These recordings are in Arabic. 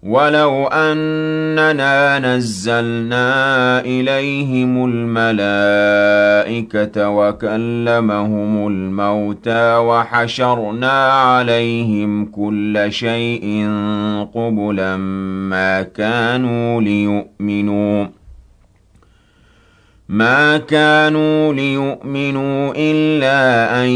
وَلَوْ أَنَّنَا نَزَّلْنَا إِلَيْهِمُ الْمَلَائِكَةَ وَكَلَّمَهُمُ الْمَوْتَىٰ وَحَشَرْنَا عَلَيْهِمْ كُلَّ شَيْءٍ قُبُلًا ما كانوا ليؤمنوا إلا أن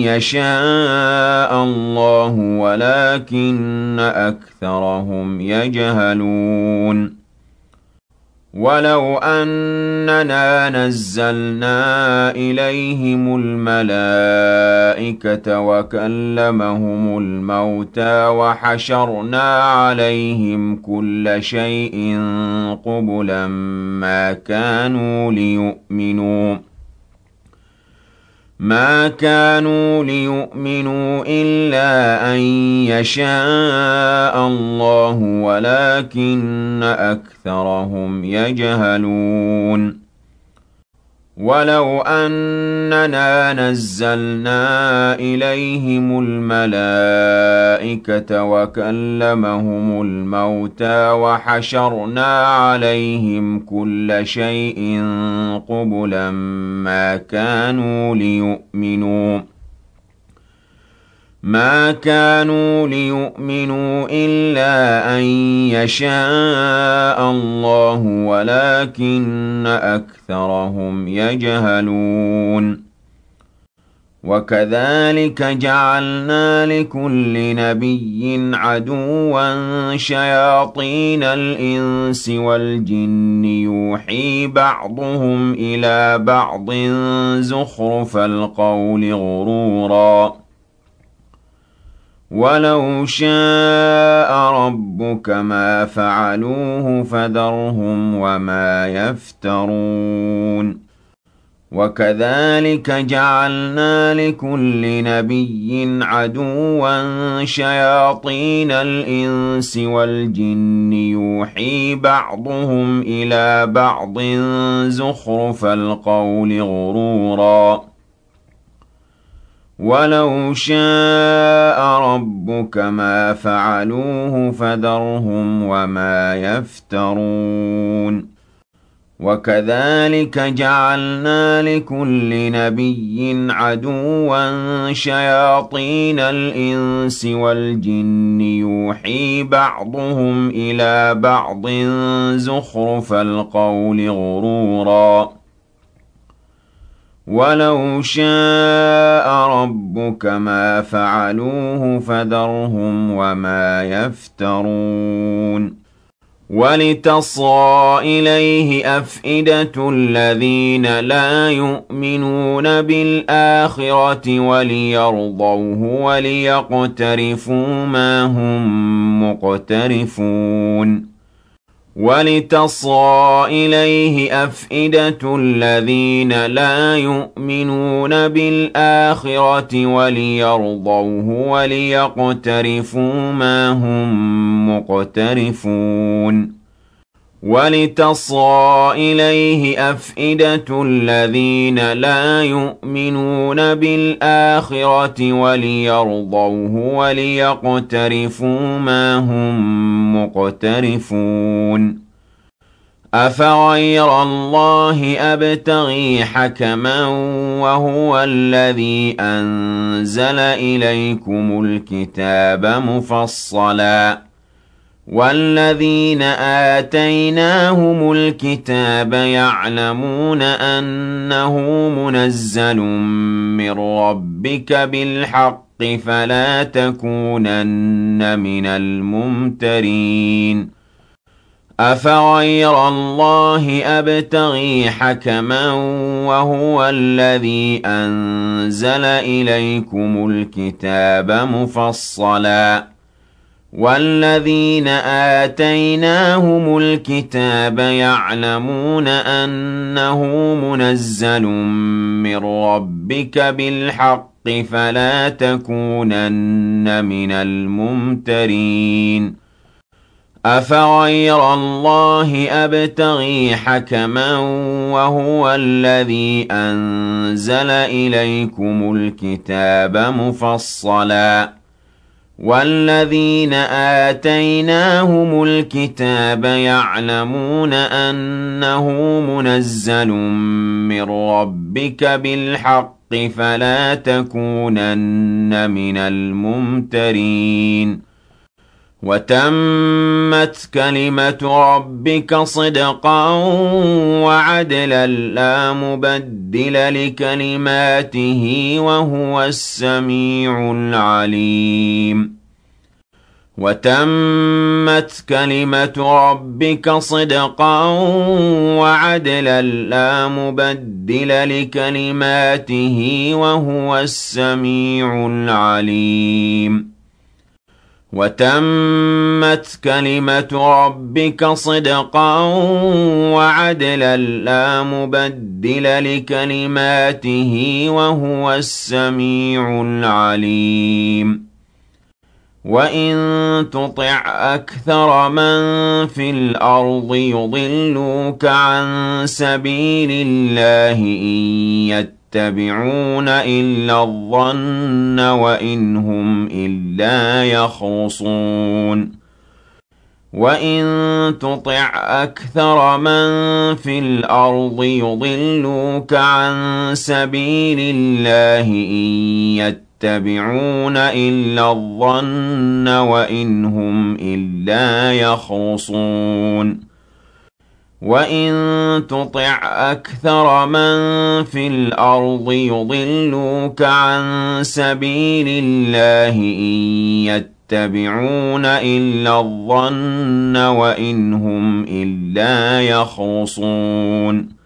يشاء الله ولكن أكثرهم يجهلون وَلَوْ أَنَّنَا نَزَّلْنَا إِلَيْهِمُ الْمَلَائِكَةَ وَكَلَّمَهُمُ الْمَوْتَىٰ وَحَشَرْنَا عَلَيْهِمْ كُلَّ شَيْءٍ قُبُلًا ما كانوا ليؤمنوا إلا أن يشاء الله ولكن أكثرهم يجهلون وَلَوْ أَنَّنَا نَزَّلْنَا إِلَيْهِمُ الْمَلَائِكَةَ وَكَلَّمَهُمُ الْمَوْتَىٰ وَحَشَرْنَا عَلَيْهِمْ كُلَّ شَيْءٍ قُبُلًا ما كانوا ليؤمنوا إلا أن يشاء الله ولكن أكثرهم يجهلون وَكَذَٰلِكَ جَعَلْنَا لِكُلِّ نَبِيٍّ عَدُوًّا شَيَاطِينَ الْإِنسِ وَالْجِنِّ يُوحِي بَعْضُهُمْ إِلَىٰ بَعْضٍ زُخْرُفَ الْقَوْلِ غُرُورًا وَلَوْ شَاءَ رَبُّكَ مَا فَعَلُوهُ فَذَرْهُمْ وَمَا يَفْتَرُونَ وَكَذَٰلِكَ جَعَلْنَا لِكُلِّ نَبِيٍّ عَدُوًّا شَيَاطِينَ الْإِنسِ وَالْجِنِّ يُوحِي بَعْضُهُمْ إِلَىٰ بَعْضٍ زُخْرُفَ الْقَوْلِ غُرُورًا وَلَوْ شَاءَ رَبُّكَ مَا فَعَلُوهُ فَذَرْهُمْ وَمَا يَفْتَرُونَ وَكَذَٰلِكَ جَعَلْنَا لِكُلِّ نَبِيٍّ عَدُوًّا شَيَاطِينَ الْإِنسِ وَالْجِنِّ يُوحِي بَعْضُهُمْ إِلَىٰ بَعْضٍ زُخْرُفَ الْقَوْلِ غُرُورًا وَلَوْ شَاءَ رَبُّكَ مَا فَعَلُوهُ فَذَرْهُمْ وَمَا يَفْتَرُونَ وَلِتَصْغَىٰ إِلَيْهِ أَفْئِدَةُ الَّذِينَ لَا يُؤْمِنُونَ بِالْآخِرَةِ وَلِيَرْضَوْهُ وَلِيَقْتَرِفُوا مَا هُم مُّقْتَرِفُونَ وَلِتَصْغَىٰ إِلَيْهِ أَفْئِدَةُ الَّذِينَ لَا يُؤْمِنُونَ بِالْآخِرَةِ وَلِيَرْضَوْهُ وَلِيَقْتَرِفُوا مَا هُم مُّقْتَرِفُونَ وَلِتَصْغَىٰ إِلَيْهِ أَفْئِدَةُ الَّذِينَ لَا يُؤْمِنُونَ بِالْآخِرَةِ وَلِيَرْضَوْهُ وَلِيَقْتَرِفُوا مَا هُم مُّقْتَرِفُونَ أَفَغَيْرَ اللَّهِ أَبْتَغِي حَكَمًا وَهُوَ الَّذِي أَنزَلَ إِلَيْكُمُ الْكِتَابَ مُفَصَّلًا وَالَّذِينَ آتَيْنَاهُمُ الْكِتَابَ يَعْلَمُونَ أَنَّهُ مُنَزَّلٌ مِّن رَّبِّكَ بِالْحَقِّ فَلَا تَكُونَنَّ مِنَ الْمُمْتَرِينَ أَفَغَيْرَ اللَّهِ أَبْتَغِي حَكَمًا وَهُوَ الَّذِي أَنزَلَ إِلَيْكُمُ الْكِتَابَ مُفَصَّلًا وَالَّذِينَ آتَيْنَاهُمُ الْكِتَابَ يَعْلَمُونَ أَنَّهُ مُنَزَّلٌ مِّن رَّبِّكَ بِالْحَقِّ فَلَا تَكُونَنَّ مِنَ الْمُمْتَرِينَ أَفَغَيْرَ اللَّهِ أَبْتَغِي حَكَمًا وَهُوَ الَّذِي أَنزَلَ إِلَيْكُمُ الْكِتَابَ مُفَصَّلًا وَالَّذِينَ آتَيْنَاهُمُ الْكِتَابَ يَعْلَمُونَ أَنَّهُ مُنَزَّلٌ مِّن رَّبِّكَ بِالْحَقِّ فَلَا تَكُونَنَّ مِنَ الْمُمْتَرِينَ وَتَمَّتْ كَلِمَةُ رَبِّكَ صِدْقًا وَعَدْلًا لَّا مُبَدِّلَ لِكَلِمَاتِهِ وَهُوَ السَّمِيعُ الْعَلِيمُ وَتَمَّتْ كَلِمَةُ رَبِّكَ صِدْقًا وَعَدْلًا لَّا مُبَدِّلَ لِكَلِمَاتِهِ وَهُوَ السَّمِيعُ الْعَلِيمُ وَتَمَّتْ كَلِمَةُ رَبِّكَ صِدْقًا وَعَدْلًا لَّا مُبَدِّلَ لِكَلِمَاتِهِ وَهُوَ السَّمِيعُ الْعَلِيمُ وَإِن تُطِعْ أَكْثَرَ مَن فِي الْأَرْضِ يُضِلُّوكَ عَن سَبِيلِ اللَّهِ إِن يَتَّبِعُونَ إِلَّا الظَّنَّ وَإِنْ هُمْ إِلَّا يَخْرُصُونَ وَإِن تُطِعْ أَكْثَرَ مَن فِي الْأَرْضِ يُضِلُّوكَ عَن سَبِيلِ اللَّهِ إِن يَتَّبِعُونَ إِلَّا الظَّنَّ وَإِنْ هُمْ إِلَّا يَخْرُصُونَ وَإِن تُطِعْ أَكْثَرَ مَن فِي الْأَرْضِ يُضِلُّوكَ عَن سَبِيلِ اللَّهِ إِن يَتَّبِعُونَ إِلَّا الظَّنَّ وَإِنْ هُمْ إِلَّا يَخْرُصُونَ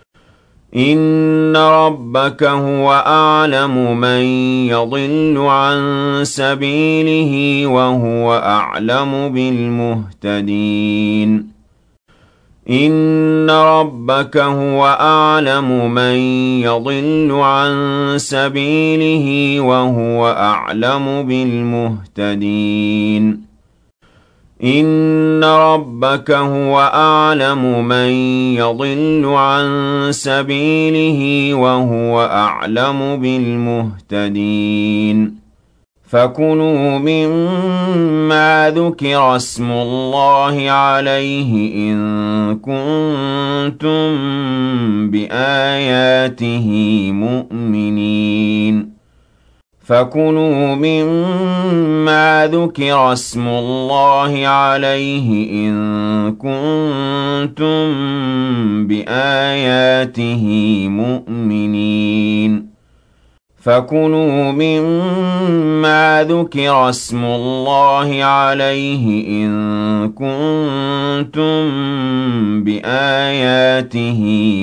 إِنَّ رَبَّكَ هُوَ أَعْلَمُ مَن يَضِلُّ عَن سَبِيلِهِ وَهُوَ أَعْلَمُ بِالْمُهْتَدِينَ إِنَّ رَبَّكَ هُوَ أَعْلَمُ مَن يَضِلُّ عَن سَبِيلِهِ وَهُوَ أَعْلَمُ بِالْمُهْتَدِينَ إِنَّ رَبَّكَ هُوَ أَعْلَمُ مَن يَضِلُّ عَن سَبِيلِهِ وَهُوَ أَعْلَمُ بِالْمُهْتَدِينَ فَكُلُوا مِمَّا ذُكِرَ اسْمُ اللَّهِ عَلَيْهِ إِن كُنتُم بِآيَاتِهِ مُؤْمِنِينَ فَكُلُوا مِمَّا ذُكِرَ اسْمُ اللَّهِ عَلَيْهِ إِن كُنتُم بِآيَاتِهِ مُؤْمِنِينَ فَكُلُوا مِمَّا ذُكِرَ اسْمُ اللَّهِ عَلَيْهِ إِن كُنتُم بِآيَاتِهِ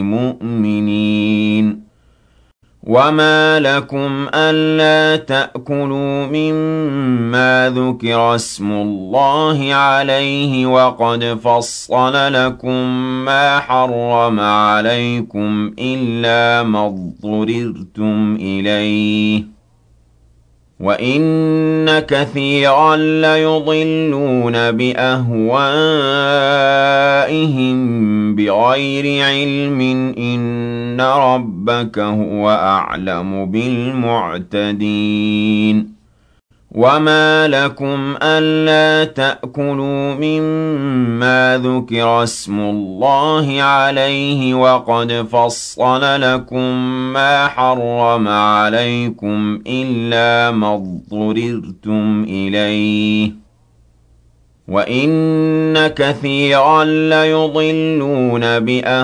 مُؤْمِنِينَ وَمَا لَكُمْ أَلَّا تَأْكُلُوا مِمَّا ذُكِرَ اسْمُ اللَّهِ عَلَيْهِ وَقَدْ فَصَّلَ لَكُم مَّا حَرَّمَ عَلَيْكُمْ إِلَّا مَا اضْطُرِرْتُمْ إِلَيْهِ وَإِنَّ كَثِيرًا لَّيُضِلُّونَ بِأَهْوَائِهِم بِغَيْرِ عِلْمٍ إِنَّ رَبَّكَ هُوَ أَعْلَمُ بِالْمُعْتَدِينَ وَمَا لَكُمْ أَلَّا تَأْكُلُوا مِمَّا ذُكِرَ اسْمُ اللَّهِ عَلَيْهِ وَقَدْ فَصَّلَ لَكُم مَّا حَرَّمَ عَلَيْكُمْ إِلَّا مَا اضْطُرِرْتُمْ إِلَيْهِ وَإِنَّ كَثِيرًا لَّيُضِلُّونَ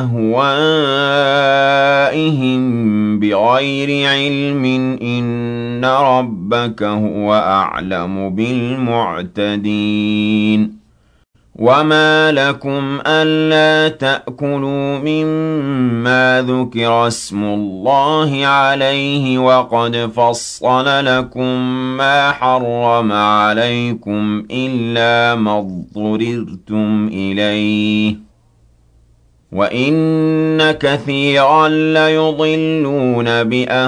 بِأَهْوَائِهِم بِغَيْرِ عِلْمٍ إِنَّ رَبَّكَ هُوَ أَعْلَمُ بِالْمُعْتَدِينَ وَمَا لَكُمْ أَلَّا تَأْكُلُوا مِمَّا ذُكِرَ اسْمُ اللَّهِ عَلَيْهِ وَقَدْ فَصَّلَ لَكُم مَّا حَرَّمَ عَلَيْكُمْ إِلَّا مَا اضْطُرِرْتُمْ إِلَيْهِ وَإِنَّ كَثِيرًا لَّيُضِلُّونَ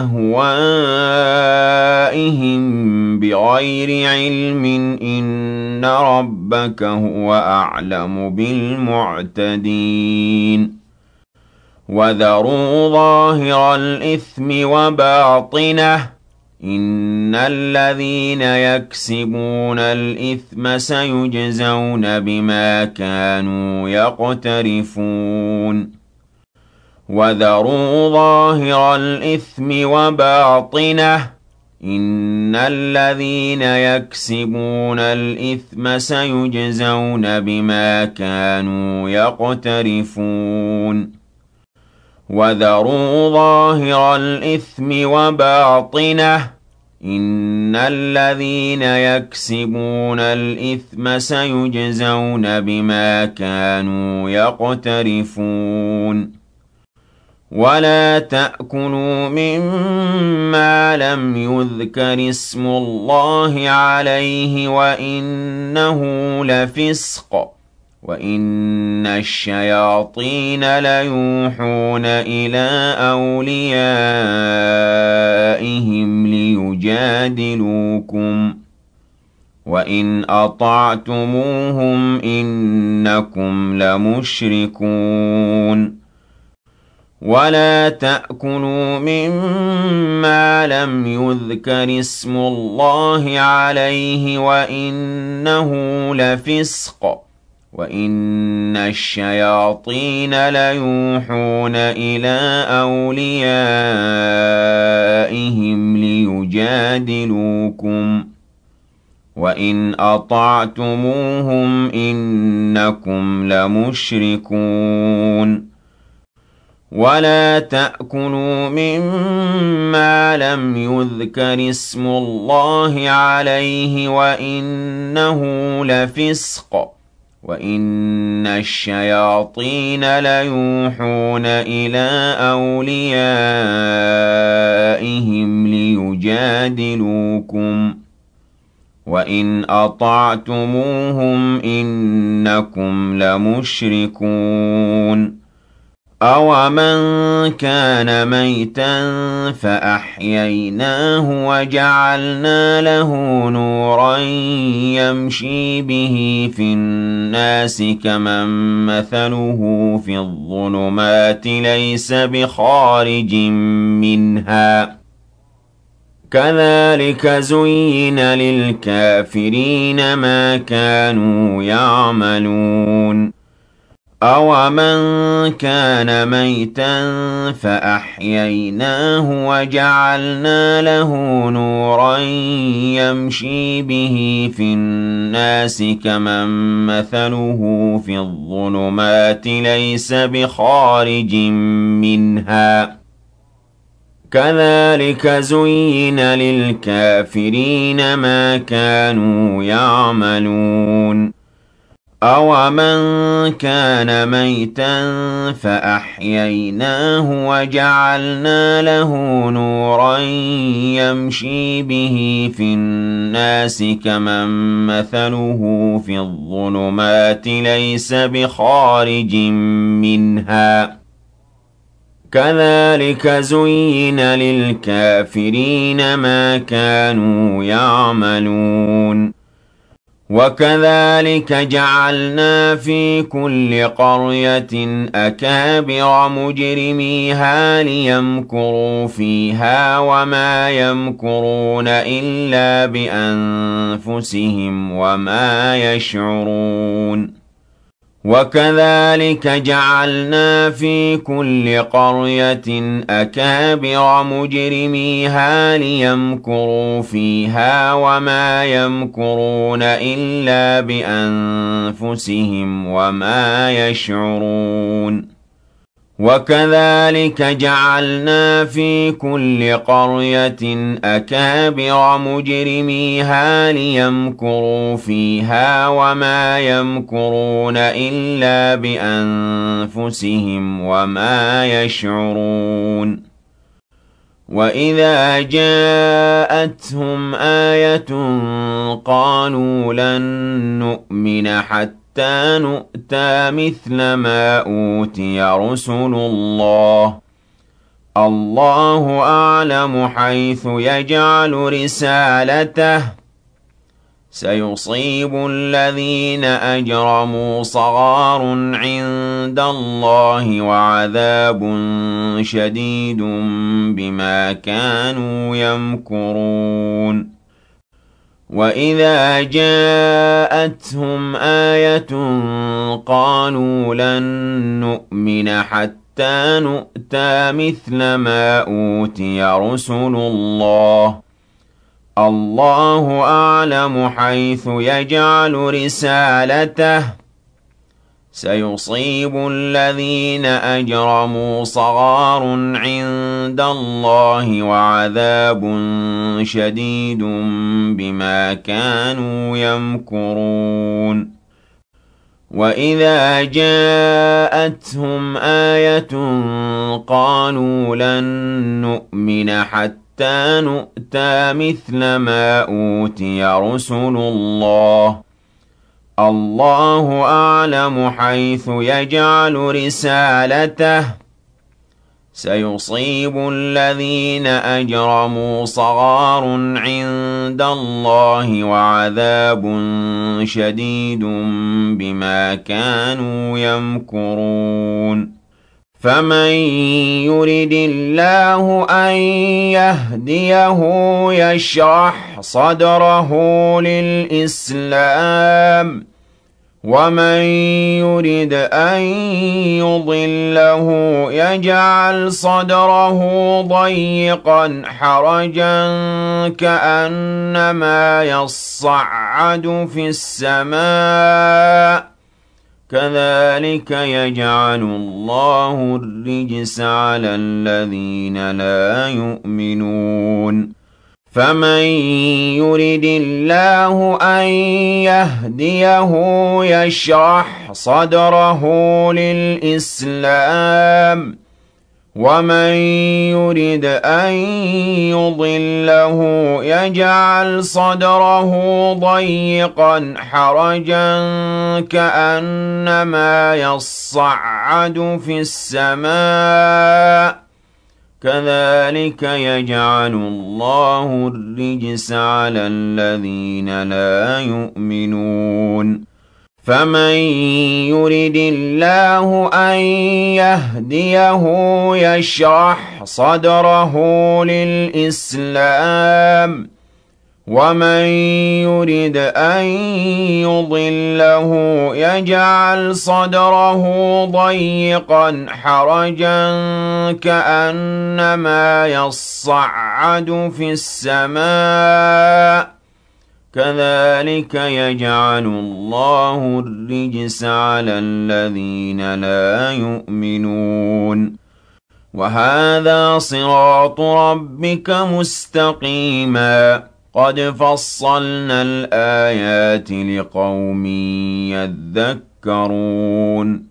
بِأَهْوَائِهِم بِغَيْرِ عِلْمٍ إِنَّ رَبَّكَ هُوَ أَعْلَمُ بِالْمُعْتَدِينَ وَذَرُوا ظَاهِرَ الْإِثْمِ وَبَاطِنَهُ إِنَّ الَّذِينَ يَكْسِبُونَ الْإِثْمَ سَيُجْزَوْنَ بِمَا كَانُوا يَقْتَرِفُونَ وَذَرُوا ظَاهِرَ الْإِثْمِ وَبَاطِنَهُ إِنَّ الَّذِينَ يَكْسِبُونَ الْإِثْمَ سَيُجْزَوْنَ بِمَا كَانُوا يَقْتَرِفُونَ وَذَرُوا ظَاهِرَ الْإِثْمِ وَبَاطِنَهُ إِنَّ الَّذِينَ يَكْسِبُونَ الْإِثْمَ سَيُجْزَوْنَ بِمَا كَانُوا يَقْتَرِفُونَ وَلَا تَأْكُلُوا مِمَّا لَمْ يُذْكَرِ اسْمُ اللَّهِ عَلَيْهِ وَإِنَّهُ لَفِسْقٌ وَإِنَّ الشَّيَاطِينَ لَيُوحُونَ إِلَىٰ أَوْلِيَائِهِمْ لِيُجَادِلُوكُمْ وَإِنْ أَطَعْتُمُوهُمْ إِنَّكُمْ لَمُشْرِكُونَ وَلَا تَأْكُلُوا مِمَّا لَمْ يُذْكَرِ اسْمُ اللَّهِ عَلَيْهِ وَإِنَّهُ لَفِسْقٌ وَإِنَّ الشَّيَاطِينَ لَيُوحُونَ إِلَىٰ أَوْلِيَائِهِمْ لِيُجَادِلُوكُمْ وَإِنْ أَطَعْتُمُوهُمْ إِنَّكُمْ لَمُشْرِكُونَ وَلَا تَأْكُلُوا مِمَّا لَمْ يُذْكَرِ اسْمُ اللَّهِ عَلَيْهِ وَإِنَّهُ لَفِسْقٌ وَإِنَّ الشَّيَاطِينَ لَيُوحُونَ إِلَىٰ أَوْلِيَائِهِمْ لِيُجَادِلُوكُمْ وَإِنْ أَطَعْتُمُوهُمْ إِنَّكُمْ لَمُشْرِكُونَ أَوَمَنْ كَانَ مَيْتًا فَأَحْيَيْنَاهُ وَجَعَلْنَا لَهُ نُورًا يَمْشِي بِهِ فِي النَّاسِ كَمَن مَّثَلُهُ فِي الظُّلُمَاتِ لَيْسَ بِخَارِجٍ مِّنْهَا كَذَلِكَ زُيِّنَ لِلْكَافِرِينَ مَا كَانُوا يَعْمَلُونَ أَوَمَنْ كَانَ مَيْتًا فَأَحْيَيْنَاهُ وَجَعَلْنَا لَهُ نُورًا يَمْشِي بِهِ فِي النَّاسِ كَمَن مَّثَلُهُ فِي الظُّلُمَاتِ لَيْسَ بِخَارِجٍ مِّنْهَا كَذَلِكَ زُيِّنَ لِلْكَافِرِينَ مَا كَانُوا يَعْمَلُونَ أَوَمَنْ كَانَ مَيْتًا فَأَحْيَيْنَاهُ وَجَعَلْنَا لَهُ نُورًا يَمْشِي بِهِ فِي النَّاسِ كَمَن مَّثَلُهُ فِي الظُّلُمَاتِ لَيْسَ بِخَارِجٍ مِّنْهَا كَذَلِكَ زُيِّنَ لِلْكَافِرِينَ مَا كَانُوا يَعْمَلُونَ وَكَذَلِكَ جَعَلْنَا فِي كُلِّ قَرْيَةٍ أَكَابِرَ مُجْرِمِيهَا لِيَمْكُرُوا فِيهَا وَمَا يَمْكُرُونَ إِلَّا بِأَنفُسِهِمْ وَمَا يَشْعُرُونَ وَكَذَلِكَ جَعَلْنَا فِي كُلِّ قَرْيَةٍ أَكَابِرَ مُجْرِمِيهَا لِيَمْكُرُوا فِيهَا وَمَا يَمْكُرُونَ إِلَّا بِأَنفُسِهِمْ وَمَا يَشْعُرُونَ وَكَذَلِكَ جَعَلْنَا فِي كُلِّ قَرْيَةٍ أَكَابِرَ مُجْرِمِيهَا لِيَمْكُرُوا فِيهَا وَمَا يَمْكُرُونَ إِلَّا بِأَنفُسِهِمْ وَمَا يَشْعُرُونَ وَإِذَا جَاءَتْهُمْ آيَةٌ قَالُوا لَن نُّؤْمِنَ حَتَّىٰ نُؤْتَىٰ مِثْلَ مَا أُوتِيَ رُسُلُ اللَّهِ اللَّهُ أَعْلَمُ حَيْثُ يَجْعَلُ رِسَالَتَهُ سيصيب الذين أجرموا صغار عند الله وعذاب شديد بما كانوا يمكرون وإذا جاءتهم آية قالوا لن نؤمن حتى نؤتى مثل ما أوتي رسل الله الله أعلم حيث يجعل رسالته سيصيب الذين أجرموا صغار عند الله وعذاب شديد بما كانوا يمكرون وإذا جاءتهم آية قالوا لن نؤمن حتى نؤتى مثل ما أوتي رسل الله الله أعلم حيث يجعل رسالته سيصيب الذين أجرموا صغار عند الله وعذاب شديد بما كانوا يمكرون فمن يرد الله أن يهديه يشرح صدره للإسلام ومن يرد أن يضله يجعل صدره ضيقا حرجا كأنما يصعد في السماء كذلك يجعل الله الرجس على الذين لا يؤمنون فمن يرد الله أن يهديه يشرح صدره للإسلام ومن يرد أن يضله يجعل صدره ضيقا حرجا كأنما يصعد في السماء كذلك يجعل الله الرجس على الذين لا يؤمنون فمن يرد الله أن يهديه يشرح صدره للإسلام ومن يرد أن يضله يجعل صدره ضيقا حرجا كأنما يصعد في السماء كذلك يجعل الله الرجس على الذين لا يؤمنون وهذا صراط ربك مستقيما قد فصلنا الآيات لقوم يذكرون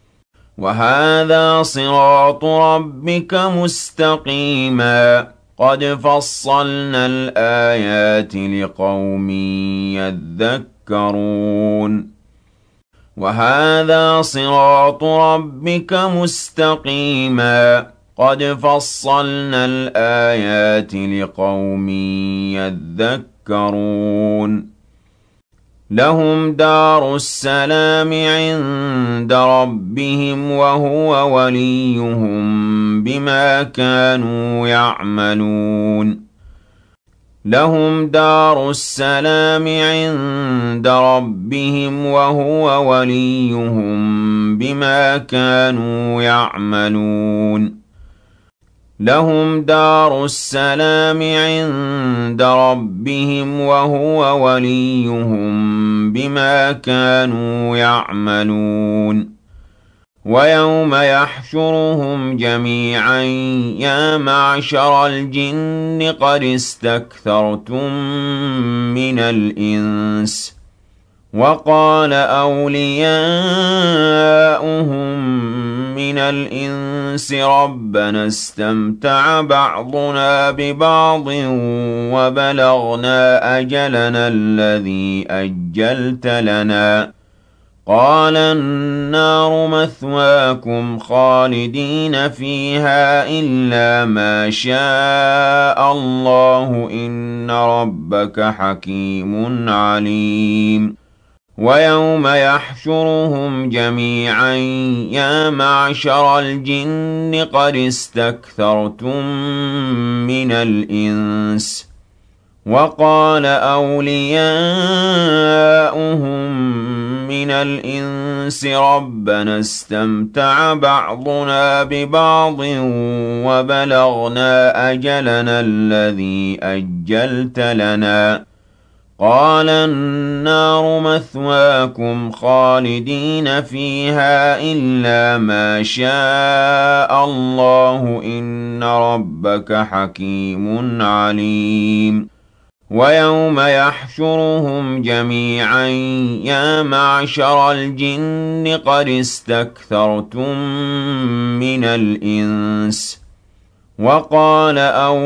وهذا صراط ربك مستقيما قد فصلنا الآيات لقوم يذكرون وهذا صراط ربك مستقيما قد فصلنا الآيات لقوم يذكرون لهم دار السلام عند ربهم وهو وليهم بما كانوا يعملون لهم دار السلام عند ربهم وهو وليهم بما كانوا يعملون لهم دار السلام عند ربهم وهو وليهم بما كانوا يعملون ويوم يحشرهم جميعا يا معشر الجن قد استكثرتم من الإنس وقال أولياؤهم من الإنس ربنا استمتع بعضنا ببعض وبلغنا أجلنا الذي أجلت لنا قال النار مثواكم خالدين فيها إلا ما شاء الله إن ربك حكيم عليم ويوم يحشرهم جميعا يا معشر الجن قد استكثرتم من الإنس وقال أولياؤهم من الإنس ربنا استمتع بعضنا ببعض وبلغنا أجلنا الذي أجلت لنا قال النار مثواكم خالدين فيها إلا ما شاء الله إن ربك حكيم عليم ويوم يحشرهم جميعا يا معشر الجن قد استكثرتم من الإنس وقال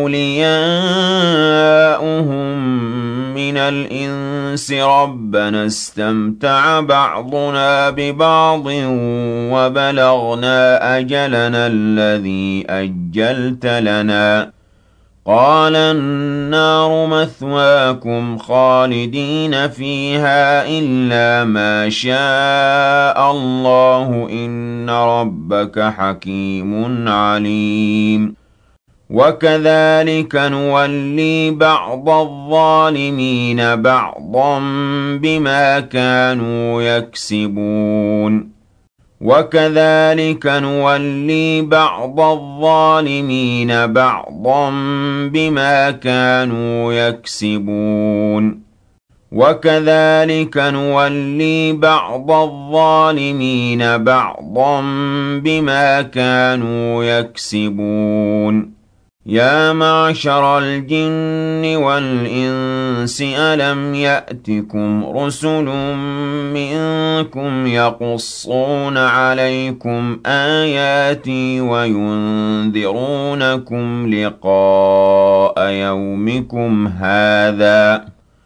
أولياؤهم من الإنس ربنا استمتع بعضنا ببعض وبلغنا أجلنا الذي أجلت لنا قال النار مثواكم خالدين فيها إلا ما شاء الله إن ربك حكيم عليم وكذلك نولي بعض الظالمين بعضا بما كانوا يكسبون وكذلك نولي بعض الظالمين بعضا بما كانوا يكسبون وكذلك نولي بعض الظالمين بعضا بما كانوا يكسبون يا معشر الجن والإنس ألم يأتكم رسل منكم يقصون عليكم آياتي وينذرونكم لقاء يومكم هذا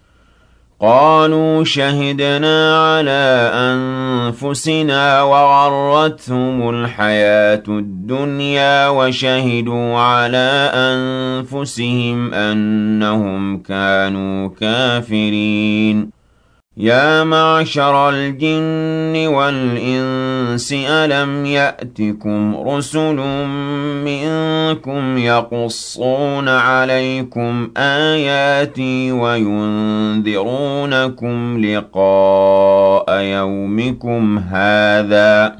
قالوا شهدنا على أنفسنا وغرتهم الحياة الدنيا وشهدوا على أنفسهم أنهم كانوا كافرين يا معشر الجن والإنس ألم يأتكم رسل منكم يقصون عليكم آياتي وينذرونكم لقاء يومكم هذا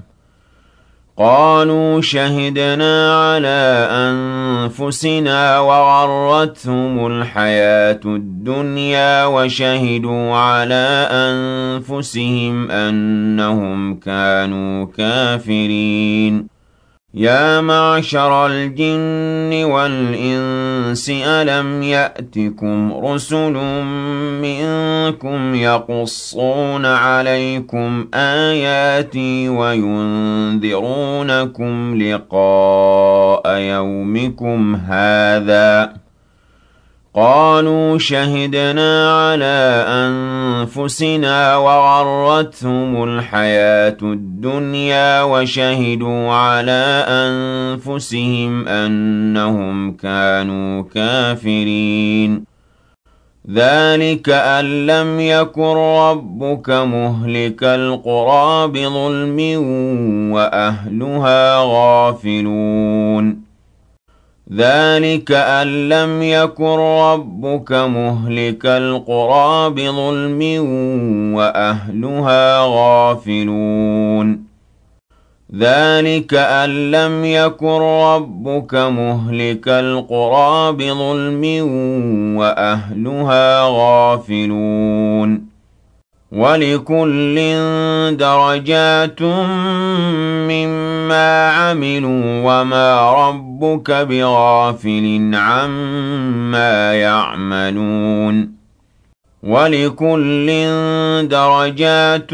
قالوا شهدنا على أنفسنا وغرتهم الحياة الدنيا وشهدوا على أنفسهم أنهم كانوا كافرين يا معشر الجن والإنس ألم يأتكم رسل منكم يقصون عليكم آياتي وينذرونكم لقاء يومكم هذا قالوا شهدنا على أنفسنا وغرتهم الحياة الدنيا وشهدوا على أنفسهم أنهم كانوا كافرين ذلك أن لم يكن ربك مهلك القرى بظلم وأهلها غافلون ذلك أن لم يكن ربك مهلك القرى بظلم وأهلها غافلون ذلك أن لم يكن ربك مهلك القرى بظلم وأهلها غافلون ولكل درجات مما عملوا وما ربك بغافل عما يعملون ولكل درجات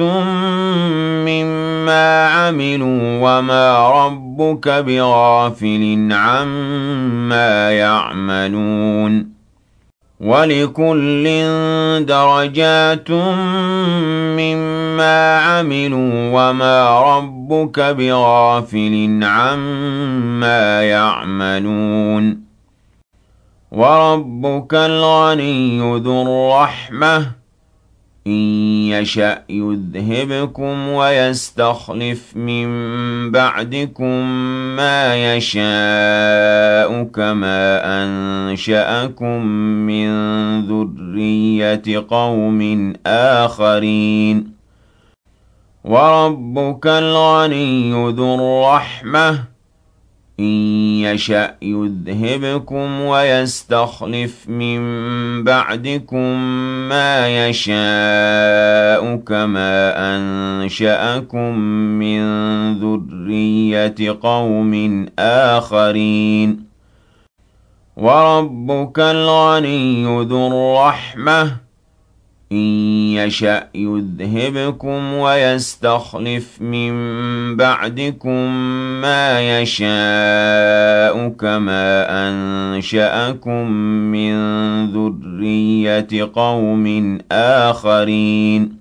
مما عملوا وما ربك بغافل عما يعملون وَلِكُلٍّ دَرَجَاتٌ مِّمَّا عَمِلُوا وَمَا رَبُّكَ بِغَافِلٍ عَمَّا يَعْمَلُونَ وَرَبُّكَ الْغَنِيُّ ذُو الرَّحْمَةِ إِن يَشَأْ يُذْهِبْكُمْ وَيَسْتَخْلِفْ مِن بَعْدِكُم مَّا يَشَاءُ كَمَا أَنشَأَكُم مِّن ذُرِّيَّةِ قَوْمٍ آخَرِينَ وَرَبُّكَ الْغَنِيُّ ذُو الرَّحْمَةِ إِن يَشَأْ يُذْهِبْكُمْ وَيَسْتَخْلِفْ مِن بَعْدِكُم مَّا يَشَاءُ كَمَا أَنشَأَكُم مِّن ذُرِّيَّةِ قَوْمٍ آخَرِينَ وَرَبُّكَ الْغَنِيُّ ذُو الرَّحْمَةِ إِن يَشَأْ يُذْهِبْكُمْ وَيَسْتَخْلِفْ مِن بَعْدِكُم مَّا يَشَاءُ كَمَا أَنشَأَكُم مِّن ذُرِّيَّةِ قَوْمٍ آخَرِينَ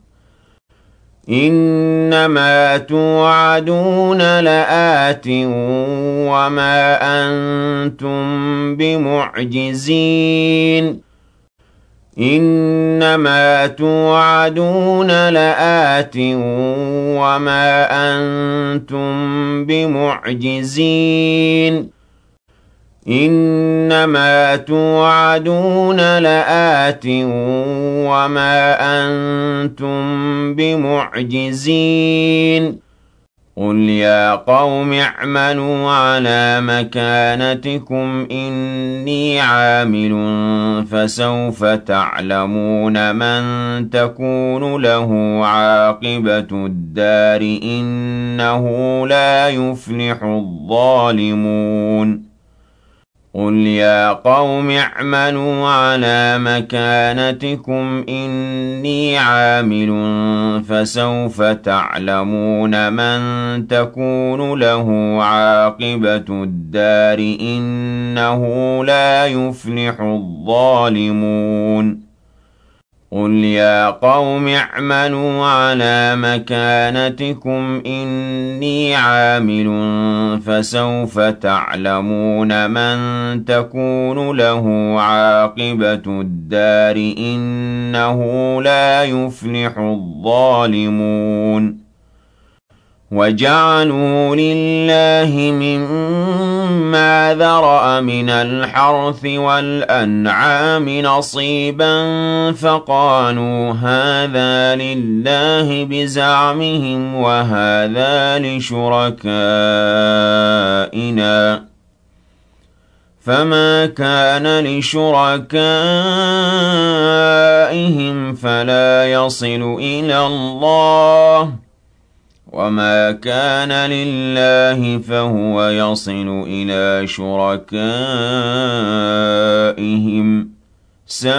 إِنَّمَا تُوعَدُونَ لَآتٍ وَمَا أَنتُم بِمُعْجِزِينَ إِنَّمَا تُوعَدُونَ لَآتٍ وَمَا أَنتُم بِمُعْجِزِينَ إِنَّمَا تُوعَدُونَ لَآتٍ وَمَا أَنتُم بِمُعْجِزِينَ قُلْ يَا قَوْمِ اعْمَلُوا عَلَىٰ مَكَانَتِكُمْ إِنِّي عَامِلٌ فَسَوْفَ تَعْلَمُونَ مَن تَكُونُ لَهُ عَاقِبَةُ الدَّارِ ۖ إِنَّهُ لَا يُفْلِحُ الظَّالِمُونَ قُلْ يَا قَوْمِ اعْمَلُوا عَلَىٰ مَكَانَتِكُمْ إِنِّي عَامِلٌ فَسَوْفَ تَعْلَمُونَ مَن تَكُونُ لَهُ عَاقِبَةُ الدَّارِ ۖ إِنَّهُ لَا يُفْلِحُ الظَّالِمُونَ قُلْ يَا قَوْمِ اعْمَلُوا عَلَىٰ مَكَانَتِكُمْ إِنِّي عَامِلٌ فَسَوْفَ تَعْلَمُونَ مَن تَكُونُ لَهُ عَاقِبَةُ الدَّارِ ۖ إِنَّهُ لَا يُفْلِحُ الظَّالِمُونَ وَجَعَلُوا لِلَّهِ مِمَّا ذَرَأَ مِنَ الْحَرْثِ وَالْأَنْعَامِ نَصِيبًا فَقَالُوا هَٰذَا لِلَّهِ بِزَعْمِهِمْ وَهَٰذَا لِشُرَكَائِنَا فَمَا كَانَ لِشُرَكَائِهِمْ فَلَا يَصِلُ إِلَى اللَّهِ وَمَا كَانَ لِلَّهِ فَهُوَ يَصِلُ إِلَىٰ شُرَكَائِهِمْ ۗ سَاءَ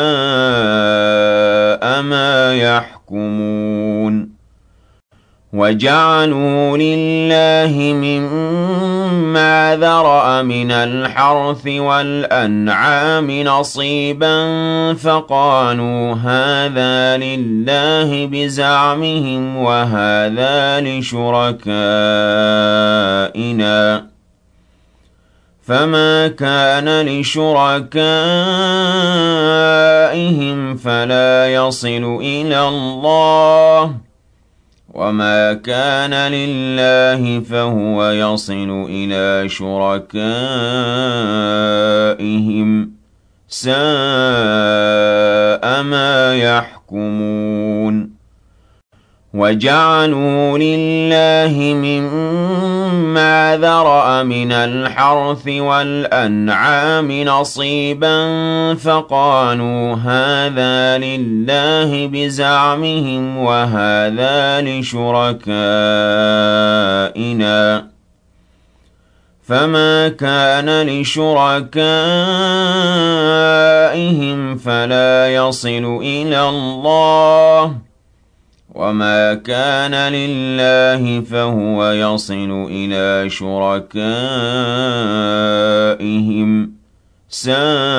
مَا يَحْكُمُونَ وَجَعَلُوا لِلَّهِ مِمَّا ذَرَأَ مِنَ الْحَرْثِ وَالْأَنْعَامِ نَصِيبًا فَقَالُوا هَٰذَا لِلَّهِ بِزَعْمِهِمْ وَهَٰذَا لِشُرَكَائِنَا فَمَا كَانَ لِشُرَكَائِهِمْ فَلَا يَصِلُ إِلَى اللَّهِ وَمَا كَانَ لِلَّهِ فَهُوَ يَصِلُ إِلَىٰ شُرَكَائِهِمْ ۗ سَاءَ مَا يَحْكُمُونَ وَجَعَلُوا لِلَّهِ مِمَّا ذَرَأَ مِنَ الْحَرْثِ وَالْأَنْعَامِ نَصِيبًا فَقَالُوا هَٰذَا لِلَّهِ بِزَعْمِهِمْ وَهَٰذَا لِشُرَكَائِنَا فَمَا كَانَ لِشُرَكَائِهِمْ فَلَا يَصِلُ إِلَى اللَّهِ وَمَا كَانَ لِلَّهِ فَهُوَ يَصِلُ إِلَىٰ شُرَكَائِهِمْ ۗ سَاءَ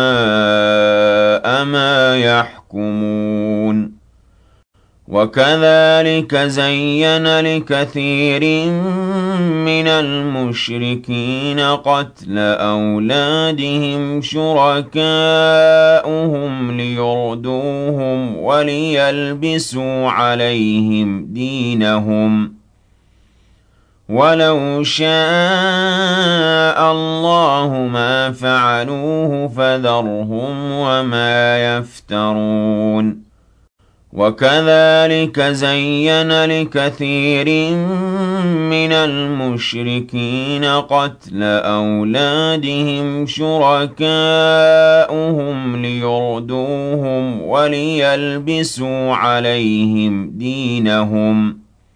مَا يَحْكُمُونَ وَكَذَلِكَ زَيَّنَ لِكَثِيرٍ مِّنَ الْمُشْرِكِينَ قَتْلَ أَوْلَادِهِمْ شُرَكَاؤُهُمْ لِيُرْدُوهُمْ وَلِيَلْبِسُوا عَلَيْهِمْ دِينَهُمْ وَلَوْ شَاءَ اللَّهُ مَا فَعَلُوهُ فَذَرْهُمْ وَمَا يَفْتَرُونَ وَكَذَلِكَ زَيَّنَ لِكَثِيرٍ مِّنَ الْمُشْرِكِينَ قَتْلَ أَوْلَادِهِمْ شُرَكَاؤُهُمْ لِيُرْدُوهُمْ وَلِيَلْبِسُوا عَلَيْهِمْ دِينَهُمْ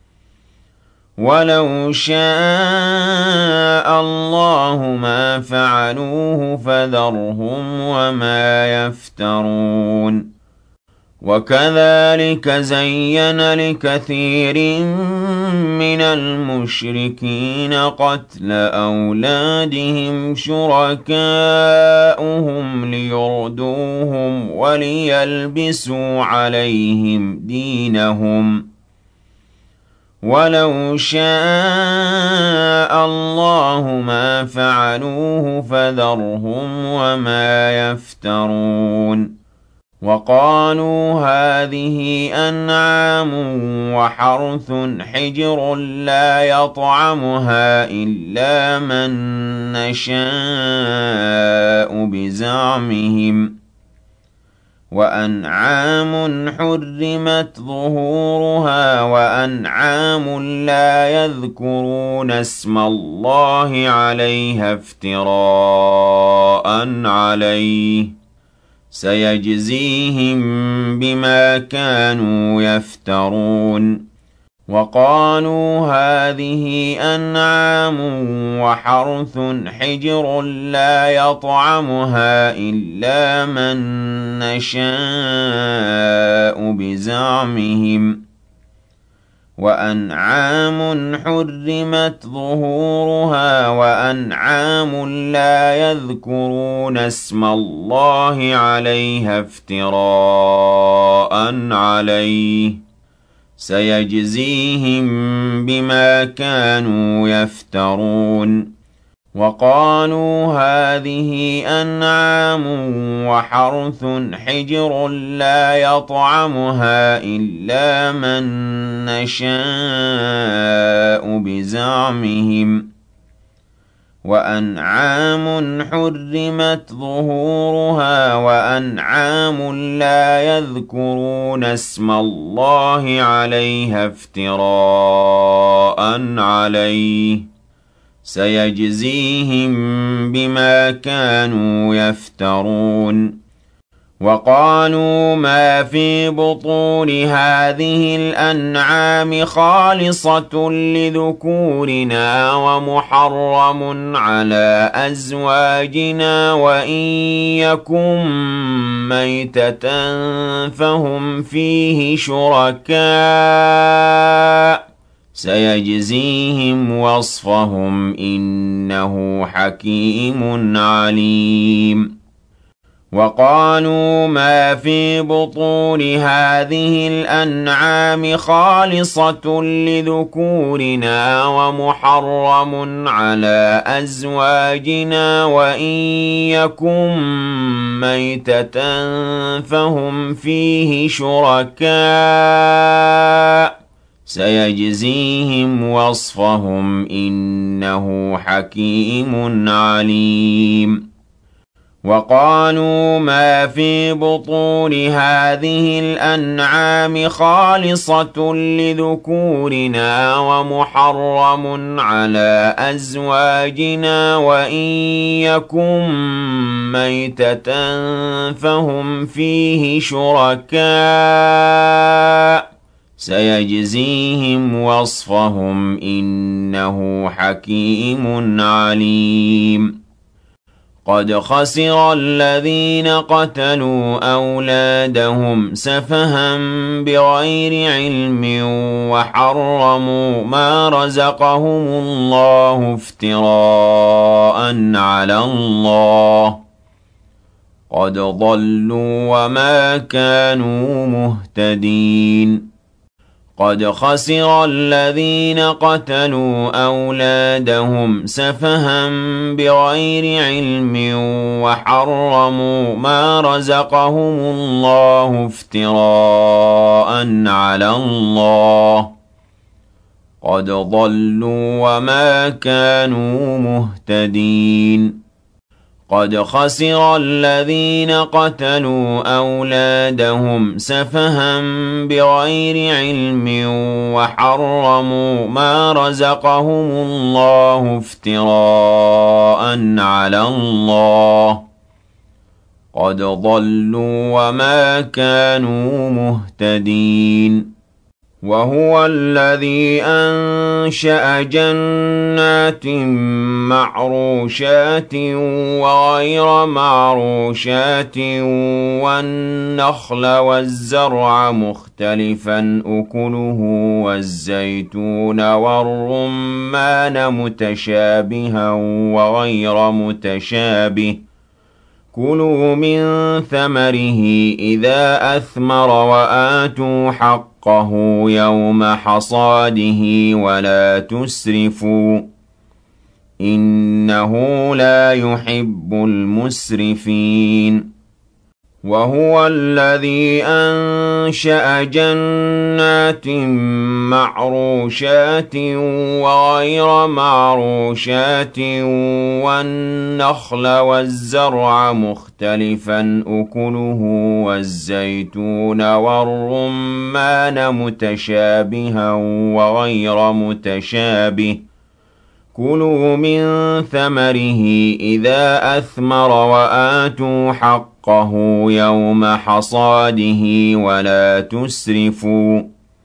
وَلَوْ شَاءَ اللَّهُ مَا فَعَلُوهُ فَذَرْهُمْ وَمَا يَفْتَرُونَ وَكَذَلِكَ زَيَّنَ لِكَثِيرٍ مِّنَ الْمُشْرِكِينَ قَتْلَ أَوْلَادِهِمْ شُرَكَاؤُهُمْ لِيُرْدُوهُمْ وَلِيَلْبِسُوا عَلَيْهِمْ دِينَهُمْ وَلَوْ شَاءَ اللَّهُ مَا فَعَلُوهُ فَذَرْهُمْ وَمَا يَفْتَرُونَ وَقَالُوا هَٰذِهِ أَنْعَامٌ وَحَرْثٌ حِجْرٌ لَّا يَطْعَمُهَا إِلَّا مَن نَّشَاءُ بِزَعْمِهِمْ وَأَنْعَامٌ حُرِّمَتْ ظُهُورُهَا وَأَنْعَامٌ لَّا يَذْكُرُونَ اسْمَ اللَّهِ عَلَيْهَا افْتِرَاءً عَلَيْهِ سَيَجْزِيهِم بِمَا كَانُوا يَفْتَرُونَ وَقَالُوا هَٰذِهِ أَنْعَامٌ وَحَرْثٌ حِجْرٌ لَّا يَطْعَمُهَا إِلَّا مَن نَّشَاءُ بِزَعْمِهِمْ وَأَنْعَامٌ حُرِّمَتْ ظُهُورُهَا وَأَنْعَامٌ لَّا يَذْكُرُونَ اسْمَ اللَّهِ عَلَيْهَا افْتِرَاءً عَلَيْهِ سَيَجْزِيهِم بِمَا كَانُوا يَفْتَرُونَ وَقَالُوا هَٰذِهِ أَنْعَامٌ وَحَرْثٌ حِجْرٌ لَّا يَطْعَمُهَا إِلَّا مَن نَّشَاءُ بِزَعْمِهِمْ وَأَنْعَامٌ حُرِّمَتْ ظُهُورُهَا وَأَنْعَامٌ لَّا يَذْكُرُونَ اسْمَ اللَّهِ عَلَيْهَا افْتِرَاءً عَلَيْهِ سَيَجْزِيهِم بِمَا كَانُوا يَفْتَرُونَ وَقَالُوا مَا فِي بُطُونِ هَٰذِهِ الْأَنْعَامِ خَالِصَةٌ لِّذُكُورِنَا وَمُحَرَّمٌ عَلَىٰ أَزْوَاجِنَا وَإِن يَكُن مَّيْتَةً فَهُمْ فِيهِ شُرَكَاءُ سَيَجْزِيهِمْ وَصْفَهُمْ ۚ إِنَّهُ حَكِيمٌ عَلِيمٌ وَقَالُوا مَا فِي بُطُونِ هَٰذِهِ الْأَنْعَامِ خَالِصَةٌ لِّذُكُورِنَا وَمُحَرَّمٌ عَلَىٰ أَزْوَاجِنَا وَإِن يَكُن مَّيْتَةً فَهُمْ فِيهِ شُرَكَاءُ سَيَجْزِيهِمْ وَصْفَهُمْ ۚ إِنَّهُ حَكِيمٌ عَلِيمٌ وَقَالُوا مَا فِي بُطُونِ هَٰذِهِ الْأَنْعَامِ خَالِصَةٌ لِّذُكُورِنَا وَمُحَرَّمٌ عَلَىٰ أَزْوَاجِنَا وَإِن يَكُن مَّيْتَةً فَهُمْ فِيهِ شُرَكَاءُ سَيَجْزِيهِمْ وَصْفَهُمْ ۚ إِنَّهُ حَكِيمٌ عَلِيمٌ قَدْ خَسِرَ الَّذِينَ قَتَلُوا أَوْلَادَهُمْ سَفَهًا بِغَيْرِ عِلْمٍ وَحَرَّمُوا مَا رَزَقَهُمُ اللَّهُ افْتِرَاءً عَلَى اللَّهِ قد ضلوا وما كانوا مهتدين قد خسر الذين قتلوا أولادهم سفها بغير علم وحرموا ما رزقهم الله افتراء على الله قد ضلوا وما كانوا مهتدين قد خسر الذين قتلوا أولادهم سفها بغير علم وحرموا ما رزقهم الله افتراء على الله قد ضلوا وما كانوا مهتدين وهو الذي أنشأ جنات معروشات وغير معروشات والنخل والزرع مختلفا أكله والزيتون والرمان متشابها وغير متشابه كلوا من ثمره إذا أثمر وآتوا حقه يوم حصاده ولا تسرفوا إنه لا يحب المسرفين وهو الذي أنشأ جنات معروشات وغير معروشات والنخل والزرع مختلفا أكله والزيتون والرمان متشابها وغير متشابه كلوا من ثمره إذا أثمر وآتوا حقه يوم حصاده ولا تسرفوا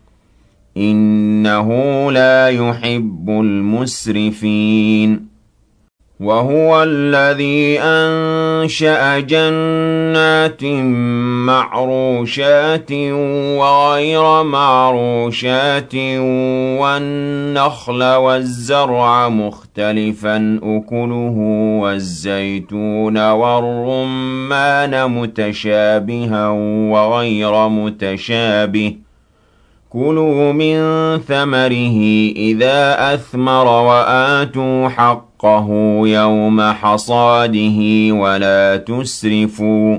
إنه لا يحب المسرفين وهو الذي أنشأ جنات معروشات وغير معروشات والنخل والزرع مختلفا أكله والزيتون والرمان متشابها وغير متشابه كلوا من ثمره إذا أثمر وآتوا حقه يوم حصاده ولا تسرفوا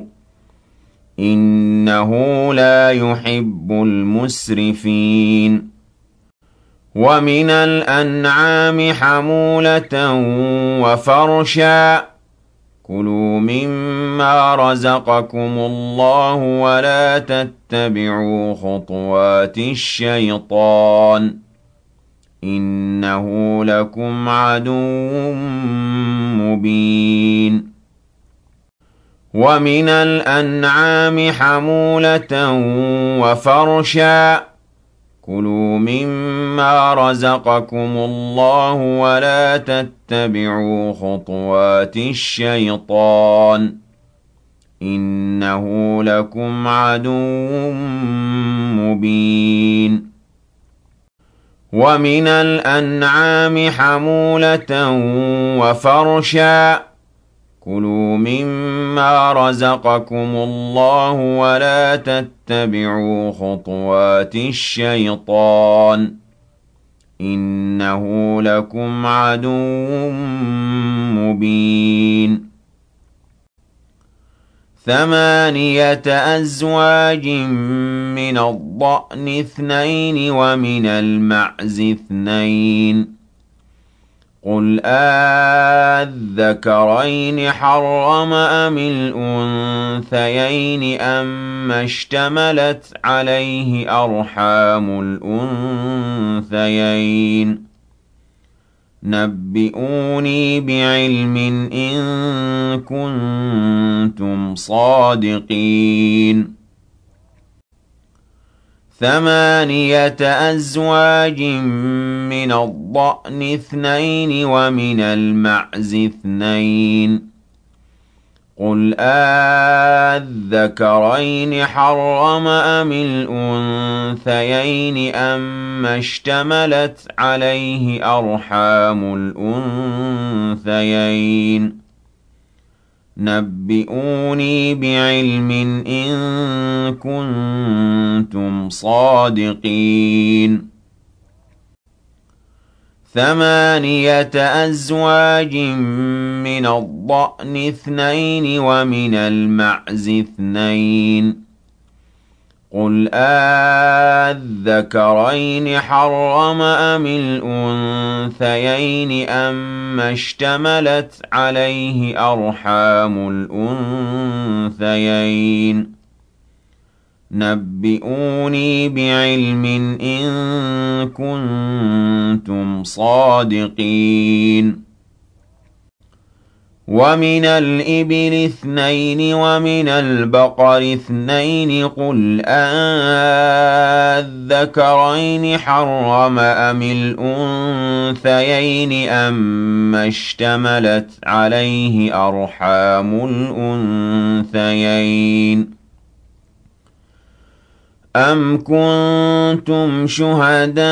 إنه لا يحب المسرفين ومن الأنعام حمولة وفرشا كلوا مما رزقكم الله ولا تتبعوا خطوات الشيطان إنه لكم عدو مبين ومن الأنعام حمولة وفرشا كلوا مما رزقكم الله ولا تتبعوا خطوات الشيطان إنه لكم عدو مبين ومن الأنعام حمولة وفرشا كلوا مما رزقكم الله ولا تتبعوا خطوات الشيطان إنه لكم عدو مبين 8 أزواج من الضأن 2 ومن المعز 2 قل أذكرين حرم أم الأنثيين أما اشتملت عليه أرحام الأنثيين نبئوني بعلم إن كنتم صادقين 8 أزواج من الضأن 2 ومن المعز 2 قل أذكرين حرم أم الأنثيين أما اشتملت عليه أرحام الأنثيين نَبِّئُونِي بِعِلْمٍ إِن كُنتُمْ صَادِقِينَ 8 أزواج من الضأن 2 ومن المعز 2 قل أذكرين حرم أم الأنثيين أما اشتملت عليه أرحام الأنثيين نَبِّئُونِي بِعِلْمٍ إِن كُنتُمْ صَادِقِينَ وَمِنَ الْإِبِلِ 2 وَمِنَ الْبَقَرِ 2 قُلْ أَذَّكَرَيْنِ حَرَّمَ أَمِ الْأُنثَيَيْنِ أَمَّا اشْتَمَلَتْ عَلَيْهِ أَرْحَامُ الْأُنثَيَيْنِ أَمْ كُنتُمْ شُهَدَاءَ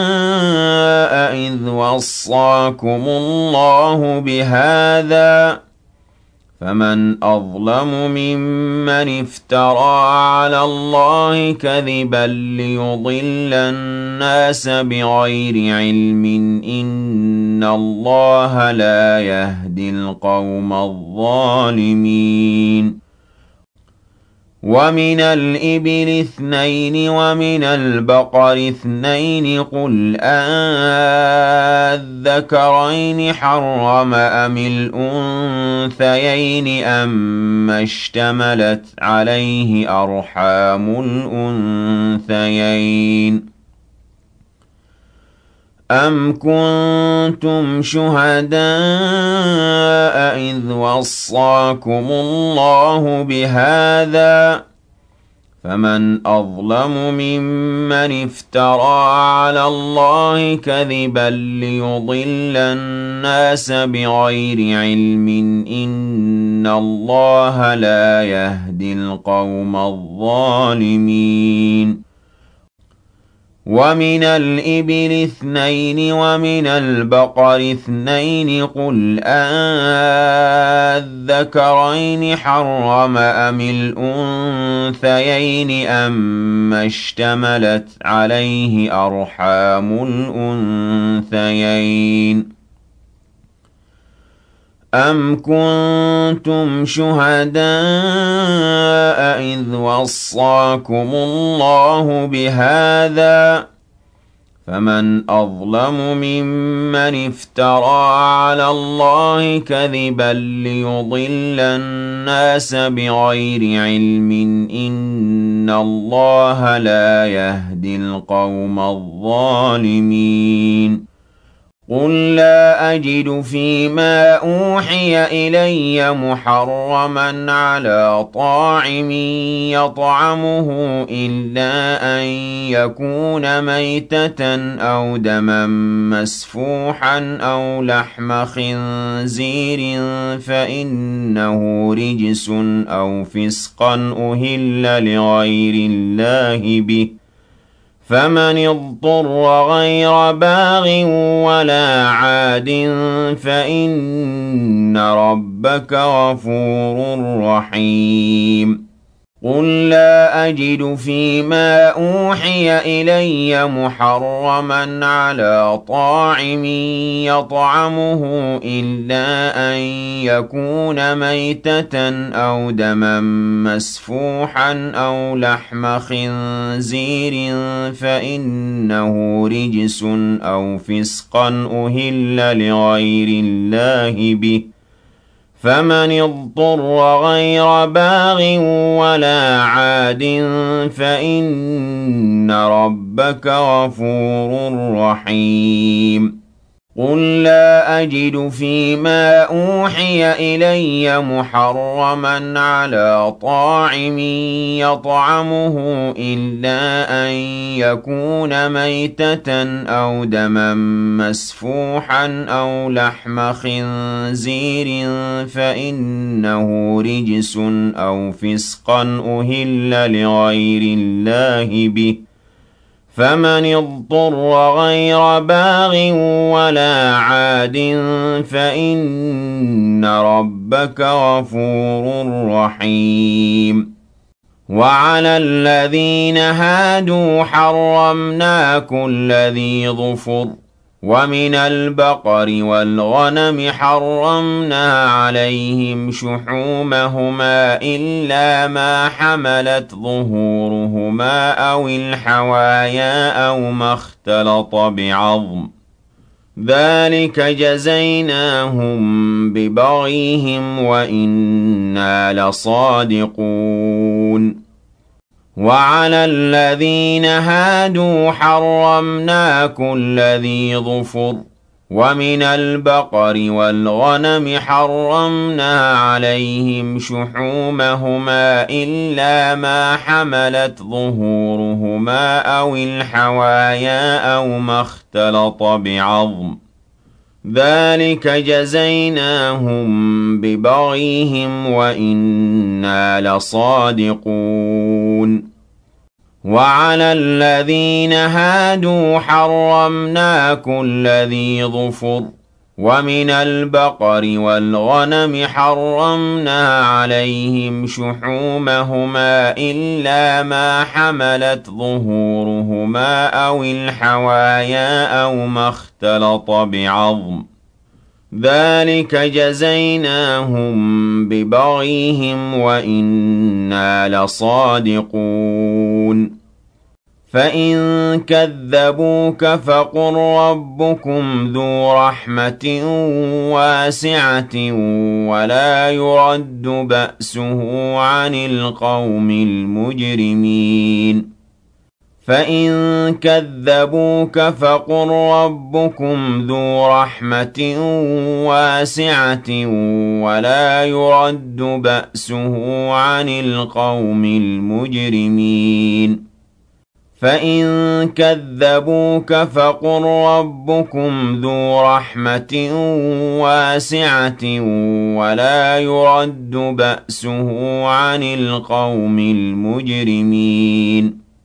إِذْ وَصَّاكُمُ اللَّهُ بِهَٰذَا ۚ فَمَنْ أَظْلَمُ مِمَّنِ افْتَرَىٰ عَلَى اللَّهِ كَذِبًا لِّيُضِلَّ النَّاسَ بِغَيْرِ عِلْمٍ ۗ إِنَّ اللَّهَ لَا يَهْدِي الْقَوْمَ الظَّالِمِينَ وَمِنَ الْإِبِلِ 2 وَمِنَ الْبَقَرِ 2 قُلْ أَذَّكَرَيْنِ حَرَّمَ أَمِ الْأُنثَيَيْنِ أَمَّا اشْتَمَلَتْ عَلَيْهِ أَرْحَامُ الْأُنثَيَيْنِ أَمْ كُنتُمْ شُهَدَاءَ إِذْ وَصَّاكُمُ اللَّهُ بِهَٰذَا ۚ فَمَنْ أَظْلَمُ مِمَّنِ افْتَرَىٰ عَلَى اللَّهِ كَذِبًا لِّيُضِلَّ النَّاسَ بِغَيْرِ عِلْمٍ ۗ إِنَّ اللَّهَ لَا يَهْدِي الْقَوْمَ الظَّالِمِينَ وَمِنَ الْإِبِلِ 2 وَمِنَ الْبَقَرِ 2 قُلْ أَذَّكَرَيْنِ حَرَّمَ أَمِ الْأُنثَيَيْنِ أَمَّا اشْتَمَلَتْ عَلَيْهِ أَرْحَامُ الْأُنثَيَيْنِ أَمْ كُنتُمْ شُهَدَاءَ إِذْ وَصَّاكُمُ اللَّهُ بِهَٰذَا ۚ فَمَنْ أَظْلَمُ مِمَّنِ افْتَرَىٰ عَلَى اللَّهِ كَذِبًا لِّيُضِلَّ النَّاسَ بِغَيْرِ عِلْمٍ ۗ إِنَّ اللَّهَ لَا يَهْدِي الْقَوْمَ الظَّالِمِينَ قُل لَّا أَجِدُ فِيمَا أُوحِيَ إِلَيَّ مُحَرَّمًا عَلَىٰ طَاعِمٍ يَطْعَمُهُ إِلَّا أَن يَكُونَ مَيْتَةً أَوْ دَمًا مَّسْفُوحًا أَوْ لَحْمَ خِنزِيرٍ فَإِنَّهُ رِجْسٌ أَوْ فِسْقًا أُهِلَّ لِغَيْرِ اللَّهِ بِهِ ۚ فَمَنِ اضْطُرَّ غَيْرَ بَاغٍ وَلَا عَادٍ فَإِنَّ رَبَّكَ غَفُورٌ رَّحِيمٌ قُل لَّا أَجِدُ فِيمَا أُوحِيَ إِلَيَّ مُحَرَّمًا عَلَىٰ طَاعِمٍ يَطْعَمُهُ إِلَّا أَن يَكُونَ مَيْتَةً أَوْ دَمًا مَّسْفُوحًا أَوْ لَحْمَ خِنزِيرٍ فَإِنَّهُ رِجْسٌ أَوْ فِسْقًا أُهِلَّ لِغَيْرِ اللَّهِ بِهِ ۚ فَمَنِ اضْطُرَّ غَيْرَ بَاغٍ وَلَا عَادٍ فَإِنَّ رَبَّكَ غَفُورٌ رَّحِيمٌ قُل لَّا أَجِدُ فِيمَا أُوحِيَ إِلَيَّ مُحَرَّمًا عَلَىٰ طَاعِمٍ يَطْعَمُهُ إِلَّا أَن يَكُونَ مَيْتَةً أَوْ دَمًا مَّسْفُوحًا أَوْ لَحْمَ خِنزِيرٍ فَإِنَّهُ رِجْسٌ أَوْ فِسْقًا أُهِلَّ لِغَيْرِ اللَّهِ بِهِ ۚ فمن اضطر غير باغ ولا عاد فإن ربك غفور رحيم وعلى الذين هادوا حرمنا كل ذي ظفر ومن البقر والغنم حرمنا عليهم شحومهما إلا ما حملت ظهورهما أو الحوايا أو ما اختلط بعظم ذلك جزيناهم ببغيهم وإنا لصادقون وعلى الذين هادوا حرمنا كل ذي ظفر ومن البقر والغنم حرمنا عليهم شحومهما إلا ما حملت ظهورهما أو الحوايا أو ما اختلط بعظم ذلك جزيناهم ببغيهم وإنا لصادقون وعلى الذين هادوا حرمنا كل ذي ظفر ومن البقر والغنم حرمنا عليهم شحومهما إلا ما حملت ظهورهما أو الحوايا أو ما اختلط بعظم ذلك جزيناهم ببغيهم وإنا لصادقون فإن كذبوك فقل ربكم ذو رحمة واسعة ولا يرد بأسه عن القوم المجرمين فإن كذبوك فقل ربكم ذو رحمة واسعة ولا يرد بأسه عن القوم المجرمين فإن كذبوك فقل ربكم ذو رحمة واسعة ولا يرد بأسه عن القوم المجرمين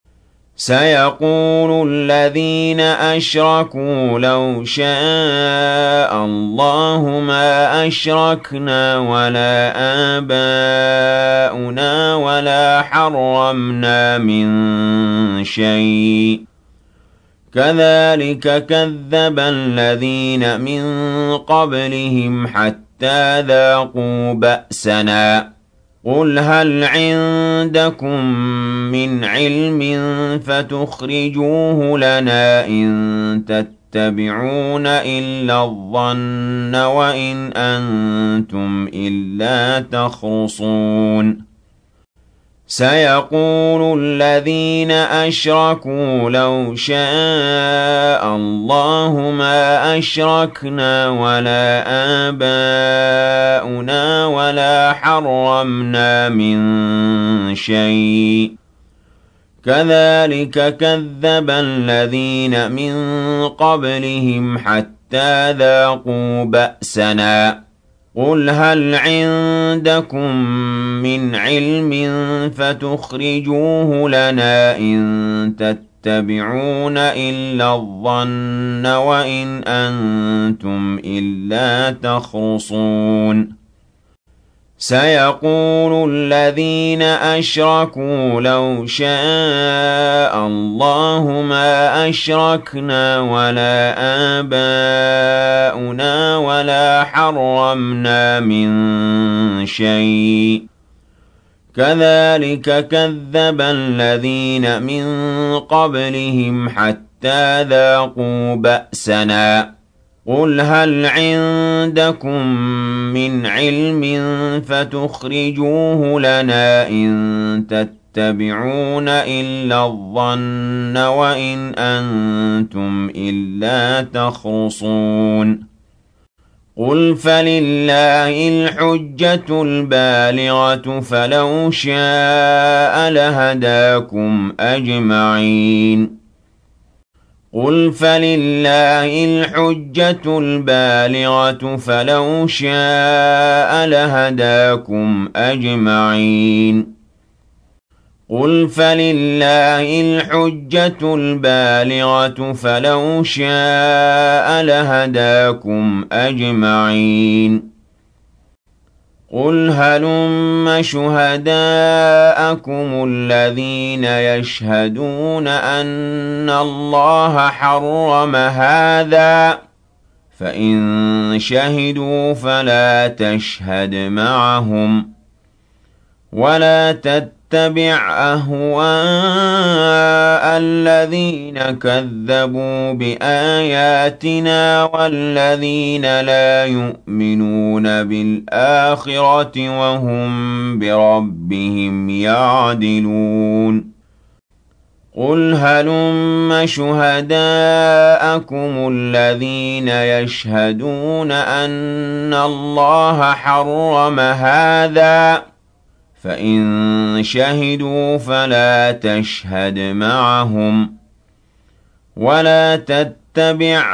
سيقول الذين أشركوا لو شاء الله ما أشركنا ولا آباؤنا ولا حرمنا من شيء كذلك كذب الذين من قبلهم حتى ذاقوا بأسنا قل هل عندكم من علم فتخرجوه لنا إن تتبعون إلا الظن وإن أنتم إلا تخرصون سيقول الذين أشركوا لو شاء الله ما أشركنا ولا آباؤنا ولا حرمنا من شيء كذلك كذب الذين من قبلهم حتى ذاقوا بأسنا قل هل عندكم من علم فتخرجوه لنا إن تتبعون إلا الظن وإن أنتم إلا تخرصون سيقول الذين أشركوا لو شاء الله ما أشركنا ولا آباؤنا ولا حرمنا من شيء كذلك كذب الذين من قبلهم حتى ذاقوا بأسنا قل هل عندكم من علم فتخرجوه لنا إن تتبعون إلا الظن وإن أنتم إلا تخرصون قل فلله الحجة البالغة فلو شاء لهداكم أجمعين قل فلله الحجة البالغة فلو شاء لهداكم أجمعين قُلْ فَلِلَّهِ الْحُجَّةُ الْبَالِغَةُ فَلَوْ شَاءَ لَهَدَاكُمْ أَجْمَعِينَ قُلْ هَلُمَّ شُهَدَاءَكُمُ الَّذِينَ يَشْهَدُونَ أَنَّ اللَّهَ حَرَّمَ هَٰذَا ۖ فَإِن شَهِدُوا فَلَا تَشْهَدْ مَعَهُمْ ۖ وَلَا تَتَّبِعْ أَهْوَاءَ الَّذِينَ كَذَّبُوا بِآيَاتِنَا وَالَّذِينَ لَا يُؤْمِنُونَ بِالْآخِرَةِ وَهُم بِرَبِّهِمْ يَعْدِلُونَ قُلْ هَلُمَّ شُهَدَاءَكُمُ الَّذِينَ يَشْهَدُونَ أَنَّ اللَّهَ حَرَّمَ هَٰذَا ۖ فَإِن شَهِدُوا فَلَا تَشْهَدْ مَعَهُمْ ۖ وَلَا تَتَّبِعْ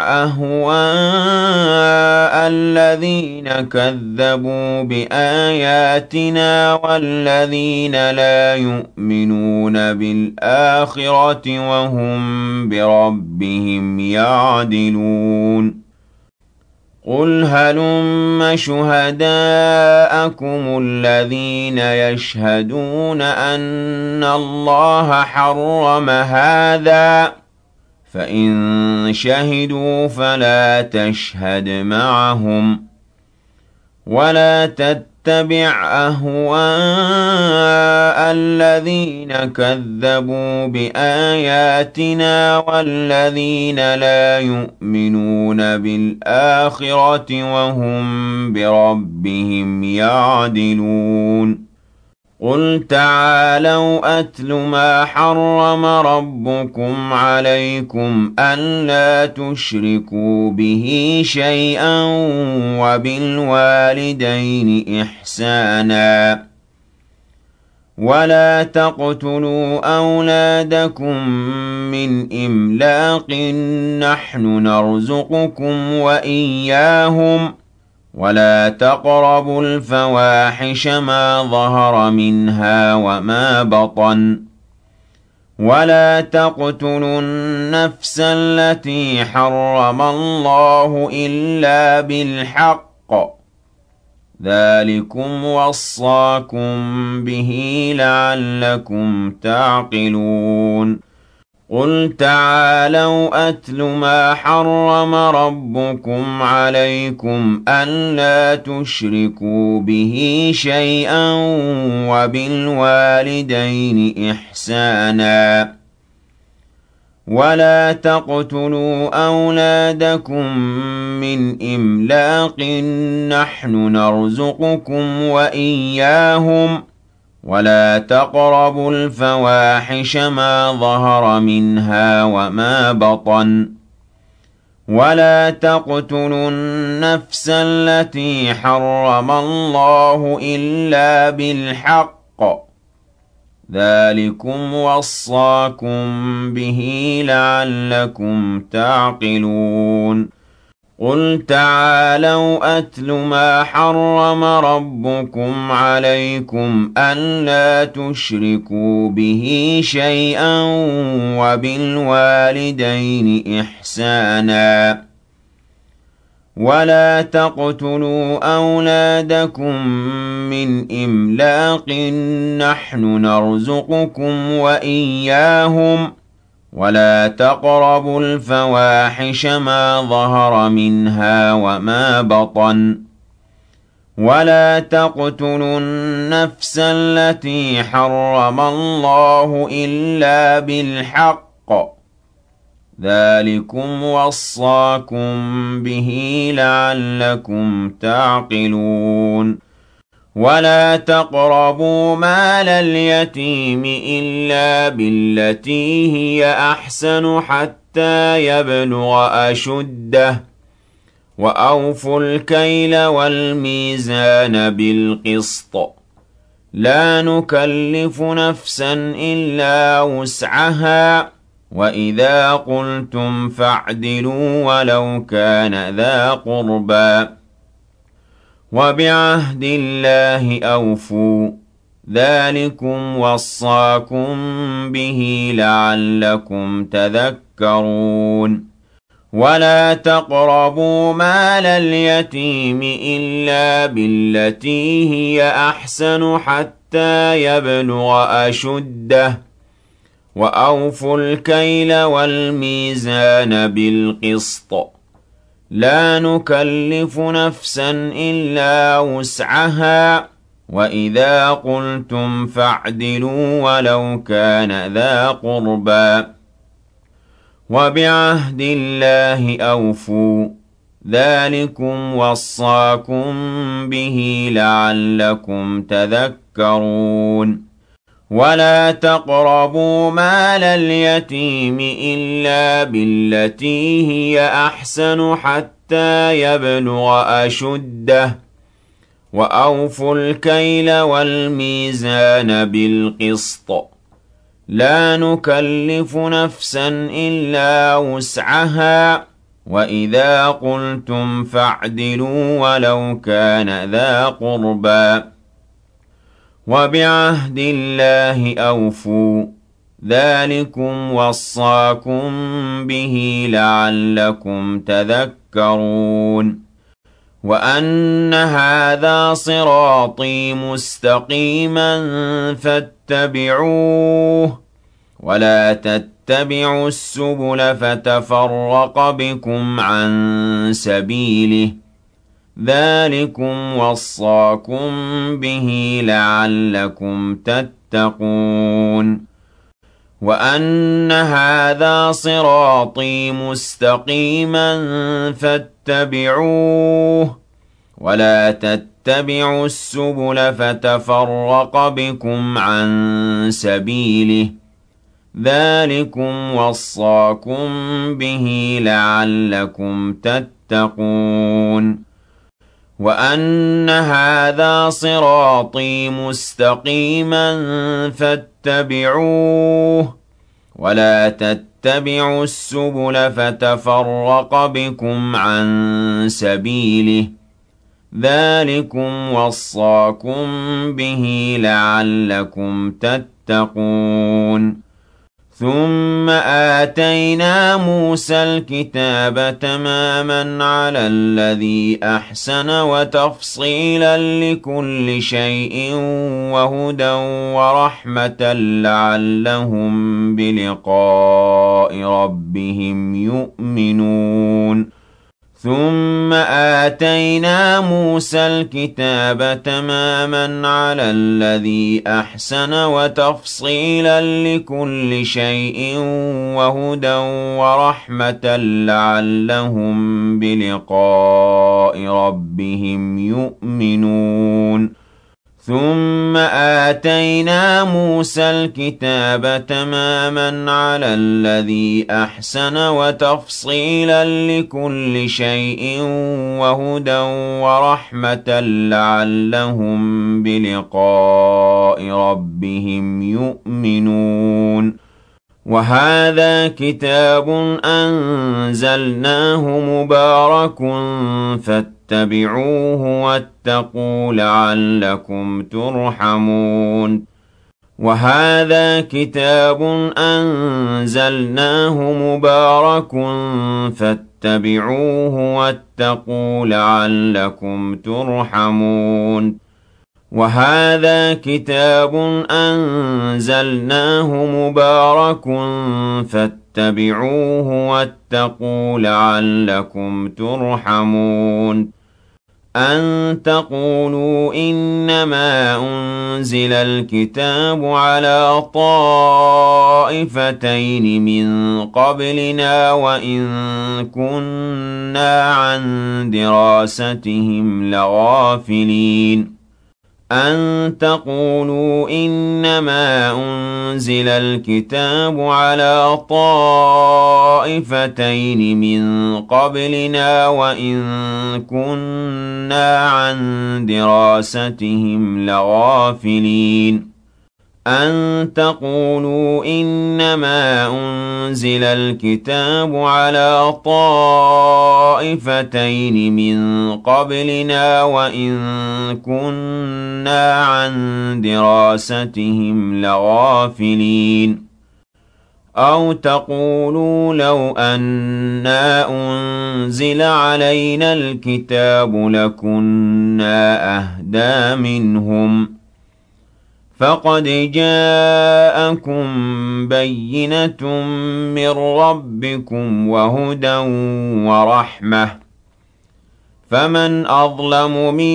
أَهْوَاءَ الَّذِينَ كَذَّبُوا بِآيَاتِنَا وَالَّذِينَ لَا يُؤْمِنُونَ بِالْآخِرَةِ وَهُم بِرَبِّهِمْ يَعْدِلُونَ قُلْ هَلُمَّ شُهَدَاءَكُمُ الَّذِينَ يَشْهَدُونَ أَنَّ اللَّهَ حَرَّمَ هَٰذَا ۖ فَإِن شَهِدُوا فَلَا تَشْهَدْ مَعَهُمْ ۖ وَلَا تَتَّبِعْ أَهْوَاءَ الَّذِينَ كَذَّبُوا بِآيَاتِنَا وَالَّذِينَ لَا يُؤْمِنُونَ بِالْآخِرَةِ وَهُم بِرَبِّهِمْ يَعْدِلُونَ قُلْ تَعَالَوْا أَتْلُ مَا حَرَّمَ رَبُّكُمْ عَلَيْكُمْ أَلَّا تُشْرِكُوا بِهِ شَيْئًا وَبِالْوَالِدَيْنِ إِحْسَانًا وَلَا تَقْتُلُوا أَوْلَادَكُم مِّنْ إِمْلَاقٍ ۖ نَّحْنُ نَرْزُقُكُمْ وَإِيَّاهُمْ ۖ وَلَا تَقْرَبُوا الْفَوَاحِشَ مَا ظَهَرَ مِنْهَا وَمَا بَطَنَ ۖ وَلَا تَقْتُلُوا النَّفْسَ الَّتِي حَرَّمَ اللَّهُ إِلَّا بِالْحَقِّ ۚ ذَٰلِكُمْ وَصَّاكُم بِهِ لَعَلَّكُمْ تَعْقِلُونَ قُلْ تَعَالَوْا أَتْلُ مَا حَرَّمَ رَبُّكُمْ عَلَيْكُمْ أَلَّا تُشْرِكُوا بِهِ شَيْئًا وَبِالْوَالِدَيْنِ إِحْسَانًا وَلَا تَقْتُلُوا أَوْلَادَكُم مِّنْ إِمْلَاقٍ ۖ نَّحْنُ نَرْزُقُكُمْ وَإِيَّاهُمْ ۖ وَلَا تَقْرَبُوا الْفَوَاحِشَ مَا ظَهَرَ مِنْهَا وَمَا بَطَنَ ۖ وَلَا تَقْتُلُوا النَّفْسَ الَّتِي حَرَّمَ اللَّهُ إِلَّا بِالْحَقِّ ۚ ذَٰلِكُمْ وَصَّاكُم بِهِ لَعَلَّكُمْ تَعْقِلُونَ قُلْ تَعَالَوْا أَتْلُ مَا حَرَّمَ رَبُّكُمْ عَلَيْكُمْ أَلَّا تُشْرِكُوا بِهِ شَيْئًا وَبِالْوَالِدَيْنِ إِحْسَانًا وَلَا تَقْتُلُوا أَوْلَادَكُم مِّنْ إِمْلَاقٍ ۖ نَّحْنُ نَرْزُقُكُمْ وَإِيَّاهُمْ ۖ وَلَا تَقْرَبُوا الْفَوَاحِشَ مَا ظَهَرَ مِنْهَا وَمَا بَطَنَ ۖ وَلَا تَقْتُلُوا النَّفْسَ الَّتِي حَرَّمَ اللَّهُ إِلَّا بِالْحَقِّ ۚ ذَٰلِكُمْ وَصَّاكُم بِهِ لَعَلَّكُمْ تَعْقِلُونَ وَلَا تَقْرَبُوا مَالَ الْيَتِيمِ إِلَّا بِالَّتِي هِيَ أَحْسَنُ حَتَّىٰ يَبْلُغَ أَشُدَّهُ ۖ وَأَوْفُوا الْكَيْلَ وَالْمِيزَانَ بِالْقِسْطِ ۖ لَا نُكَلِّفُ نَفْسًا إِلَّا وُسْعَهَا ۖ وَإِذَا قُلْتُمْ فَاعْدِلُوا وَلَوْ كَانَ ذَا قُرْبَىٰ ۖ وَبِعَهْدِ اللَّهِ أَوْفُوا ۚ ذلكم وصاكم به لعلكم تذكرون ولا تقربوا مال اليتيم إلا بالتي هي أحسن حتى يبلغ أشده وأوفوا الكيل والميزان بالقسط لا نكلف نفسا إلا وسعها وإذا قلتم فاعدلوا ولو كان ذا قربى وبعهد الله أوفوا ذلكم وصاكم به لعلكم تذكرون ولا تقربوا مال اليتيم إلا بالتي هي أحسن حتى يبلغ أشده وأوفوا الكيل والميزان بالقسط لا نكلف نفسا إلا وسعها وإذا قلتم فاعدلوا ولو كان ذا قربى وبعهد الله أوفوا ذلكم وصاكم به لعلكم تذكرون وأن هذا صراطي مستقيما فاتبعوه ولا تتبعوا السبل فتفرق بكم عن سبيله ذلكم وصاكم به لعلكم تتقون وأن هذا صراطي مستقيما فاتبعوه ولا تتبعوا السبل فتفرق بكم عن سبيله ذلكم وصاكم به لعلكم تتقون وأن هذا صراطي مستقيما فاتبعوه ولا تتبعوا السبل فتفرق بكم عن سبيله ذلكم وصاكم به لعلكم تتقون ثم آتينا موسى الكتاب تماما على الذي أحسن وتفصيلا لكل شيء وهدى ورحمة لعلهم بلقاء ربهم يؤمنون ثم آتينا موسى الكتاب تماما على الذي أحسن وتفصيلا لكل شيء وهدى ورحمة لعلهم بلقاء ربهم يؤمنون ثم آتينا موسى الكتاب تماما على الذي أحسن وتفصيلا لكل شيء وهدى ورحمة لعلهم بلقاء ربهم يؤمنون وهذا كتاب أنزلناه مبارك فاتبعوه واتقوا لعلكم ترحمون وهذا كتاب أنزلناه مبارك فاتبعوه واتقوا لعلكم ترحمون وهذا كتاب أنزلناه مبارك فاتبعوه واتقوا لعلكم ترحمون أن تقولوا إنما أنزل الكتاب على طائفتين من قبلنا وإن كنا عن دراستهم لغافلين أن تقولوا إنما أنزل الكتاب على طائفتين من قبلنا وإن كنا عن دراستهم لغافلين أن تقولوا إنما أنزل الكتاب على طائفتين من قبلنا وإن كنا عن دراستهم لغافلين أو تقولوا لو أنا أنزل علينا الكتاب لكنا أهدى منهم فقد جاءكم بينة من ربكم وهدى ورحمة فمن أظلم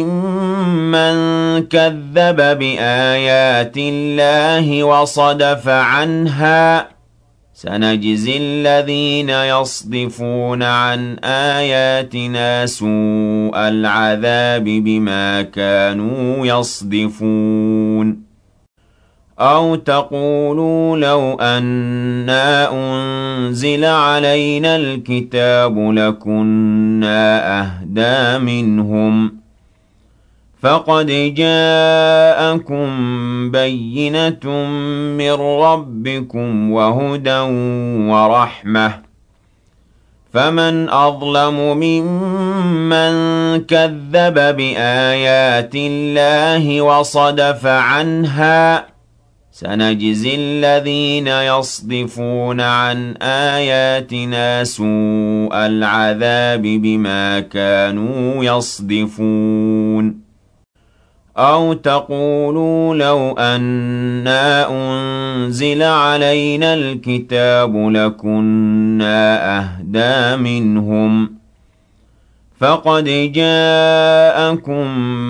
ممن كذب بآيات الله وصدف عنها سنجزي الذين يصدفون عن آياتنا سوء العذاب بما كانوا يصدفون أو تقولوا لو أنا أنزل علينا الكتاب لكنا أهدى منهم فقد جاءكم بينة من ربكم وهدى ورحمة فمن أظلم ممن كذب بآيات الله وصدف عنها سنجزي الذين يصدفون عن آياتنا سوء العذاب بما كانوا يصدفون أو تقولوا لو أنا أنزل علينا الكتاب لكنا أهدى منهم فقد جاءكم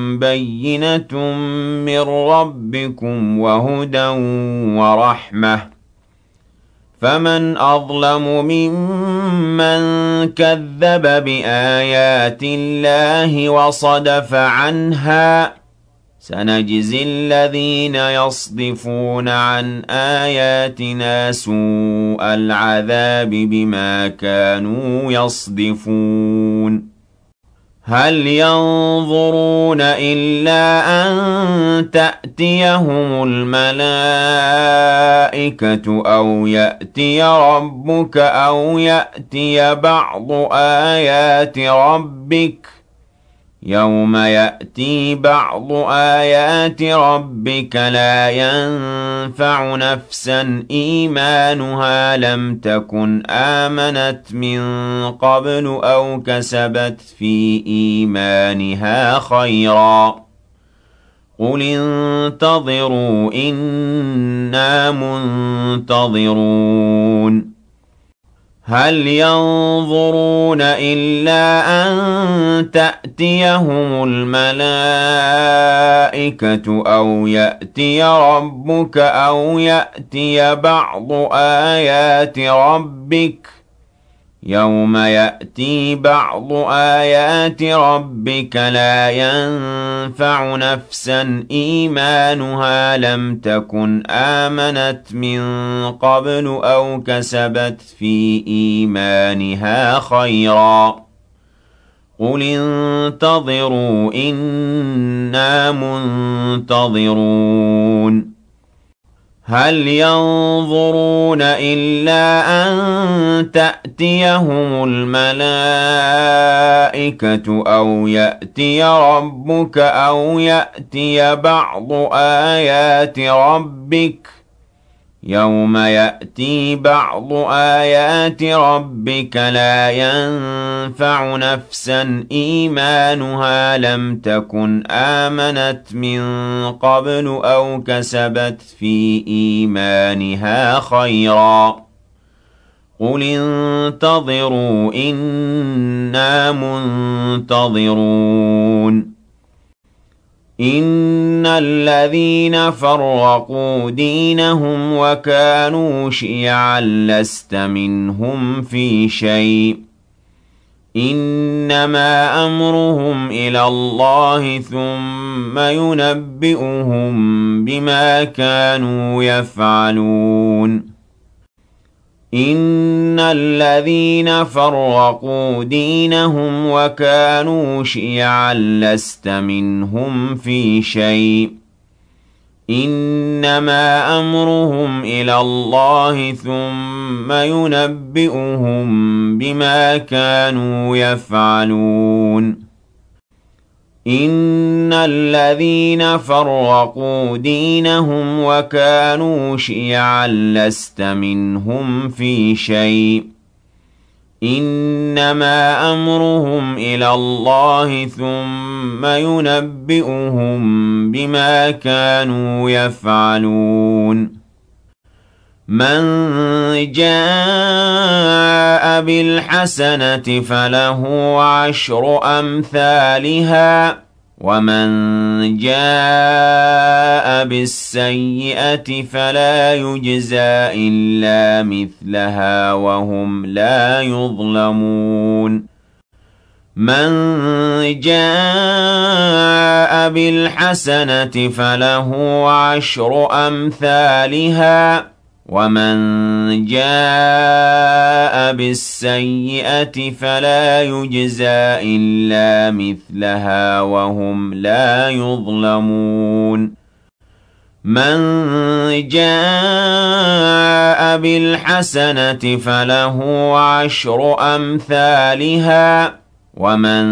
بينة من ربكم وهدى ورحمة فمن أظلم ممن كذب بآيات الله وصدف عنها سنجزي الذين يصدفون عن آياتنا سوء العذاب بما كانوا يصدفون هل ينظرون إلا أن تأتيهم الملائكة أو يأتي ربك أو يأتي بعض آيات ربك يوم يأتي بعض آيات ربك لا ينفع نفسا إيمانها لم تكن آمنت من قبل أو كسبت في إيمانها خيرا قل انتظروا إنا منتظرون هل ينظرون إلا أن تأتيهم الملائكة أو يأتي ربك أو يأتي بعض آيات ربك يوم يأتي بعض آيات ربك لا ينفع نفسا إيمانها لم تكن آمنت من قبل أو كسبت في إيمانها خيرا قل انتظروا إنا منتظرون هل ينظرون إلا أن تأتيهم الملائكة أو يأتي ربك أو يأتي بعض آيات ربك يوم يأتي بعض آيات ربك لا ينفع نفسا إيمانها لم تكن آمنت من قبل أو كسبت في إيمانها خيرا قل انتظروا إنا منتظرون إن الذين فرقوا دينهم وكانوا شيعا لست منهم في شيء إنما أمرهم إلى الله ثم ينبئهم بما كانوا يفعلون إن الذين فرقوا دينهم وكانوا شيعا لست منهم في شيء إنما أمرهم إلى الله ثم ينبئهم بما كانوا يفعلون إن الذين فرقوا دينهم وكانوا شيعا لست منهم في شيء إنما أمرهم إلى الله ثم ينبئهم بما كانوا يفعلون من جاء بالحسنة فله عشر أمثالها ومن جاء بالسيئة فلا يجزى إلا مثلها وهم لا يظلمون من جاء بالحسنة فله عشر أمثالها ومن جاء بالسيئة فلا يجزى إلا مثلها وهم لا يظلمون من جاء بالحسنة فله عشر أمثالها ومن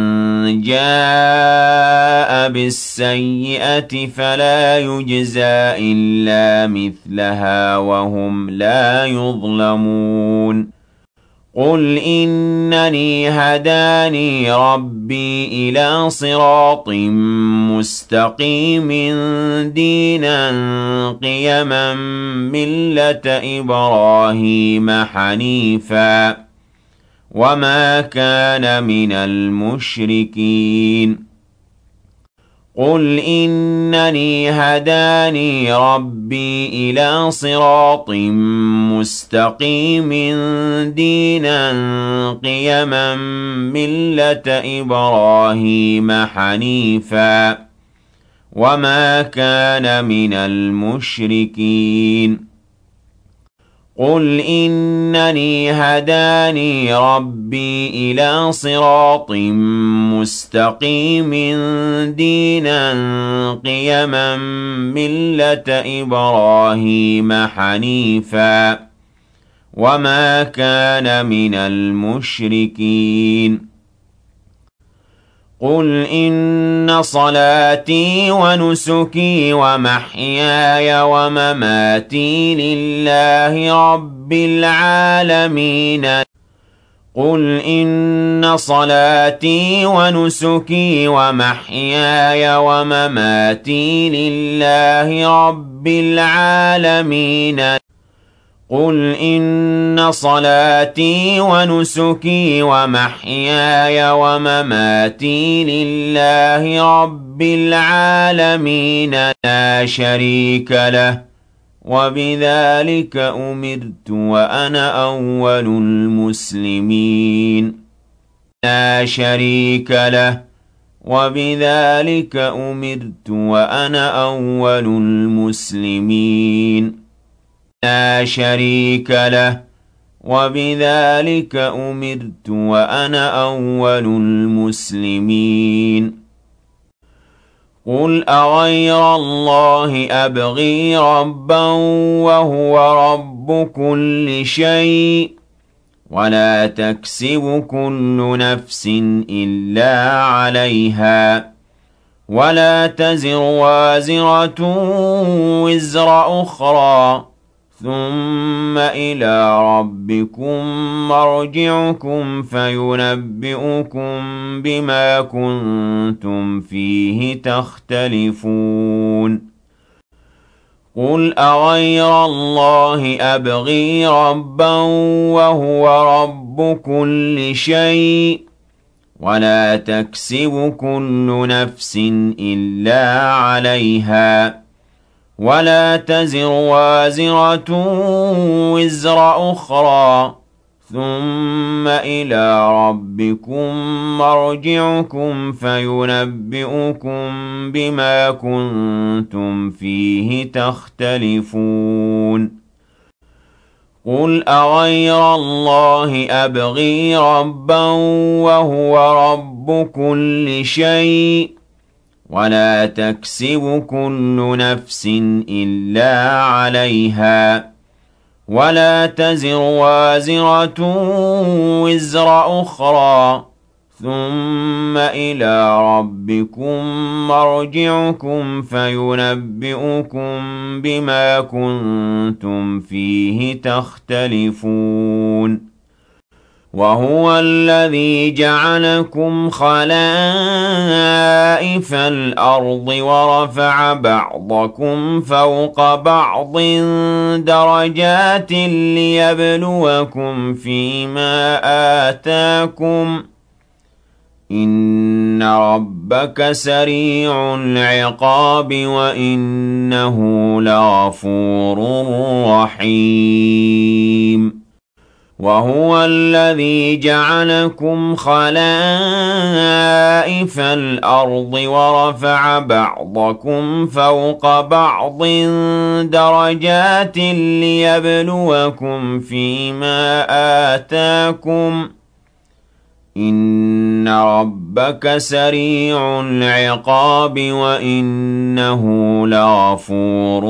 جاء بالسيئة فلا يجزى إلا مثلها وهم لا يظلمون قل إنني هداني ربي إلى صراط مستقيم دينا قيما ملة إبراهيم حنيفا وما كان من المشركين قل إنني هداني ربي إلى صراط مستقيم دينا قيما ملة إبراهيم حنيفا وما كان من المشركين قل إنني هداني ربي إلى صراط مستقيم دينا قيما ملة إبراهيم حنيفا وما كان من المشركين قل إن صلاتي ونسكي ومحياي ومماتي لله رب العالمين قل إن صلاتي ونسكي ومحياي ومماتي لله رب العالمين قل إن صلاتي ونسكي ومحياي ومماتي لله رب العالمين لا شريك له وبذلك أمرت وأنا أول المسلمين لا شريك له وبذلك أمرت وأنا أول المسلمين لا شريك له وبذلك أمرت وأنا أول المسلمين قل أغير الله أبغي ربا وهو رب كل شيء ولا تكسب كل نفس إلا عليها ولا تزر وازرة وزر أخرى ثم إلى ربكم مرجعكم فينبئكم بما كنتم فيه تختلفون قل أغير الله أبغي ربا وهو رب كل شيء ولا تكسب كل نفس إلا عليها ولا تزر وازرة وزر أخرى ثم إلى ربكم مرجعكم فينبئكم بما كنتم فيه تختلفون قل أغير الله أبغي ربا وهو رب كل شيء ولا تكسب كل نفس إلا عليها ولا تزر وازرة وزر أخرى ثم إلى ربكم مرجعكم فينبئكم بما كنتم فيه تختلفون وهو الذي جعلكم خلائف الأرض ورفع بعضكم فوق بعض درجات ليبلوكم فيما آتاكم إن ربك سريع العقاب وإنه لغفور رحيم وهو الذي جعلكم خلائف الأرض ورفع بعضكم فوق بعض درجات ليبلوكم فيما آتاكم إن ربك سريع العقاب وإنه لغفور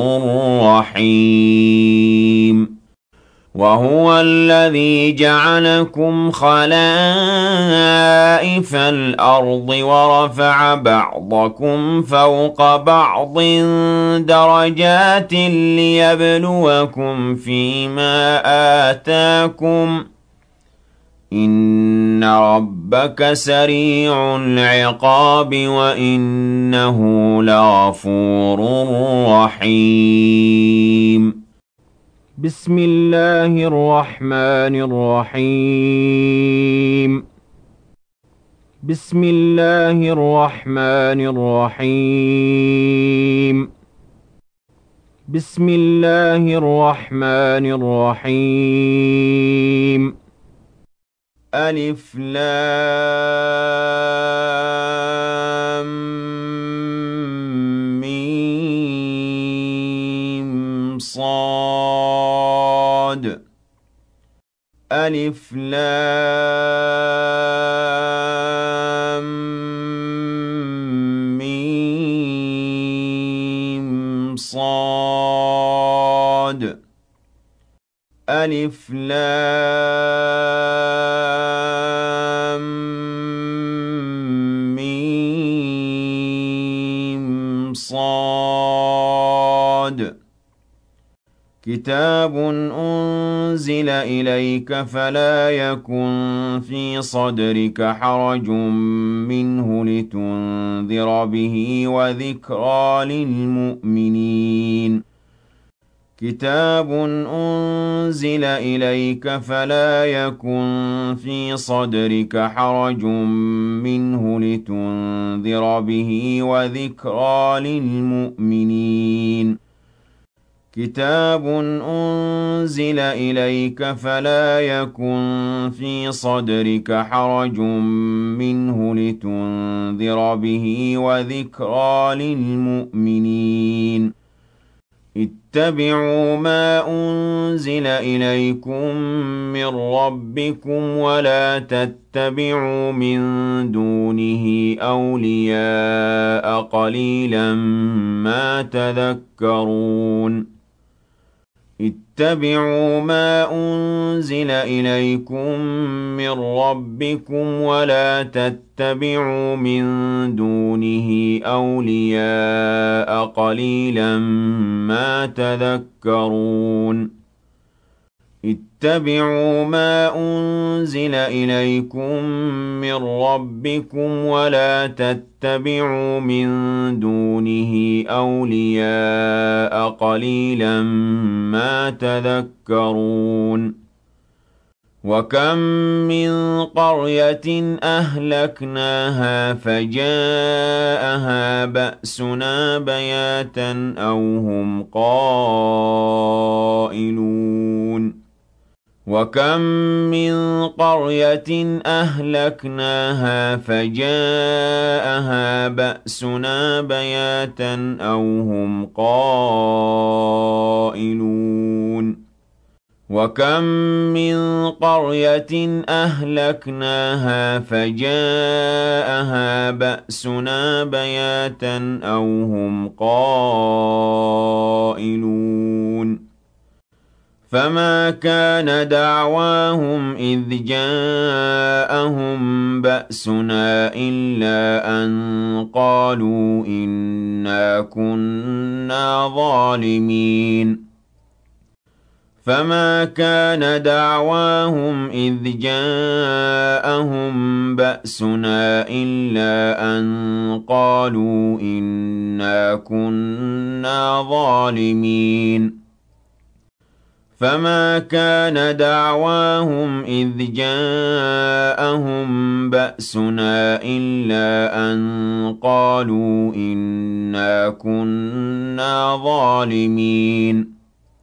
رحيم وهو الذي جعلكم خلائف الأرض ورفع بعضكم فوق بعض درجات ليبلوكم فيما آتاكم إن ربك سريع العقاب وإنه لغفور رحيم بسم الله الرحمن الرحيم بسم الله الرحمن الرحيم بسم الله الرحمن الرحيم ألف لام ميم صاد ألف لام ميم صاد ألف لام ميم صاد كتاب أنزل إليك فلا يكن في صدرك حرج منه لتنذر به وذكرى للمؤمنين كتاب أنزل إليك فلا يكن في صدرك حرج منه لتنذر به وذكرى للمؤمنين كتاب أنزل إليك فلا يكن في صدرك حرج منه لتنذر به وذكرى للمؤمنين اتبعوا ما أنزل إليكم من ربكم ولا تتبعوا من دونه أولياء قليلا ما تذكرون اتبعوا ما أنزل إليكم من ربكم ولا تتبعوا من دونه أولياء قليلا ما تذكرون اتبعوا ما أنزل إليكم من ربكم ولا تتبعوا من دونه أولياء قليلا ما تذكرون وكم من قرية أهلكناها فجاءها بأسنا بياتا أو هم قائلون وكم من قرية أهلكناها فجاءها بأسنا بياتا أو هم قائلون وَكَم مِّن قَرْيَةٍ أَهْلَكْنَاهَا فَجَاءَهَا بَأْسُنَا بَيَاتًا أَوْ هُمْ قَائِلُونَ فَمَا كَانَ دَعْوَاهُمْ إِذْ جَاءَهُم بَأْسُنَا إِلَّا أَن قَالُوا إِنَّا كُنَّا ظَالِمِينَ فَمَا كَانَ دَعْوَاهُمْ إِذْ جَاءَهُم بَأْسُنَا إِلَّا أَن قَالُوا إِنَّا كُنَّا ظَالِمِينَ فَمَا كَانَ دَعْوَاهُمْ إِذْ جَاءَهُم بَأْسُنَا إِلَّا أَن قَالُوا إِنَّا كُنَّا ظَالِمِينَ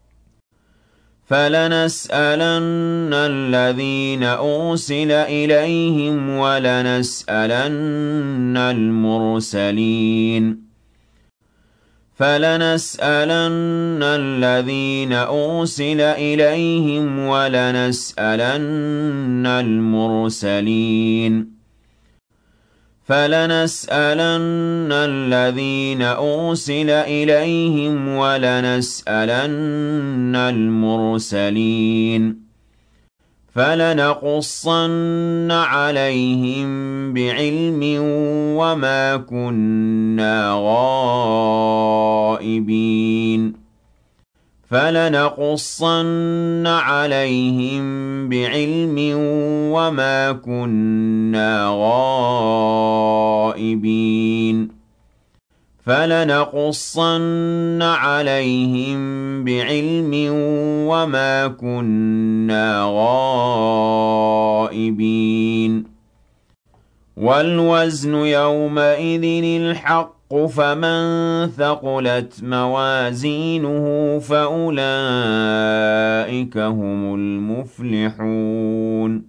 فَلَنَسْأَلَنَّ الَّذِينَ أُرْسِلَ إِلَيْهِمْ وَلَنَسْأَلَنَّ الْمُرْسَلِينَ فَلَنَسْأَلَنَّ الَّذِينَ أُرْسِلَ إِلَيْهِمْ وَلَنَسْأَلَنَّ الْمُرْسَلِينَ فَلَنَسْأَلَنَّ الَّذِينَ أُرْسِلَ إِلَيْهِمْ وَلَنَسْأَلَنَّ الْمُرْسَلِينَ فَلَنَقُصَّنَّ عَلَيْهِم بِعِلْمٍ وَمَا كُنَّا غَائِبِينَ فَلَنَقُصَّنَّ عَلَيْهِم بِعِلْمٍ وَمَا كُنَّا غَائِبِينَ فَلَنَقُصَّنَّ عَلَيْهِم بِعِلْمٍ وَمَا كُنَّا غَائِبِينَ وَالْوَزْنُ يَوْمَئِذٍ الْحَقُّ فَمَن ثَقُلَتْ مَوَازِينُهُ فَأُولَٰئِكَ هُمُ الْمُفْلِحُونَ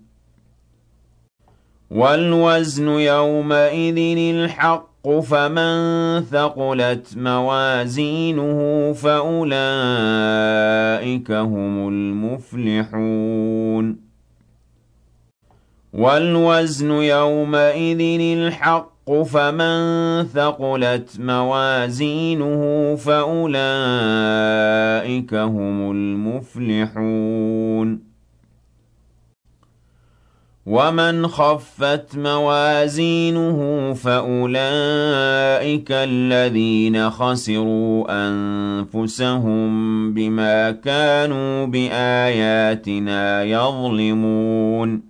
وَالْوَزْنُ يَوْمَئِذٍ الْحَقُّ فَمَن ثَقُلَتْ مَوَازِينُهُ فَأُولَٰئِكَ هُمُ الْمُفْلِحُونَ وَالْوَزْنُ يَوْمَئِذٍ الْحَقُّ فَمَن ثَقُلَتْ مَوَازِينُهُ فَأُولَٰئِكَ هُمُ الْمُفْلِحُونَ وَمَنْ خَفَّتْ مَوَازِينُهُ فَأُولَئِكَ الَّذِينَ خَسِرُوا أَنفُسَهُم بِمَا كَانُوا بِآيَاتِنَا يَظْلِمُونَ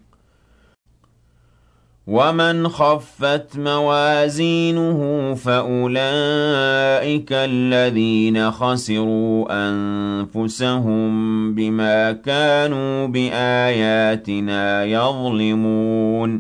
وَمَنْ خَفَّتْ مَوَازِينُهُ فَأُولَئِكَ الَّذِينَ خَسِرُوا أَنفُسَهُم بِمَا كَانُوا بِآيَاتِنَا يَظْلِمُونَ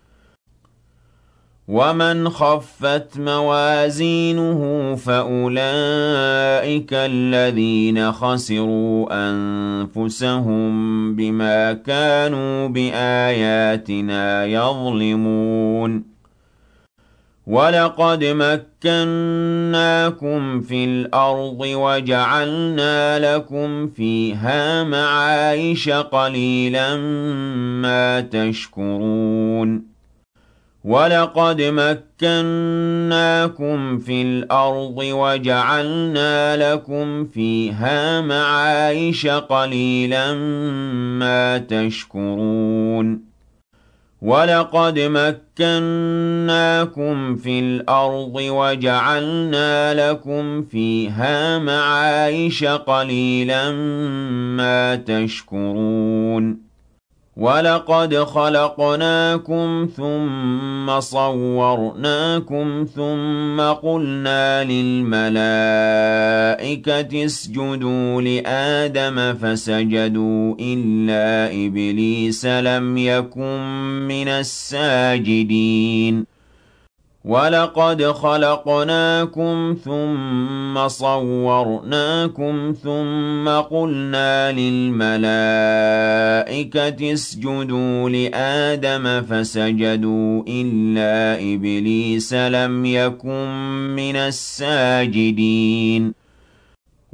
وَمَنْ خَفَّتْ مَوَازِينُهُ فَأُولَئِكَ الَّذِينَ خَسِرُوا أَنفُسَهُم بِمَا كَانُوا بِآيَاتِنَا يَظْلِمُونَ وَلَقَدْ مَكَّنَّاكُمْ فِي الْأَرْضِ وَجَعَلْنَا لَكُمْ فِيهَا مَعَايِشَ قَلِيلًا مَا تَشْكُرُونَ وَلَقَدْ مَكَّنَّاكُمْ فِي الْأَرْضِ وَجَعَلْنَا لَكُمْ فِيهَا مَعَايِشَ قَلِيلًا مَا تَشْكُرُونَ وَلَقَدْ مَكَّنَّاكُمْ فِي الْأَرْضِ وَجَعَلْنَا لَكُمْ فِيهَا مَعَايِشَ قَلِيلًا مَا تَشْكُرُونَ وَلَقَدْ خَلَقْنَاكُمْ ثُمَّ صَوَّرْنَاكُمْ ثُمَّ قُلْنَا لِلْمَلَائِكَةِ اسْجُدُوا لِآدَمَ فَسَجَدُوا إِلَّا إِبْلِيسَ لَمْ يَكُن مِّنَ السَّاجِدِينَ وَلَقَدْ خَلَقْنَاكُمْ ثُمَّ صَوَّرْنَاكُمْ ثُمَّ قُلْنَا لِلْمَلَائِكَةِ اسْجُدُوا لِآدَمَ فَسَجَدُوا إِلَّا إِبْلِيسَ لَمْ يَكُن مِّنَ السَّاجِدِينَ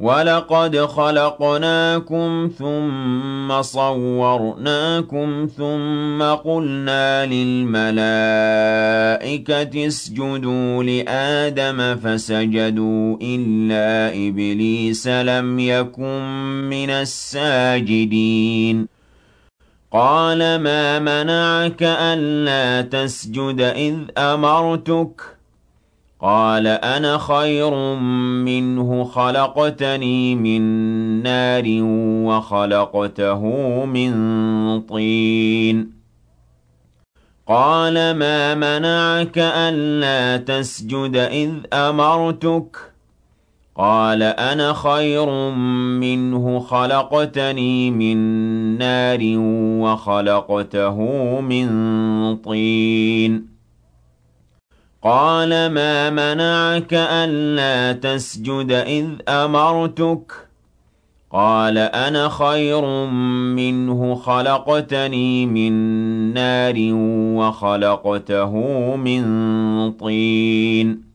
وَلَقَدْ خَلَقْنَاكُمْ ثُمَّ صَوَّرْنَاكُمْ ثُمَّ قُلْنَا لِلْمَلَائِكَةِ اسْجُدُوا لِآدَمَ فَسَجَدُوا إِلَّا إِبْلِيسَ لَمْ يَكُن مِّنَ السَّاجِدِينَ قَالَ مَا مَنَعَكَ أَلَّا تَسْجُدَ إِذْ أَمَرْتُكَ قَالَ أَنَا خَيْرٌ مِّنْهُ خَلَقْتَنِي مِن نَّارٍ وَخَلَقْتَهُ مِن طِينٍ قَالَ مَا مَنَعَكَ أَلَّا تَسْجُدَ إِذْ أَمَرْتُكَ قَالَ أَنَا خَيْرٌ مِّنْهُ خَلَقْتَنِي مِن نَّارٍ وَخَلَقْتَهُ مِن طِينٍ قَالَ مَا مَنَعَكَ أَلَّا تَسْجُدَ إِذْ أَمَرْتُكَ قَالَ أَنَا خَيْرٌ مِّنْهُ خَلَقْتَنِي مِن نَّارٍ وَخَلَقْتَهُ مِن طِينٍ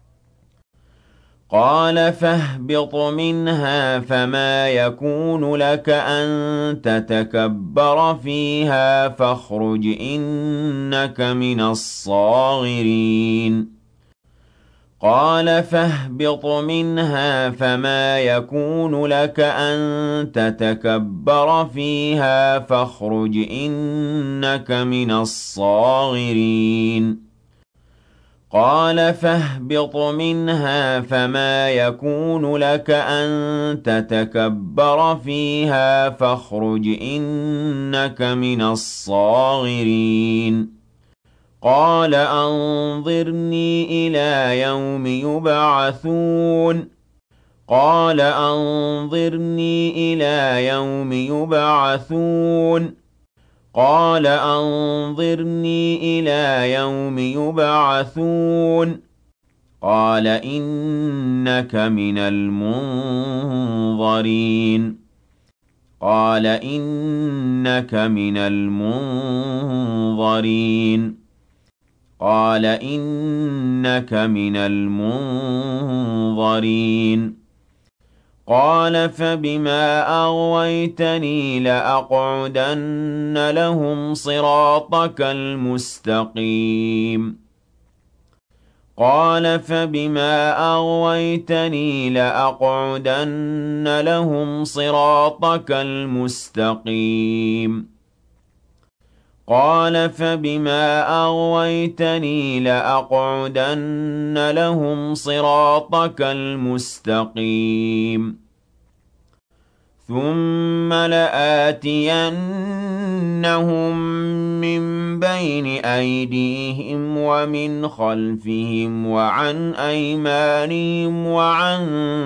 قَالَ فَاهْبِطْ مِنْهَا فَمَا يَكُونُ لَكَ أَن تَتَكَبَّرَ فِيهَا فَاخْرُجْ إِنَّكَ مِنَ الصَّاغِرِينَ قَالَ فَاهْبِطْ مِنْهَا فَمَا يَكُونُ لَكَ أَن تَتَكَبَّرَ فِيهَا فَاخْرُجْ إِنَّكَ مِنَ الصَّاغِرِينَ قَالَ فَاهْبِطْ مِنْهَا فَمَا يَكُونُ لَكَ أَن تَتَكَبَّرَ فِيهَا فَاخْرُجْ إِنَّكَ مِنَ الصَّاغِرِينَ قَالَ أَنظِرْنِي إِلَىٰ يَوْمِ يُبْعَثُونَ قَالَ أَنظِرْنِي إِلَىٰ يَوْمِ يُبْعَثُونَ قَالَ أَنظِرْنِي إِلَىٰ يَوْمِ يُبْعَثُونَ قَالَ إِنَّكَ مِنَ الْمُنظَرِينَ قَالَ إِنَّكَ مِنَ الْمُنظَرِينَ قَالَ إِنَّكَ مِنَ الْمُنظَرِينَ قَالَ فَبِمَا أَغْوَيْتَنِي لَأَقْعُدَنَّ لَهُمْ صِرَاطَكَ الْمُسْتَقِيمَ قَالَ فَبِمَا أَغْوَيْتَنِي لَأَقْعُدَنَّ لَهُمْ صِرَاطَكَ الْمُسْتَقِيمَ قَالَ فَبِمَا أَغْوَيْتَنِي لَأَقْعُدَنَّ لَهُمْ صِرَاطَكَ الْمُسْتَقِيمَ ثُمَّ لَآتِيَنَّهُم مِّن بَيْنِ أَيْدِيهِمْ وَمِنْ خَلْفِهِمْ وَعَنْ أَيْمَانِهِمْ وَعَن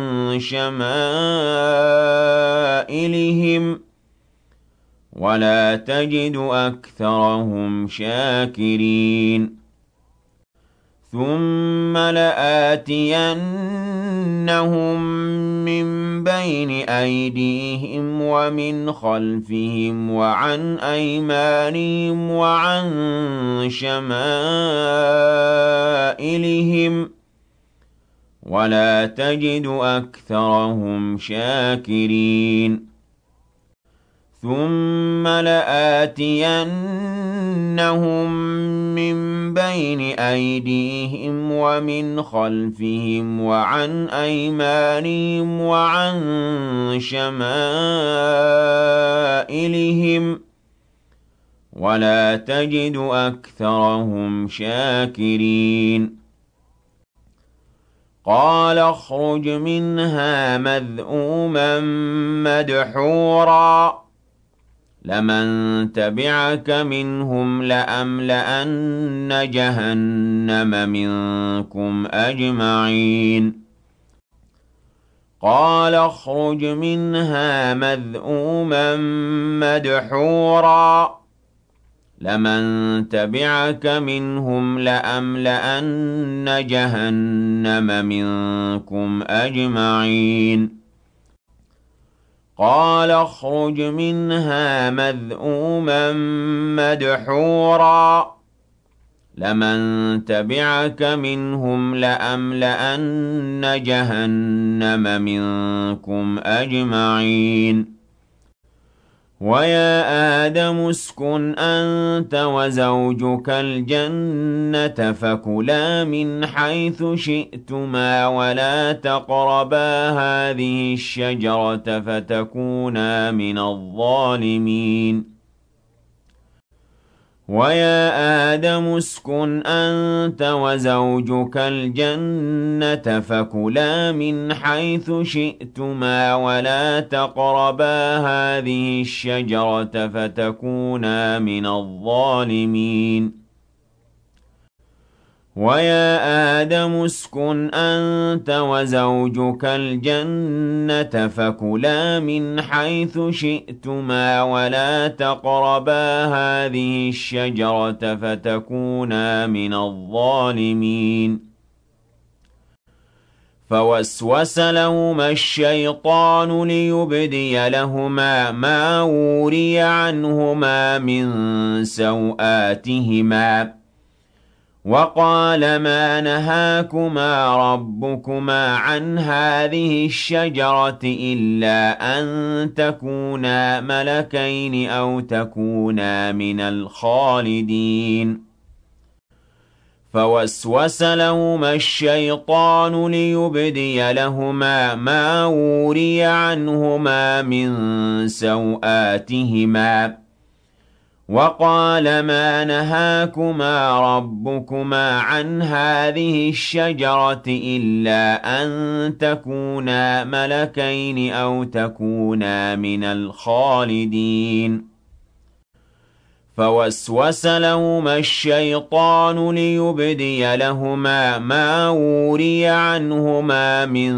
شَمَائِلِهِمْ وَلَا تَجِدُ أَكْثَرَهُمْ شَاكِرِينَ ثُمَّ لَآتِيَنَّهُم مِّن بَيْنِ أَيْدِيهِمْ وَمِنْ خَلْفِهِمْ وَعَنْ أَيْمَانِهِمْ وَعَن شَمَائِلِهِمْ وَلَا تَجِدُ أَكْثَرَهُمْ شَاكِرِينَ ثُمَّ لَآتِيَنَّهُم مِّن بَيْنِ أَيْدِيهِمْ وَمِنْ خَلْفِهِمْ وَعَنْ أَيْمَانِهِمْ وَعَن شَمَائِلِهِمْ وَلَا تَجِدُ أَكْثَرَهُمْ شَاكِرِينَ قَالَ اخْرُجْ مِنْهَا مَذْءُومًا مَّدْحُورًا لَمَن تَبِعَكَ مِنْهُمْ لَأَمْلَأَنَّ جَهَنَّمَ مِنكُمْ أَجْمَعِينَ قَالَ اخْرُجْ مِنْهَا مَذْءُومًا مَّدْحُورًا لَمَن تَبِعَكَ مِنْهُمْ لَأَمْلَأَنَّ جَهَنَّمَ مِنكُمْ أَجْمَعِينَ قَالَ اخْرُجْ مِنْهَا مَذْءُومًا مَّدْحُورًا لمن تبعك منهم لأملأن جهنم منكم أجمعين ويا آدم اسكن أنت وزوجك الجنة فكلا من حيث شئتما ولا تقربا هذه الشجرة فتكونا من الظالمين ويا آدم اسكن أنت وزوجك الجنة فكلا من حيث شئتما ولا تقربا هذه الشجرة فتكونا من الظالمين ويا آدم اسكن أنت وزوجك الجنة فكلا من حيث شئتما ولا تقربا هذه الشجرة فتكونا من الظالمين فوسوس لهما الشيطان ليبدي لهما ما وري عنهما من سوآتهما وقال ما نهاكما ربكما عن هذه الشجرة إلا أن تكونا ملكين أو تكونا من الخالدين فوسوس لهما الشيطان ليبدي لهما ما وري عنهما من سوآتهما وقال ما نهاكما ربكما عن هذه الشجرة إلا أن تكونا ملكين أو تكونا من الخالدين فوسوس لهما الشيطان ليبدي لهما ما وري عنهما من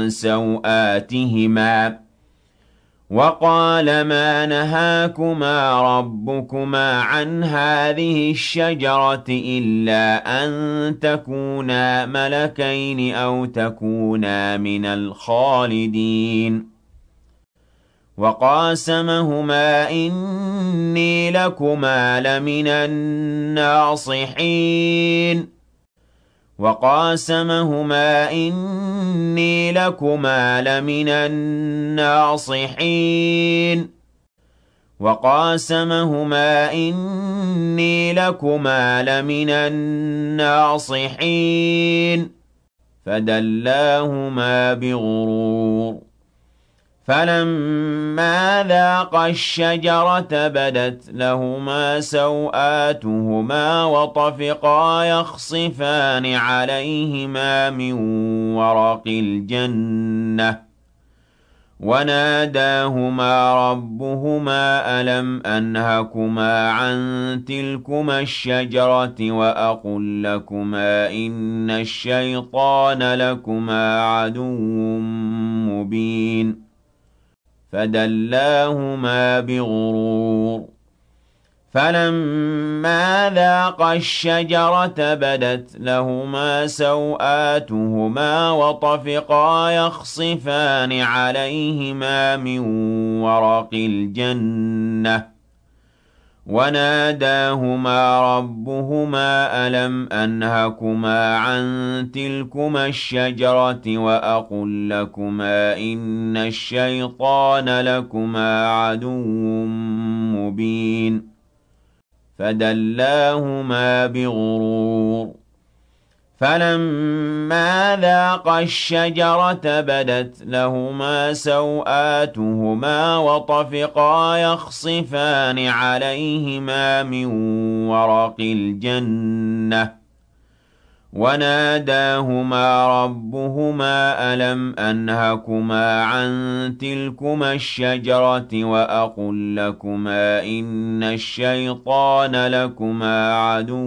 سوآتهما وقال ما نهاكما ربكما عن هذه الشجرة إلا أن تكونا ملكين أو تكونا من الخالدين وقاسمهما إني لكما لمن الناصحين وقاسمهما إني لكما لمن الناصحين وقاسمهما إني لكما لمن الناصحين فدلاهما بغرور فلما ذاقا الشجرة بدت لهما سوآتهما وطفقا يخصفان عليهما من ورق الجنة وناداهما ربهما ألم أنهكما عن تلكما الشجرة وأقل لكما إن الشيطان لكما عدو مبين فدلاهما بغرور فلما ذاقا الشجرة بدت لهما سوآتهما وطفقا يخصفان عليهما من ورق الجنة وناداهما ربهما ألم أنهكما عن تلكما الشجرة وأقل لكما إن الشيطان لكما عدو مبين فدلاهما بغرور فلما ذاقا الشجرة بدت لهما سوآتهما وطفقا يخصفان عليهما من ورق الجنة وناداهما ربهما ألم أنهكما عن تلكما الشجرة وأقل لكما إن الشيطان لكما عدو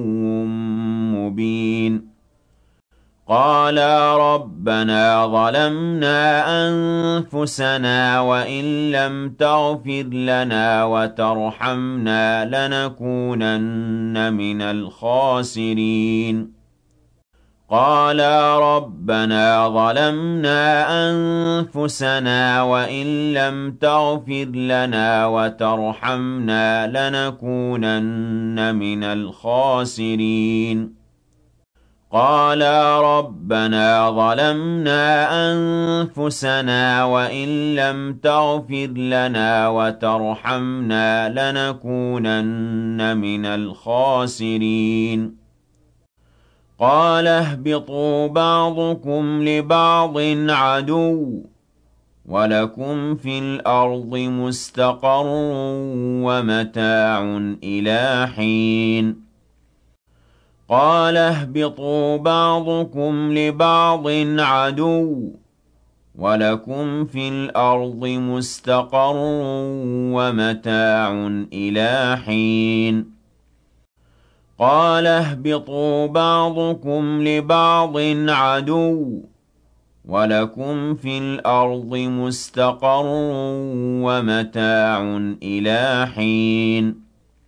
مبين قالا ربنا ظلمنا أنفسنا وإن لم تغفر لنا وترحمنا لنكونن من الخاسرين قالا ربنا ظلمنا أنفسنا وإن لم تغفر لنا وترحمنا لنكونن من الخاسرين قالا ربنا ظلمنا أنفسنا وإن لم تغفر لنا وترحمنا لنكونن من الخاسرين قال اهبطوا بعضكم لبعض عدو ولكم في الأرض مستقر ومتاع إلى حين قال اهبطوا بعضكم لبعض عدو ولكم في الأرض مستقر ومتاع إلى حين قال اهبطوا بعضكم لبعض عدو ولكم في الأرض مستقر ومتاع إلى حين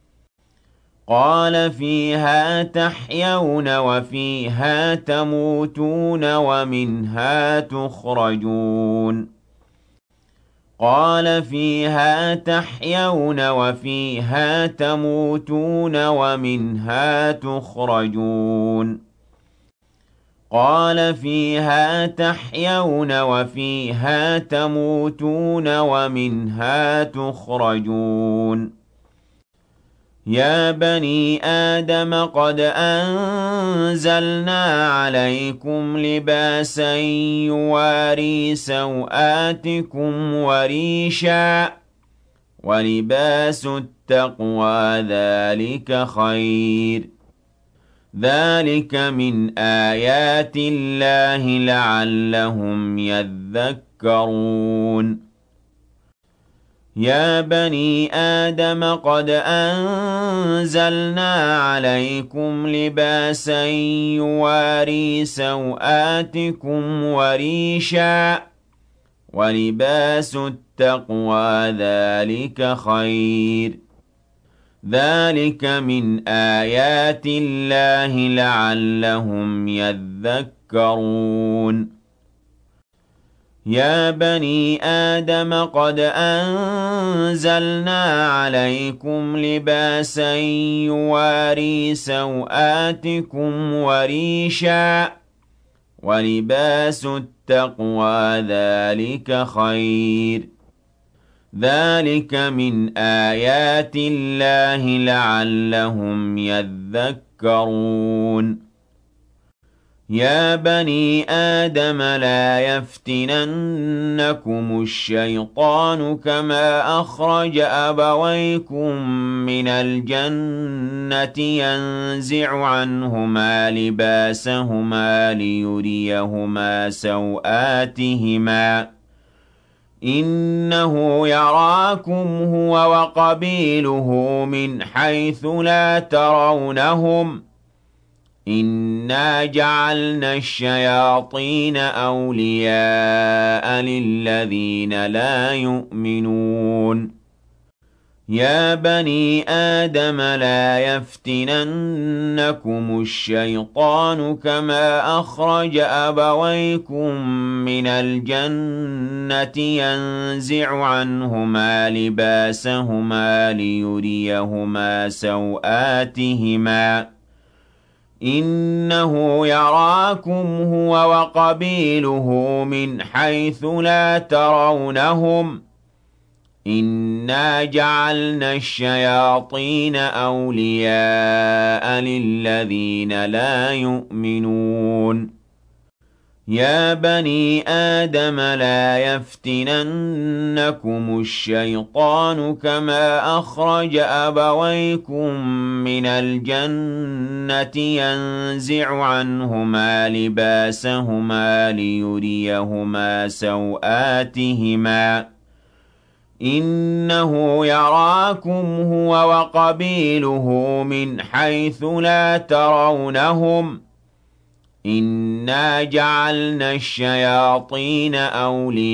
قال فيها تحيون وفيها تموتون ومنها تخرجون قال فيها تحيون وفيها تموتون ومنها تخرجون قال فيها تحيون وفيها تموتون ومنها تخرجون يا بني آدم قد أنزلنا عليكم لباسا يواري سوآتكم وريشا ولباس التقوى ذلك خير ذلك من آيات الله لعلهم يذكرون يا بني آدم قد أنزلنا عليكم لباسا يواري سوآتكم وريشا ولباس التقوى ذلك خير ذلك من آيات الله لعلهم يذكرون يا بني آدم قد أنزلنا عليكم لباسا يواري سوآتكم وريشا ولباس التقوى ذلك خير ذلك من آيات الله لعلهم يذكرون يا بني آدم لا يفتننكم الشيطان كما أخرج أبويكم من الجنة ينزع عنهما لباسهما ليريهما سوآتهما إنه يراكم هو وقبيله من حيث لا ترونهم إنا جعلنا الشياطين أولياء للذين لا يؤمنون يا بني آدم لا يفتننكم الشيطان كما أخرج أبويكم من الجنة ينزع عنهما لباسهما ليريهما سوآتهما إنه يراكم هو وقبيله من حيث لا ترونهم إنا جعلنا الشياطين أولياء للذين لا يؤمنون يا بني آدم لا يفتننكم الشيطان كما أخرج أبويكم من الجنة ينزع عنهما لباسهما ليريهما سوآتهما إنه يراكم هو وقبيله من حيث لا ترونهم إنا جعلنا الشياطين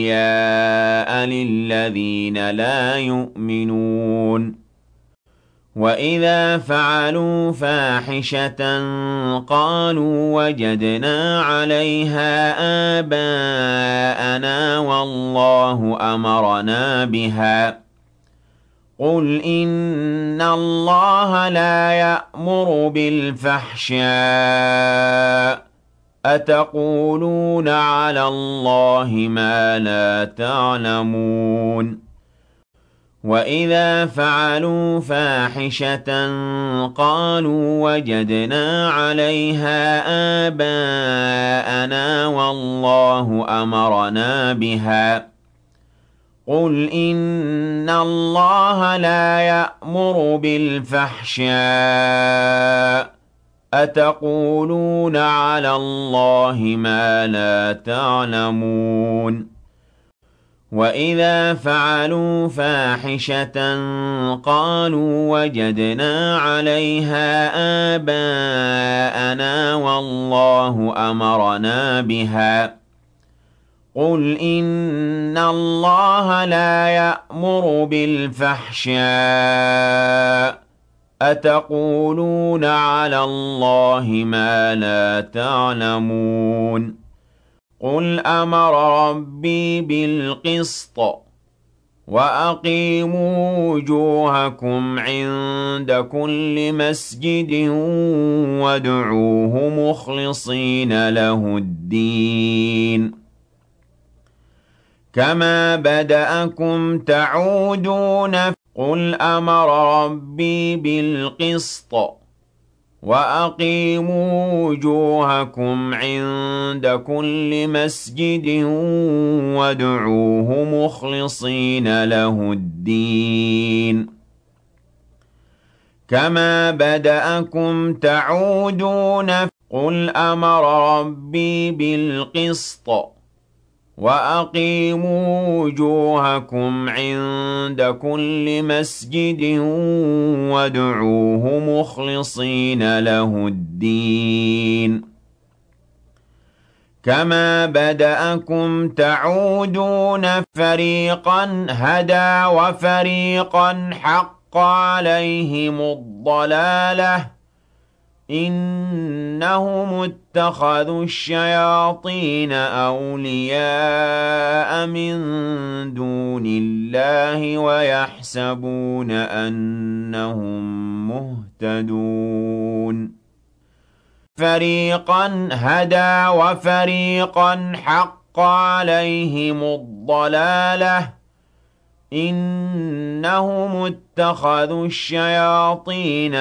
أولياء للذين لا يؤمنون وَإِذَا فَعَلُوا فَاحِشَةً قَالُوا وَجَدْنَا عَلَيْهَا آبَاءَنَا وَاللَّهُ أَمَرَنَا بِهَا ۗ قُلْ إِنَّ اللَّهَ لَا يَأْمُرُ بِالْفَحْشَاءِ ۖ أَتَقُولُونَ عَلَى اللَّهِ مَا لَا تَعْلَمُونَ وَإِذَا فَعَلُوا فَاحِشَةً قَالُوا وَجَدْنَا عَلَيْهَا آبَاءَنَا وَاللَّهُ أَمَرَنَا بِهَا ۗ قُلْ إِنَّ اللَّهَ لَا يَأْمُرُ بِالْفَحْشَاءِ ۖ أَتَقُولُونَ عَلَى اللَّهِ مَا لَا تَعْلَمُونَ وَإِذَا فَعَلُوا فَاحِشَةً قَالُوا وَجَدْنَا عَلَيْهَا آبَاءَنَا وَاللَّهُ أَمَرَنَا بِهَا ۗ قُلْ إِنَّ اللَّهَ لَا يَأْمُرُ بِالْفَحْشَاءِ ۖ أَتَقُولُونَ عَلَى اللَّهِ مَا لَا تَعْلَمُونَ قُلْ أَمَرَ رَبِّي بِالْقِسْطِ ۖ وَأَقِيمُوا وُجُوهَكُمْ عِندَ كُلِّ مَسْجِدٍ وَادْعُوهُ مُخْلِصِينَ لَهُ الدِّينَ كَمَا بَدَأَكُمْ تَعُودُونَ قُلْ أَمَرَ رَبِّي بِالْقِسْطِ ۖ وَأَقِيمُوا وُجُوهَكُمْ عِندَ كُلِّ مَسْجِدٍ وَادْعُوهُ مُخْلِصِينَ لَهُ الدِّينَ كَمَا بَدَأَكُمْ تَعُودُونَ قُلْ أَمَرَ رَبِّي بِالْقِسْطِ ۖ وَأَقِيمُوا وُجُوهَكُمْ عِندَ كُلِّ مَسْجِدٍ وَادْعُوهُ مُخْلِصِينَ لَهُ الدِّينَ كَمَا بَدَأَكُمْ تَعُودُونَ فَرِيقًا هَدَىٰ وَفَرِيقًا حَقَّ عَلَيْهِمُ الضَّلَالَةُ إِنَّهُمُ اتَّخَذُوا الشَّيَاطِينَ أَوْلِيَاءَ مِن دُونِ اللَّهِ وَيَحْسَبُونَ أَنَّهُم مُّهْتَدُونَ فَرِيقًا هَدَىٰ وَفَرِيقًا حَقَّ عَلَيْهِمُ الضَّلَالَةُ إِنَّهُمُ اتَّخَذُوا الشَّيَاطِينَ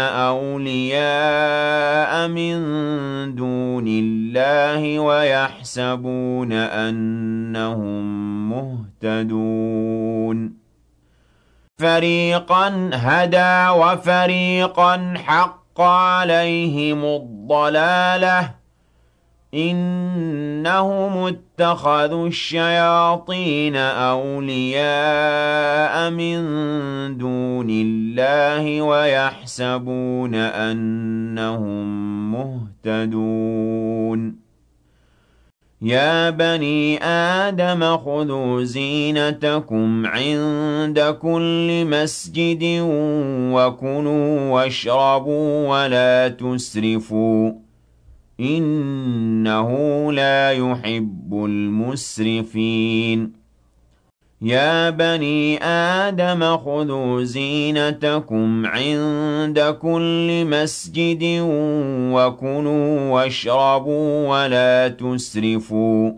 أَوْلِيَاءَ مِن دُونِ اللَّهِ وَيَحْسَبُونَ أَنَّهُم مُّهْتَدُونَ فَرِيقًا هَدَىٰ وَفَرِيقًا حَقَّ عَلَيْهِمُ الضَّلَالَةُ إِنَّهُمُ اتَّخَذُوا الشَّيَاطِينَ أَوْلِيَاءَ مِن دُونِ اللَّهِ وَيَحْسَبُونَ أَنَّهُم مُّهْتَدُونَ يَا بَنِي آدَمَ خُذُوا زِينَتَكُمْ عِندَ كُلِّ مَسْجِدٍ وَكُلُوا وَاشْرَبُوا وَلَا تُسْرِفُوا إِنَّهُ لَا يُحِبُّ الْمُسْرِفِينَ يَا بَنِي آدَمَ خُذُوا زِينَتَكُمْ عِندَ كُلِّ مَسْجِدٍ وَكُلُوا وَاشْرَبُوا وَلَا تُسْرِفُوا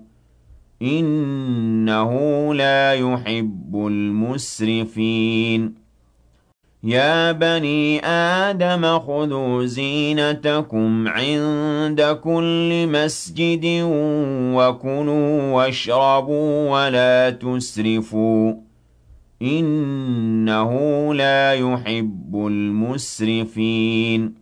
إِنَّهُ لَا يُحِبُّ الْمُسْرِفِينَ يَا بَنِي آدَمَ خُذُوا زِينَتَكُمْ عِندَ كُلِّ مَسْجِدٍ وَكُلُوا وَاشْرَبُوا وَلَا تُسْرِفُوا إِنَّهُ لَا يُحِبُّ الْمُسْرِفِينَ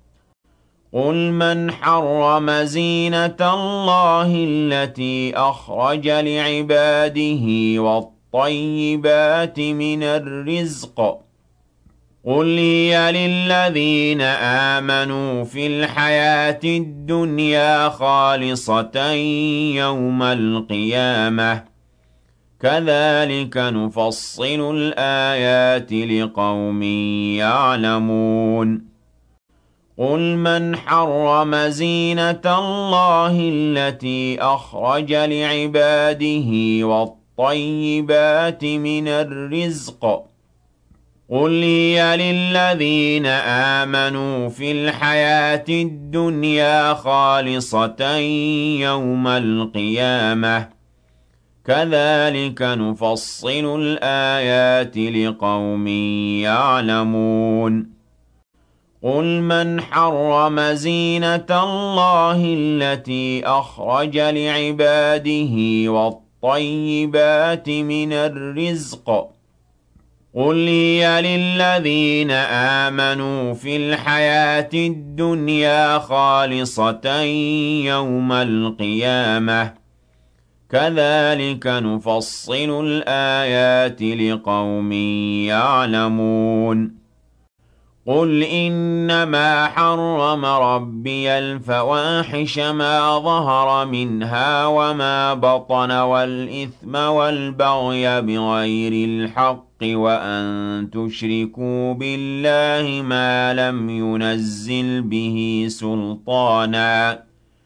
قُلْ مَنْ حَرَّمَ زِينَةَ اللَّهِ الَّتِي أَخْرَجَ لِعِبَادِهِ وَالطَّيِّبَاتِ مِنَ الرِّزْقِ قُلْ هِيَ لِلَّذِينَ آمَنُوا فِي الْحَيَاةِ الدُّنْيَا الدُّنْيَا خَالِصَةً يَوْمَ الْقِيَامَةِ ۗ وَمَنْ حَرَّمَ زِينَةَ اللَّهِ الَّتِي أَخْرَجَ لِعِبَادِهِ وَالطَّيِّبَاتِ مِنَ الرِّزْقِ قُلْ هِيَ لِلَّذِينَ آمَنُوا فِي الْحَيَاةِ الدُّنْيَا خَالِصَةً يَوْمَ الْقِيَامَةِ ۗ كذلك نفصل الآيات لقوم يعلمون قل من حرم زينة الله التي أخرج لعباده والطيبات من الرزق قل هي للذين آمنوا في الحياة الدنيا خالصة يوم القيامة كذلك نفصل الآيات لقوم يعلمون قل من حرم زينة الله التي أخرج لعباده والطيبات من الرزق قل هي للذين آمنوا في الحياة الدنيا خالصة يوم القيامة كذلك نفصل الآيات لقوم يعلمون قل إنما حرم ربي الفواحش ما ظهر منها وما بطن والإثم والبغي بغير الحق وأن تشركوا بالله ما لم ينزل به سلطانا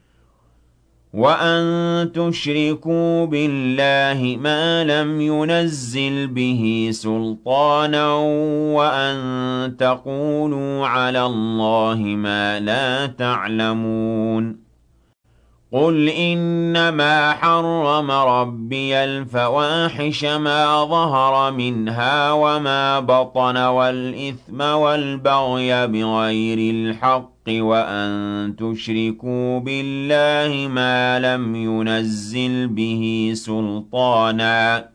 وأن تشركوا بالله ما لم ينزل به سلطانا وأن تقولوا على الله ما لا تعلمون قل إنما حرم ربي الفواحش ما ظهر منها وما بطن والإثم والبغي بغير الحق وأن تشركوا بالله ما لم ينزل به سلطانا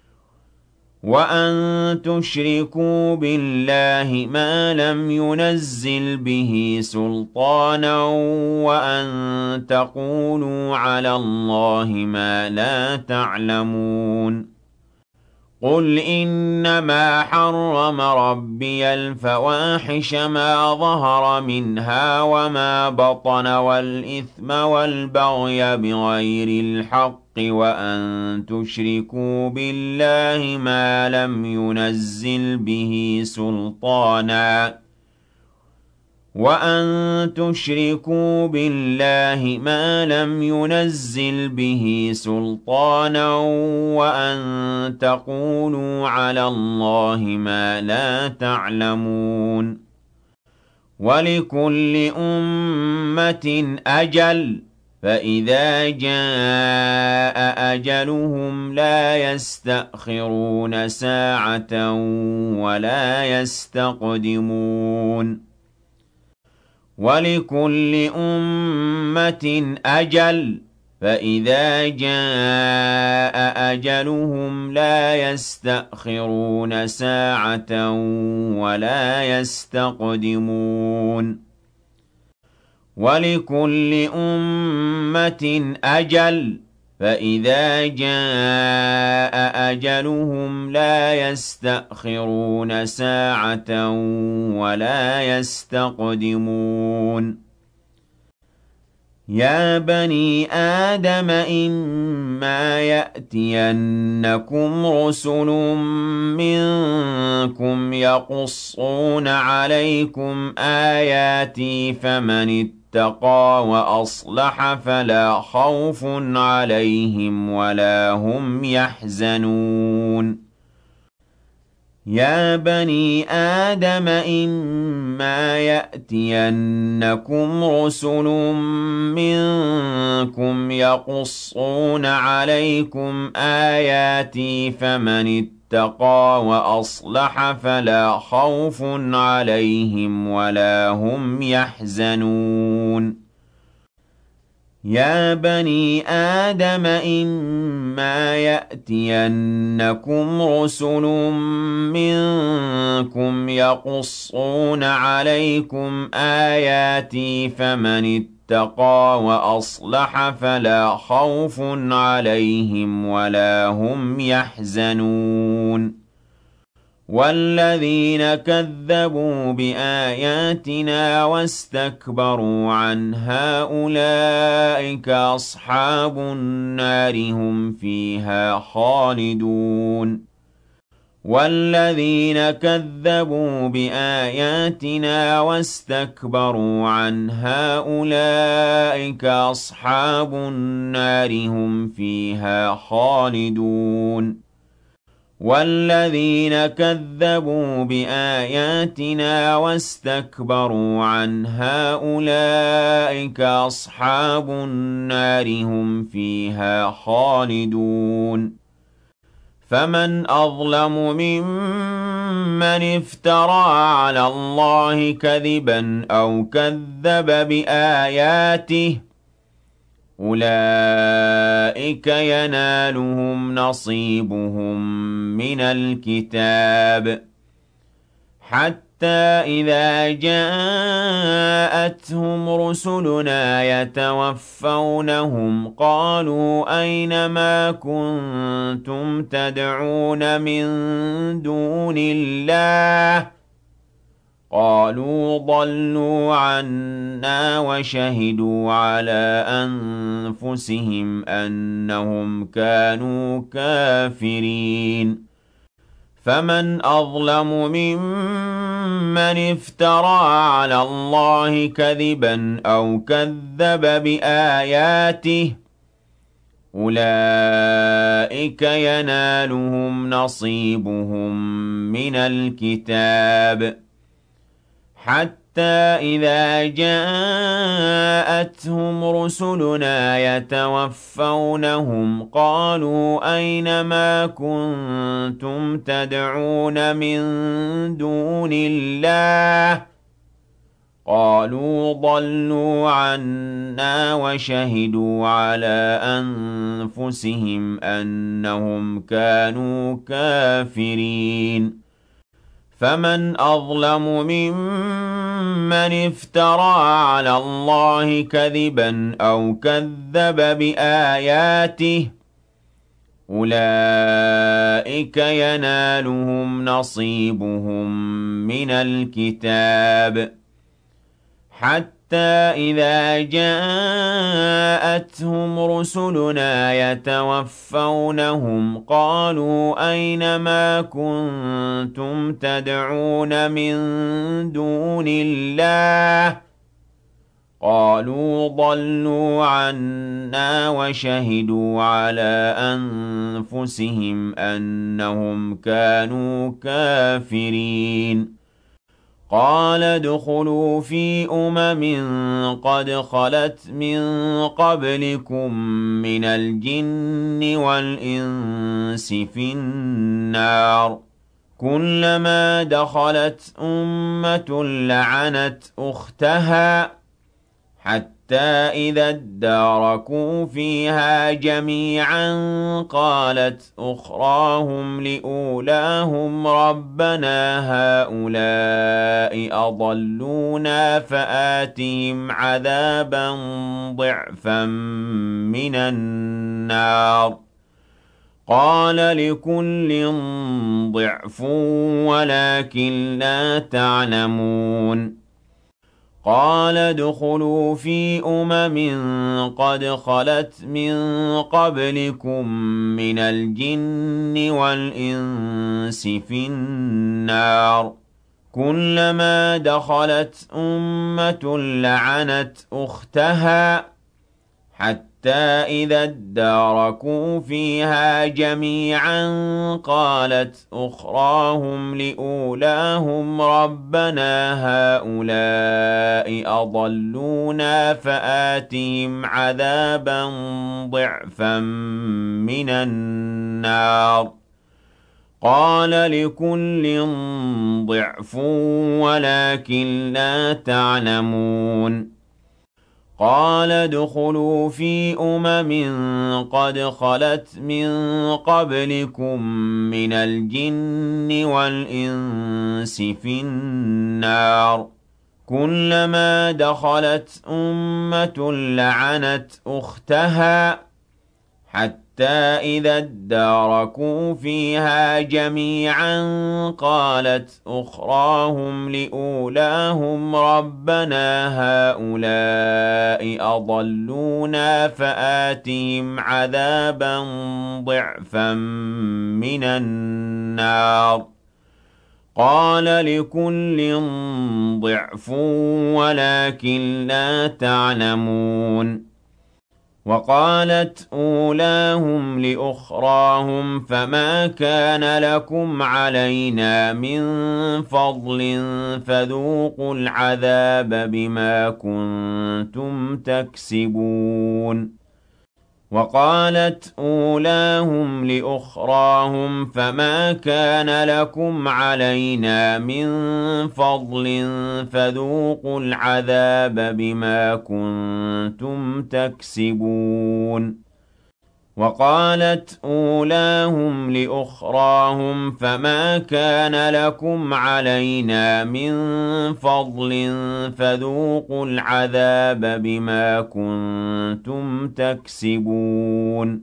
وأن تشركوا بالله ما لم ينزل به سلطانا وأن تقولوا على الله ما لا تعلمون قل إنما حرم ربي الفواحش ما ظهر منها وما بطن والإثم والبغي بغير الحق وأن تشركوا بالله ما لم ينزل به سلطانا وأن تشركوا بالله ما لم ينزل به سلطانا وأن تقولوا على الله ما لا تعلمون ولكل أمة أجل فإذا جاء أجلهم لا يستأخرون ساعة ولا يستقدمون ولكل أمة أجل فإذا جاء أجلهم لا يستأخرون ساعة ولا يستقدمون ولكل أمة أجل فإذا جاء أجلهم لا يستأخرون ساعة ولا يستقدمون يا بني آدم إما يأتينكم رسل منكم يقصون عليكم آياتي فمن اتقى وأصلح فلا خوف عليهم ولا هم يحزنون يا بني آدم إما يأتينكم رسل منكم يقصون عليكم آياتي فمن اتقى وأصلح فلا خوف عليهم ولا هم يحزنون يا بني آدم إما يأتينكم رسل منكم يقصون عليكم آياتي فمن اتقى وأصلح فلا خوف عليهم ولا هم يحزنون والذين كذبوا بآياتنا واستكبروا عنها أولئك أصحاب النار هم فيها خالدون والذين كذبوا بآياتنا واستكبروا عنها أولئك أصحاب النار هم فيها خالدون والذين كذبوا بآياتنا واستكبروا عنها أولئك أصحاب النار هم فيها خالدون فمن أظلم ممن افترى على الله كذبا أو كذب بآياته أولئك ينالهم نصيبهم من الكتاب حتى إذا جاءتهم رسلنا يتوفونهم قالوا أين ما كنتم تدعون من دون الله قالوا ضلوا عنا وشهدوا على أنفسهم أنهم كانوا كافرين فمن أظلم ممن افترى على الله كذبا أو كذب بآياته أولئك ينالهم نصيبهم من الكتاب حتى إذا جاءتهم رسلنا يتوفونهم قالوا أين ما كنتم تدعون من دون الله قالوا ضلوا عنا وشهدوا على أنفسهم أنهم كانوا كافرين فمن أظلم ممن افترى على الله كذبا أو كذب بآياته أولئك ينالهم نصيبهم من الكتاب حتى إذا جاءتهم رسلنا يتوفونهم قالوا أين ما كنتم تدعون من دون الله قالوا ضلوا عنا وشهدوا على أنفسهم أنهم كانوا كافرين قال ادخلوا في قد خلت من قبلكم من الجن والإنس في النار كلما دخلت أمة لعنت أختها حتى إذا اداركوا فيها جميعا قالت أخراهم لأولاهم ربنا هؤلاء أضلونا فآتهم عذابا ضعفا من النار قال لكل ضعف ولكن لا تعلمون قال ادخلوا في قد خلت من قبلكم من الجن والإنس في النار كلما دخلت أمة لعنت أختها حتى إذا اداركوا فيها جميعا قالت أخراهم لأولاهم ربنا هؤلاء أضلونا فآتهم عذابا ضعفا من النار قال لكل ضعف ولكن لا تعلمون قال ادخلوا في قد خلت من قبلكم من الجن والإنس في النار كلما دخلت أمة لعنت أختها حتى إذا اداركوا فيها جميعا قالت أخراهم لأولاهم ربنا هؤلاء أضلونا فآتهم عذابا ضعفا من النار قال لكل ضعف ولكن لا تعلمون وقالت أولاهم لأخراهم فما كان لكم علينا من فضل فذوقوا العذاب بما كنتم تكسبون وقالت أولاهم لأخراهم فما كان لكم علينا من فضل فذوقوا العذاب بما كنتم تكسبون وقالت أولاهم لأخراهم فما كان لكم علينا من فضل فذوقوا العذاب بما كنتم تكسبون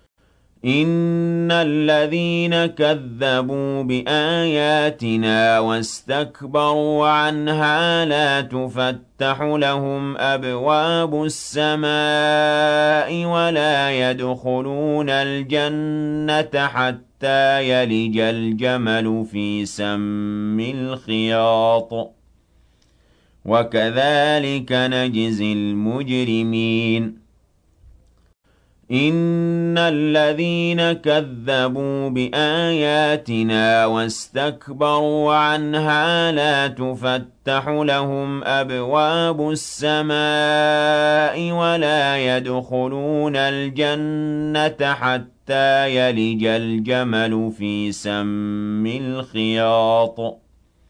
إن الذين كذبوا بآياتنا واستكبروا عنها لا تفتح لهم أبواب السماء ولا يدخلون الجنة حتى يلج الجمل في سم الخياط وكذلك نجزي المجرمين إن الذين كذبوا بآياتنا واستكبروا عنها لا تفتح لهم أبواب السماء ولا يدخلون الجنة حتى يلج الجمل في سم الخياط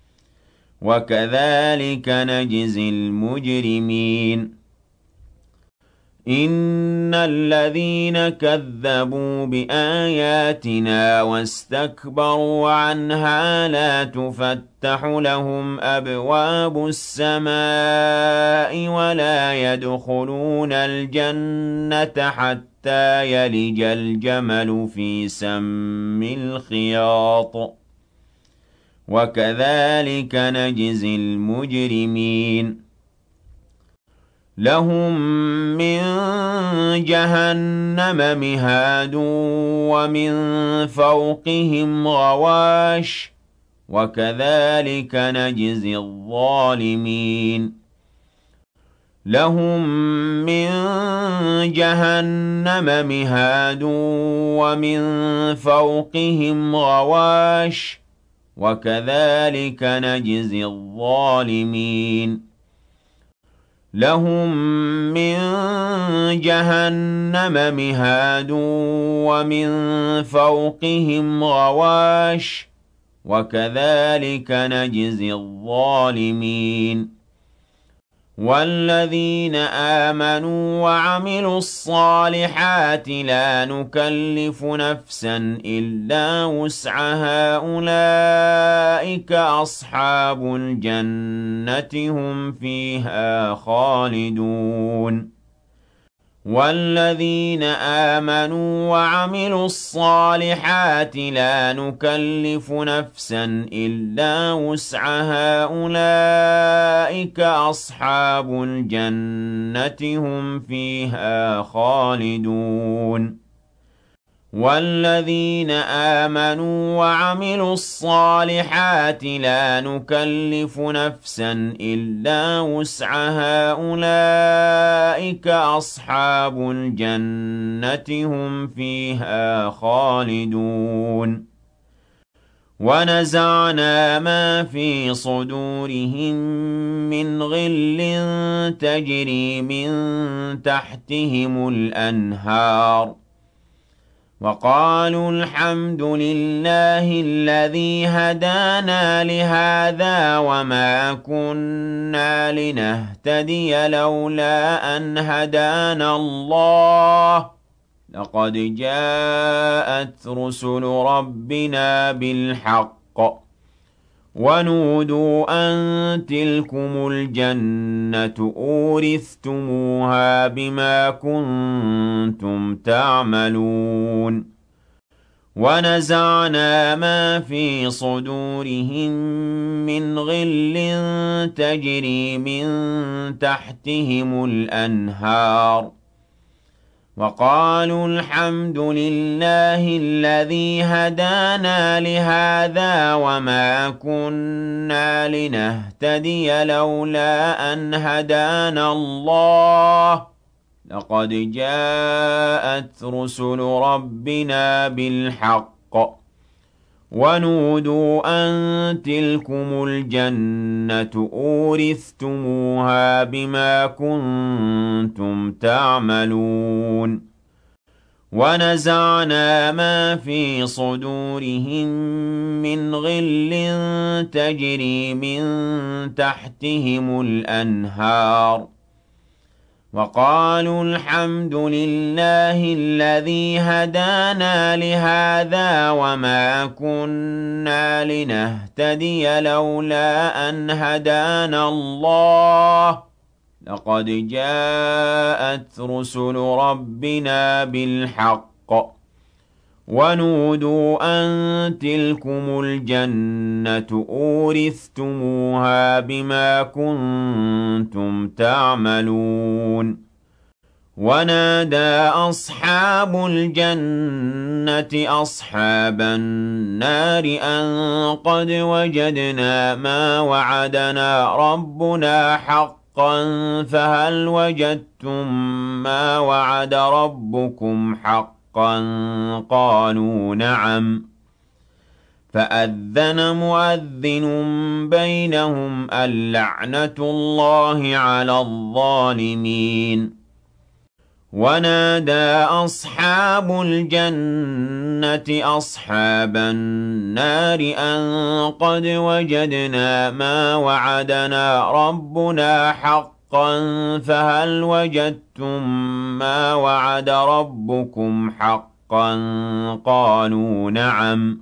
وكذلك نجزي المجرمين إن الذين كذبوا بآياتنا واستكبروا عنها لا تفتح لهم أبواب السماء ولا يدخلون الجنة حتى يلج الجمل في سم الخياط وكذلك نجزي المجرمين لهم من جهنم مهاد ومن فوقهم غواش وكذلك نجزي الظالمين لهم من جهنم مهاد ومن فوقهم غواش وكذلك نجزي الظالمين لهم من جهنم مهاد ومن فوقهم غواش وكذلك نجزي الظالمين والذين آمنوا وعملوا الصالحات لا نكلف نفسا إلا وسعها أولئك أصحاب الجنة هم فيها خالدون والذين آمنوا وعملوا الصالحات لا نكلف نفسا إلا وسعها أولئك أصحاب الجنة هم فيها خالدون والذين آمنوا وعملوا الصالحات لا نكلف نفسا إلا وسعها أولئك أصحاب الجنة هم فيها خالدون ونزعنا ما في صدورهم من غل تجري من تحتهم الأنهار وقالوا الحمد لله الذي هدانا لهذا وما كنا لنهتدي لولا أن هدانا الله لقد جاءت رسل ربنا بالحق ونودوا أن تلكم الجنة أورثتموها بما كنتم تعملون ونزعنا ما في صدورهم من غل تجري من تحتهم الأنهار وقالوا الحمد لله الذي هدانا لهذا وما كنا لنهتدي لولا أن هدانا الله لقد جاءت رسل ربنا بالحق ونودوا أن تلكم الجنة أورثتموها بما كنتم تعملون ونزعنا ما في صدورهم من غل تجري من تحتهم الأنهار وقالوا الحمد لله الذي هدانا لهذا وما كنا لنهتدي لولا أن هدانا الله لقد جاءت رسل ربنا بالحق ونودوا أن تلكم الجنة أورثتموها بما كنتم تعملون ونادى أصحاب الجنة أصحاب النار أن قد وجدنا ما وعدنا ربنا حقا فهل وجدتم ما وعد ربكم حقا قالوا نعم فأذن مؤذن بينهم اللعنة الله على الظالمين ونادى أصحاب الجنة أصحاب النار أن قد وجدنا ما وعدنا ربنا حقا فهل وجدتم ما وعد ربكم حقا قالوا نعم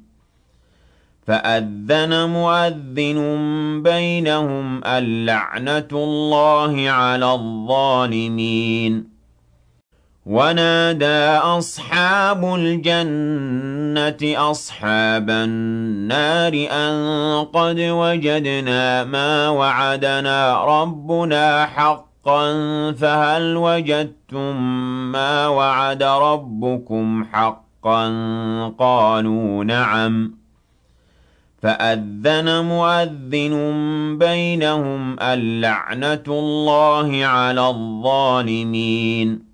فأذن مؤذن بينهم اللعنة الله على الظالمين ونادى أصحاب الجنة أصحاب النار أن قد وجدنا ما وعدنا ربنا حقا فهل وجدتم ما وعد ربكم حقا قالوا نعم فأذن مؤذن بينهم اللعنة الله على الظالمين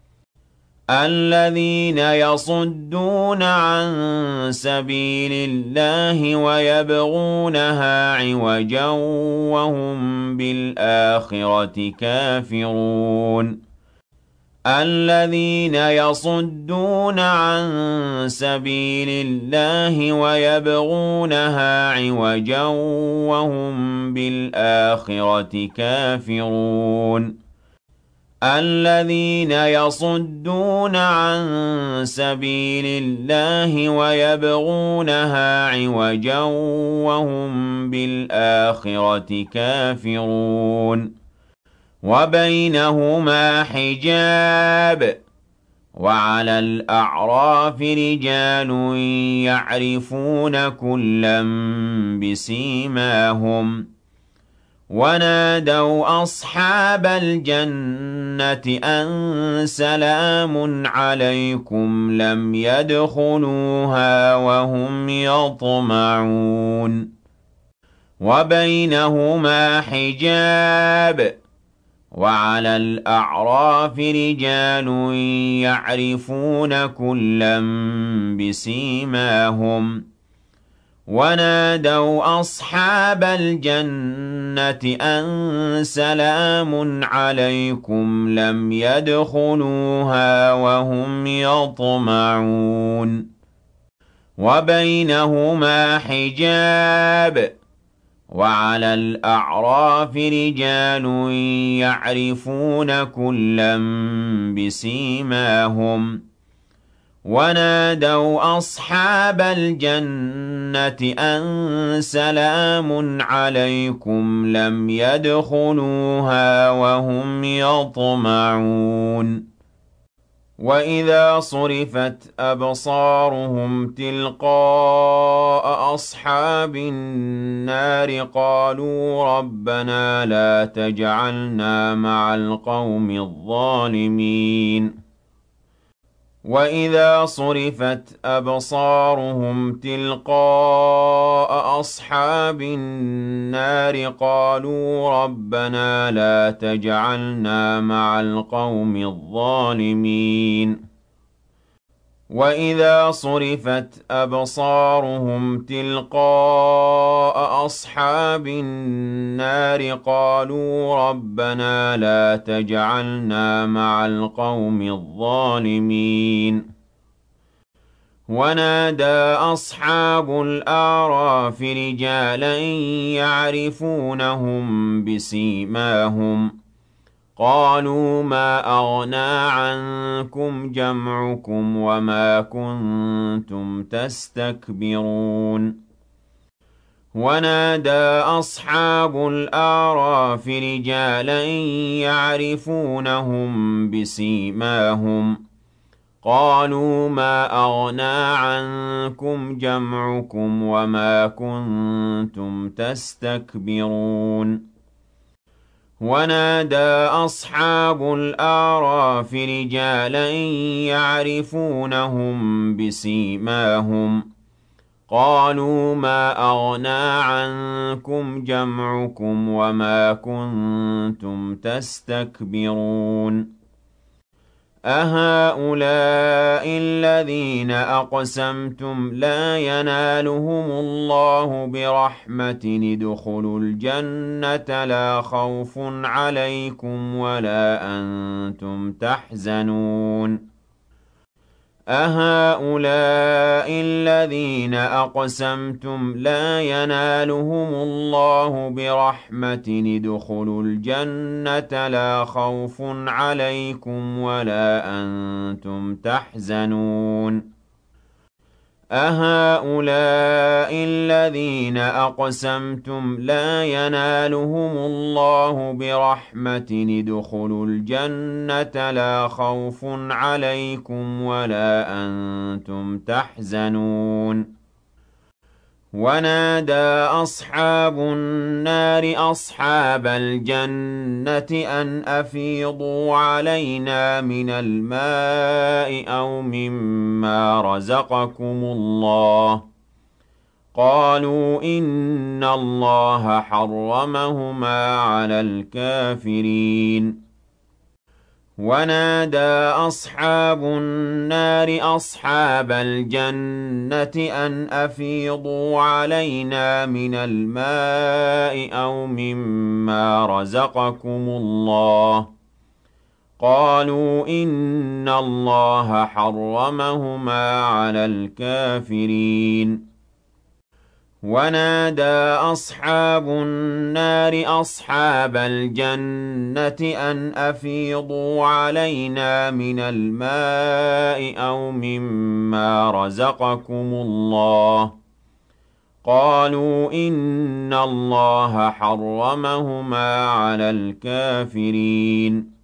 الذين يصدون عن سبيل الله ويبغونها عوجا وهم بالآخرة كافرون الذين يصدون عن سبيل الله ويبغونها عوجا وهم بالآخرة كافرون الذين يصدون عن سبيل الله ويبغونها عوجا وهم بالآخرة كافرون وبينهما حجاب وعلى الأعراف رجال يعرفون كلا بسيماهم ونادوا أصحاب الجنة أن سلام عليكم لم يدخلوها وهم يطمعون وبينهما حجاب وعلى الأعراف رجال يعرفون كلا بسيماهم ونادوا أصحاب الجنة أن سلام عليكم لم يدخلوها وهم يطمعون وبينهما حجاب وعلى الأعراف رجال يعرفون كلا بسيماهم ونادوا أصحاب الجنة أن سلام عليكم لم يدخلوها وهم يطمعون وإذا صرفت أبصارهم تلقاء أصحاب النار قالوا ربنا لا تجعلنا مع القوم الظالمين وإذا صرفت أبصارهم تلقاء أصحاب النار قالوا ربنا لا تجعلنا مع القوم الظالمين وإذا صرفت أبصارهم تلقاء أصحاب النار قالوا ربنا لا تجعلنا مع القوم الظالمين ونادى أصحاب الأعراف رجالا يعرفونهم بسيماهم قالوا ما أغنى عنكم جمعكم وما كنتم تستكبرون ونادى أصحاب الأعراف رجالا يعرفونهم بسيماهم قالوا ما أغنى عنكم جمعكم وما كنتم تستكبرون ونادى أصحاب الأعراف رجالا يعرفونهم بسيماهم قالوا ما أغنى عنكم جمعكم وما كنتم تستكبرون أهؤلاء الذين أقسمتم لا ينالهم الله برحمة ادخلوا الجنة لا خوف عليكم ولا أنتم تحزنون أهؤلاء الذين أقسمتم لا ينالهم الله برحمة ادخلوا الجنة لا خوف عليكم ولا أنتم تحزنون أهؤلاء الذين أقسمتم لا ينالهم الله برحمة ادخلوا الجنة لا خوف عليكم ولا أنتم تحزنون ونادى أصحاب النار أصحاب الجنة أن أفيضوا علينا من الماء أو مما رزقكم الله قالوا إن الله حرمهما على الكافرين ونادى أصحاب النار أصحاب الجنة أن أفيضوا علينا من الماء أو مما رزقكم الله قالوا إن الله حرمهما على الكافرين ونادى أصحاب النار أصحاب الجنة أن أفيضوا علينا من الماء أو مما رزقكم الله قالوا إن الله حرمهما على الكافرين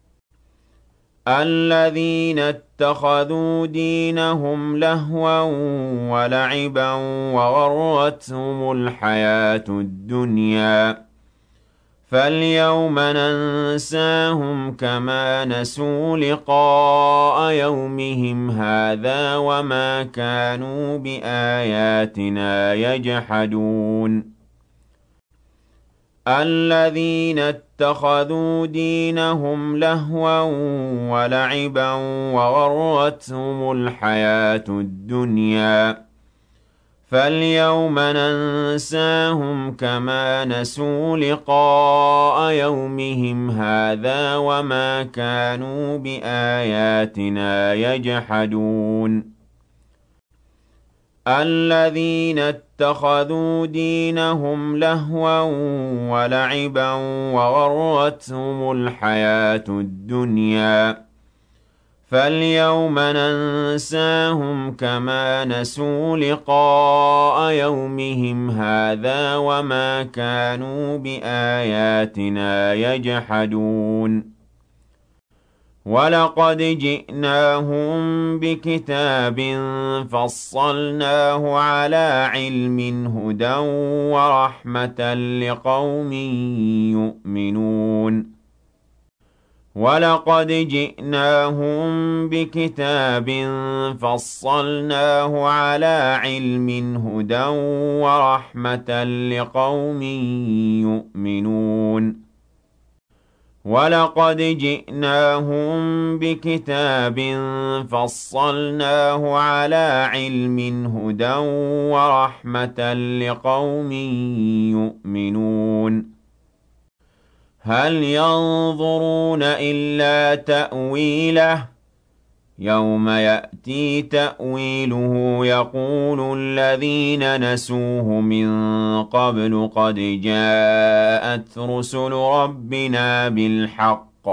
الذين اتخذوا دينهم لهوا ولعبا وغرتهم الحياة الدنيا فاليوم ننساهم كما نسوا لقاء يومهم هذا وما كانوا بآياتنا يجحدون الذين اتخذوا دينهم لهوا ولعبا وغرتهم الحياة الدنيا فاليوم ننساهم كما نسوا لقاء يومهم هذا وما كانوا بآياتنا يجحدون الذين اتخذوا دينهم لهوا ولعبا وغرتهم الحياة الدنيا فَالْيَوْمَ نَنسَاهُمْ كَمَا نَسُوا لِقَاءَ يَوْمِهِمْ هَٰذَا وَمَا كَانُوا بِآيَاتِنَا يَجْحَدُونَ وَلَقَدْ جِئْنَاهُم بِكِتَابٍ فَصَّلْنَاهُ عَلَىٰ عِلْمٍ هُدًى وَرَحْمَةً لِّقَوْمٍ يُؤْمِنُونَ وَلَقَدْ جِئْنَاهُم بِكِتَابٍ فَصَّلْنَاهُ عَلَىٰ عِلْمٍ هُدًى وَرَحْمَةً لِّقَوْمٍ يُؤْمِنُونَ وَلَقَدْ جِئْنَاهُم بِكِتَابٍ فَصَّلْنَاهُ عَلَىٰ عِلْمٍ هُدًى وَرَحْمَةً لِّقَوْمٍ يُؤْمِنُونَ هَلْ يَنظُرُونَ إِلَّا تَأْوِيلَهُ ۚ يَوْمَ يَأْتِي تَأْوِيلُهُ يَقُولُ الَّذِينَ نَسُوهُ مِن قَبْلُ قَدْ جَاءَتْ رُسُلُ رَبِّنَا بِالْحَقِّ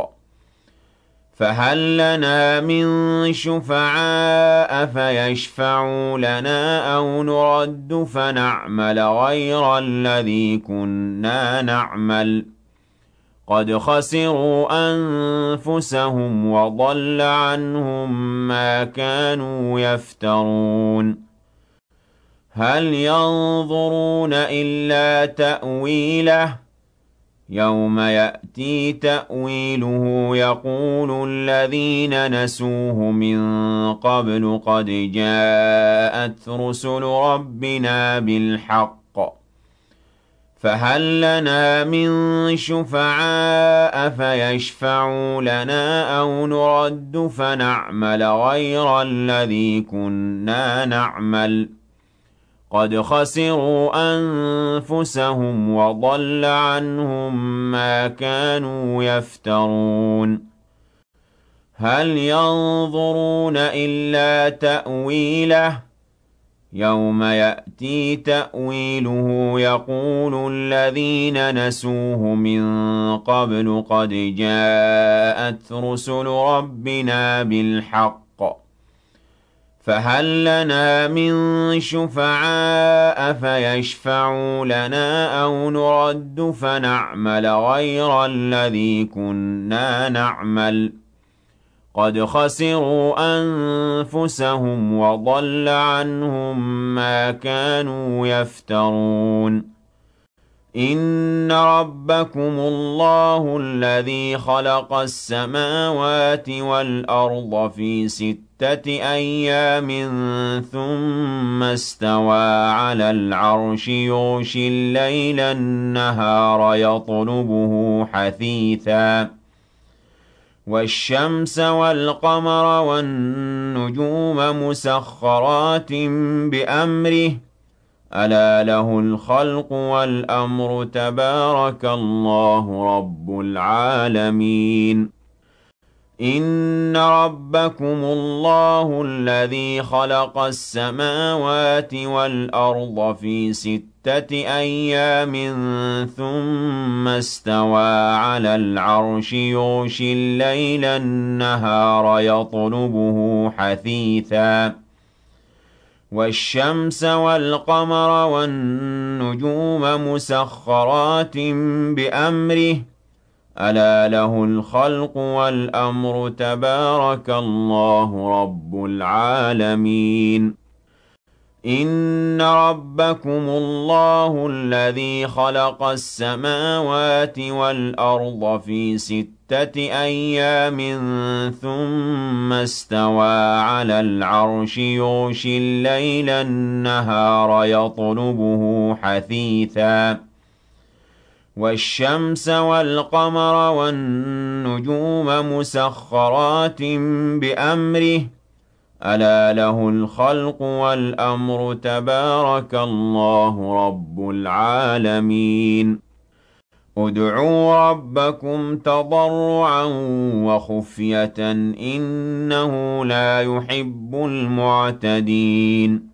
فَهَل لَّنَا مِن شُفَعَاءَ فَيَشْفَعُوا لَنَا أَوْ نُرَدُّ فَنَعْمَلَ غَيْرَ الَّذِي كُنَّا نَعْمَلُ قَدْ خَسِرُوا أَنفُسَهُمْ وَضَلَّ عَنْهُم مَّا كَانُوا يَفْتَرُونَ هَلْ يَنظُرُونَ إِلَّا تَأْوِيلَهُ ۚ يَوْمَ يَأْتِي تَأْوِيلُهُ يَقُولُ الَّذِينَ نَسُوهُ مِن قَبْلُ قَدْ جَاءَتْ رُسُلُ رَبِّنَا بِالْحَقِّ فَهَل لَّنَا مِن شُفَعَاءَ فَيَشْفَعُوا لَنَا أَوْ نُرَدُّ فَنَعْمَلَ غَيْرَ الَّذِي كُنَّا نَعْمَلُ قَدْ خَسِرُوا أَنفُسَهُمْ وَضَلَّ عَنْهُم مَّا كَانُوا يَفْتَرُونَ هَلْ يَنظُرُونَ إِلَّا تَأْوِيلَهُ ۚ يَوْمَ يَأْتِي تَأْوِيلُهُ يَقُولُ الَّذِينَ نَسُوهُ مِن قَبْلُ قَدْ جَاءَتْ رُسُلُ رَبِّنَا بِالْحَقِّ فَهَل لَّنَا مِن شُفَعَاءَ فَيَشْفَعُوا لَنَا أَوْ نُرَدُّ فَنَعْمَلَ غَيْرَ الَّذِي كُنَّا نَعْمَلُ قَدْ خَسِرُوا أَنفُسَهُمْ وَضَلَّ عَنْهُم مَّا كَانُوا يَفْتَرُونَ إِنَّ رَبَّكُمُ اللَّهُ الَّذِي خَلَقَ السَّمَاوَاتِ وَالْأَرْضَ فِي 6 أَيَّامٍ ثُمَّ اسْتَوَىٰ عَلَى الْعَرْشِ يُغْشِي اللَّيْلَ النَّهَارَ يَطْلُبُهُ حَثِيثًا وَالشَّمْسَ وَالْقَمَرَ وَالنُّجُومَ مُسَخَّرَاتٍ بِأَمْرِهِ ۗ أَلَا لَهُ الْخَلْقُ وَالْأَمْرُ ۗ تَبَارَكَ اللَّهُ رَبُّ الْعَالَمِينَ إِنَّ رَبَّكُمُ اللَّهُ الَّذِي خَلَقَ السَّمَاوَاتِ وَالْأَرْضَ فِي 6 أَيَّامٍ ثُمَّ اسْتَوَىٰ عَلَى الْعَرْشِ يُغْشِي اللَّيْلَ النَّهَارَ يَطْلُبُهُ حَثِيثًا وَالشَّمْسَ وَالْقَمَرَ وَالنُّجُومَ مُسَخَّرَاتٍ بِأَمْرِهِ ۗ أَلَا لَهُ الْخَلْقُ وَالْأَمْرُ ۗ تَبَارَكَ اللَّهُ رَبُّ الْعَالَمِينَ إِنَّ رَبَّكُمُ اللَّهُ الَّذِي خَلَقَ السَّمَاوَاتِ وَالْأَرْضَ فِي 6 أَيَّامٍ ثُمَّ اسْتَوَىٰ عَلَى الْعَرْشِ يُغْشِي اللَّيْلَ النَّهَارَ يَطْلُبُهُ حَثِيثًا وَالشَّمْسَ وَالْقَمَرَ وَالنُّجُومَ مُسَخَّرَاتٍ بِأَمْرِهِ ۗ أَلَا لَهُ الْخَلْقُ وَالْأَمْرُ ۗ تَبَارَكَ اللَّهُ رَبُّ الْعَالَمِينَ ادْعُوا رَبَّكُمْ تَضَرُّعًا وَخُفْيَةً إِنَّهُ لَا يُحِبُّ الْمُعْتَدِينَ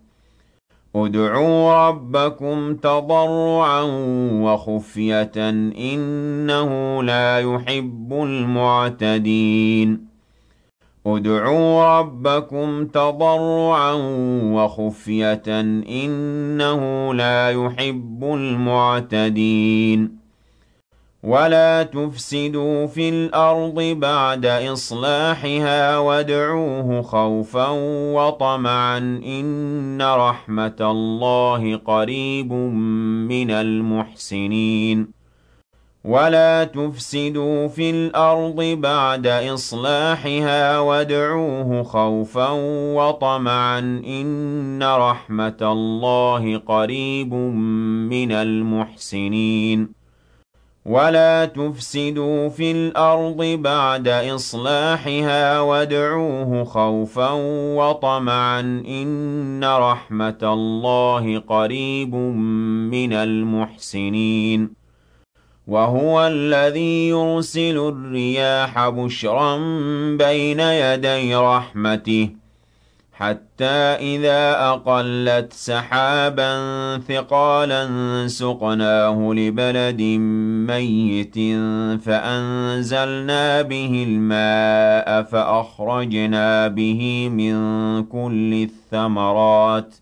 ادْعُوا رَبَّكُمْ تَضَرُّعًا وَخُفْيَةً إِنَّهُ لَا يُحِبُّ الْمُعْتَدِينَ ادعوا ربكم تضرعا وخفية إنه لا يحب المعتدين ولا تفسدوا في الأرض بعد إصلاحها وادعوه خوفا وطمعا إن رحمة الله قريب من المحسنين ولا تفسدوا في الأرض بعد إصلاحها وادعوه خوفا وطمعا إن رحمة الله قريب من المحسنين ولا تفسدوا في الأرض بعد إصلاحها وادعوه خوفا وطمعا إن رحمة الله قريب من المحسنين وهو الذي يرسل الرياح بشرا بين يدي رحمته حتى إذا أقلت سحابا ثقالا سقناه لبلد ميت فأنزلنا به الماء فأخرجنا به من كل الثمرات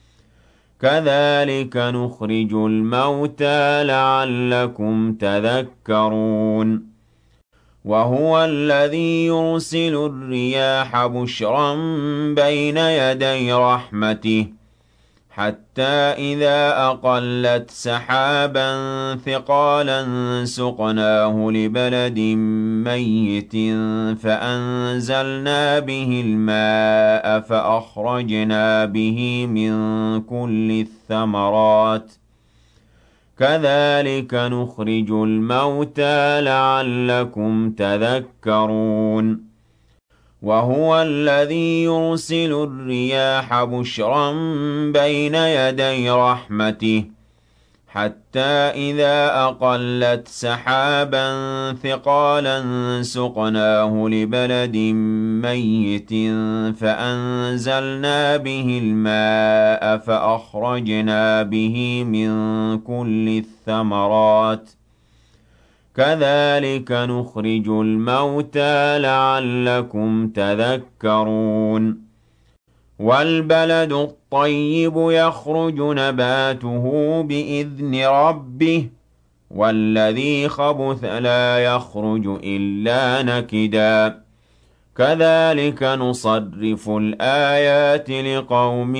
كذلك نخرج الموتى لعلكم تذكرون وهو الذي يرسل الرياح بشرا بين يدي رحمته حتى إذا أقلت سحابا ثقالا سقناه لبلد ميت فأنزلنا به الماء فأخرجنا به من كل الثمرات كذلك نخرج الموتى لعلكم تذكرون وهو الذي يرسل الرياح بشرا بين يدي رحمته حتى إذا أقلت سحابا ثقالا سقناه لبلد ميت فأنزلنا به الماء فأخرجنا به من كل الثمرات كذلك نخرج الموتى لعلكم تذكرون والبلد الطيب يخرج نباته بإذن ربه والذي خبث لا يخرج إلا نكدا كذلك نصرف الآيات لقوم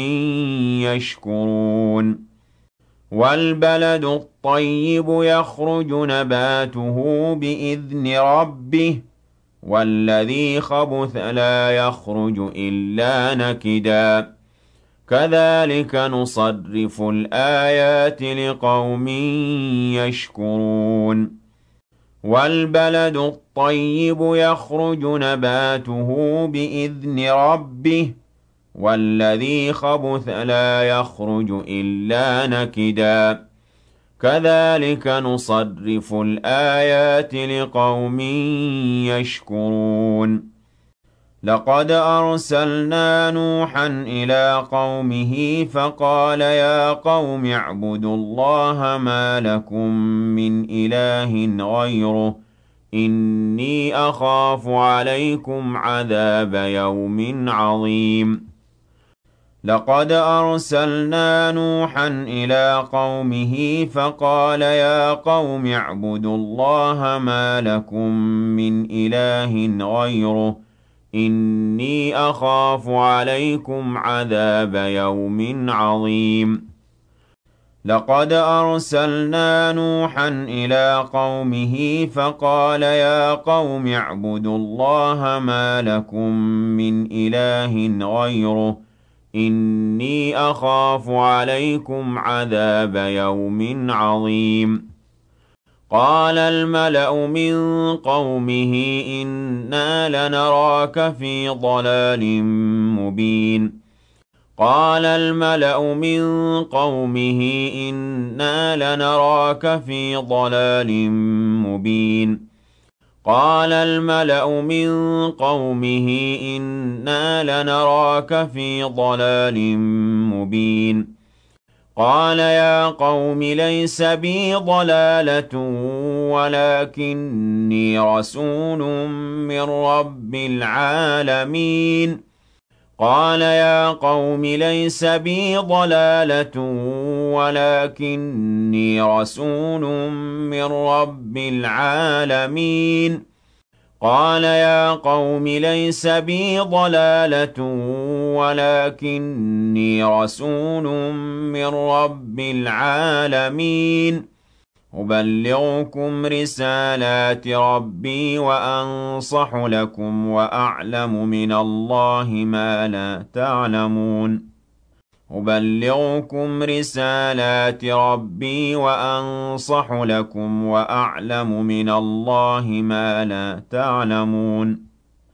يشكرون والبلد الطيب يخرج نباته بإذن ربه والذي خبث لا يخرج إلا نكدا كذلك نصرف الآيات لقوم يشكرون والبلد الطيب يخرج نباته بإذن ربه والذي خبث لا يخرج إلا نكدا كذلك نصرف الآيات لقوم يشكرون لقد أرسلنا نوحا إلى قومه فقال يا قوم اعبدوا الله ما لكم من إله غيره إني أخاف عليكم عذاب يوم عظيم لقد أرسلنا نوحا إلى قومه فقال يا قوم اعبدوا الله ما لكم من إله غيره إني أخاف عليكم عذاب يوم عظيم لقد أرسلنا نوحا إلى قومه فقال يا قوم اعبدوا الله ما لكم من إله غيره إني أخاف عليكم عذاب يوم عظيم قال الملأ من قومه إنا لنراك في ضلال مبين قال الملأ من قومه إنا لنراك في ضلال مبين قال الملأ من قومه إنا لنراك في ضلال مبين قال يا قوم ليس بي ضلالة ولكني رسول من رب العالمين قال يا قوم ليس بي ضلالة ولكني رسول من رب العالمين قال يا قوم ليس بي ضلالة ولكني رسول من رب العالمين أبلغكم رسالات ربي وأنصح لكم وأعلم من الله ما لا تعلمون أبلغكم رسالات ربي وأنصح لكم وأعلم من الله ما لا تعلمون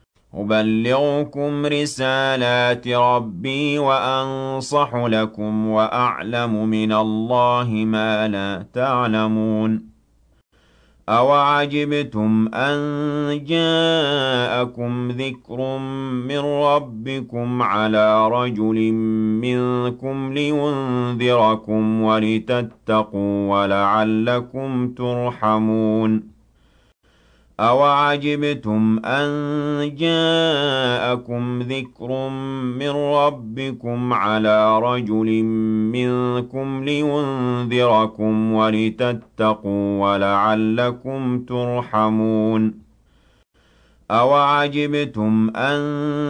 أبلغكم رسالات ربي وأنصح لكم وأعلم من الله ما لا تعلمون أَوَعَجِبْتُمْ أَن جَاءَكُمْ ذِكْرٌ مِّن رَّبِّكُمْ عَلَىٰ رَجُلٍ مِّنكُمْ لِيُنذِرَكُمْ وَلِتَتَّقُوا وَلَعَلَّكُمْ تُرْحَمُونَ أَوَعَجِبْتُمْ أَن جَاءَكُمْ ذِكْرٌ مِّن رَّبِّكُمْ عَلَىٰ رَجُلٍ مِّنكُمْ لِيُنذِرَكُمْ وَلِتَتَّقُوا وَلَعَلَّكُمْ تُرْحَمُونَ أَوَعَجِبْتُمْ أَن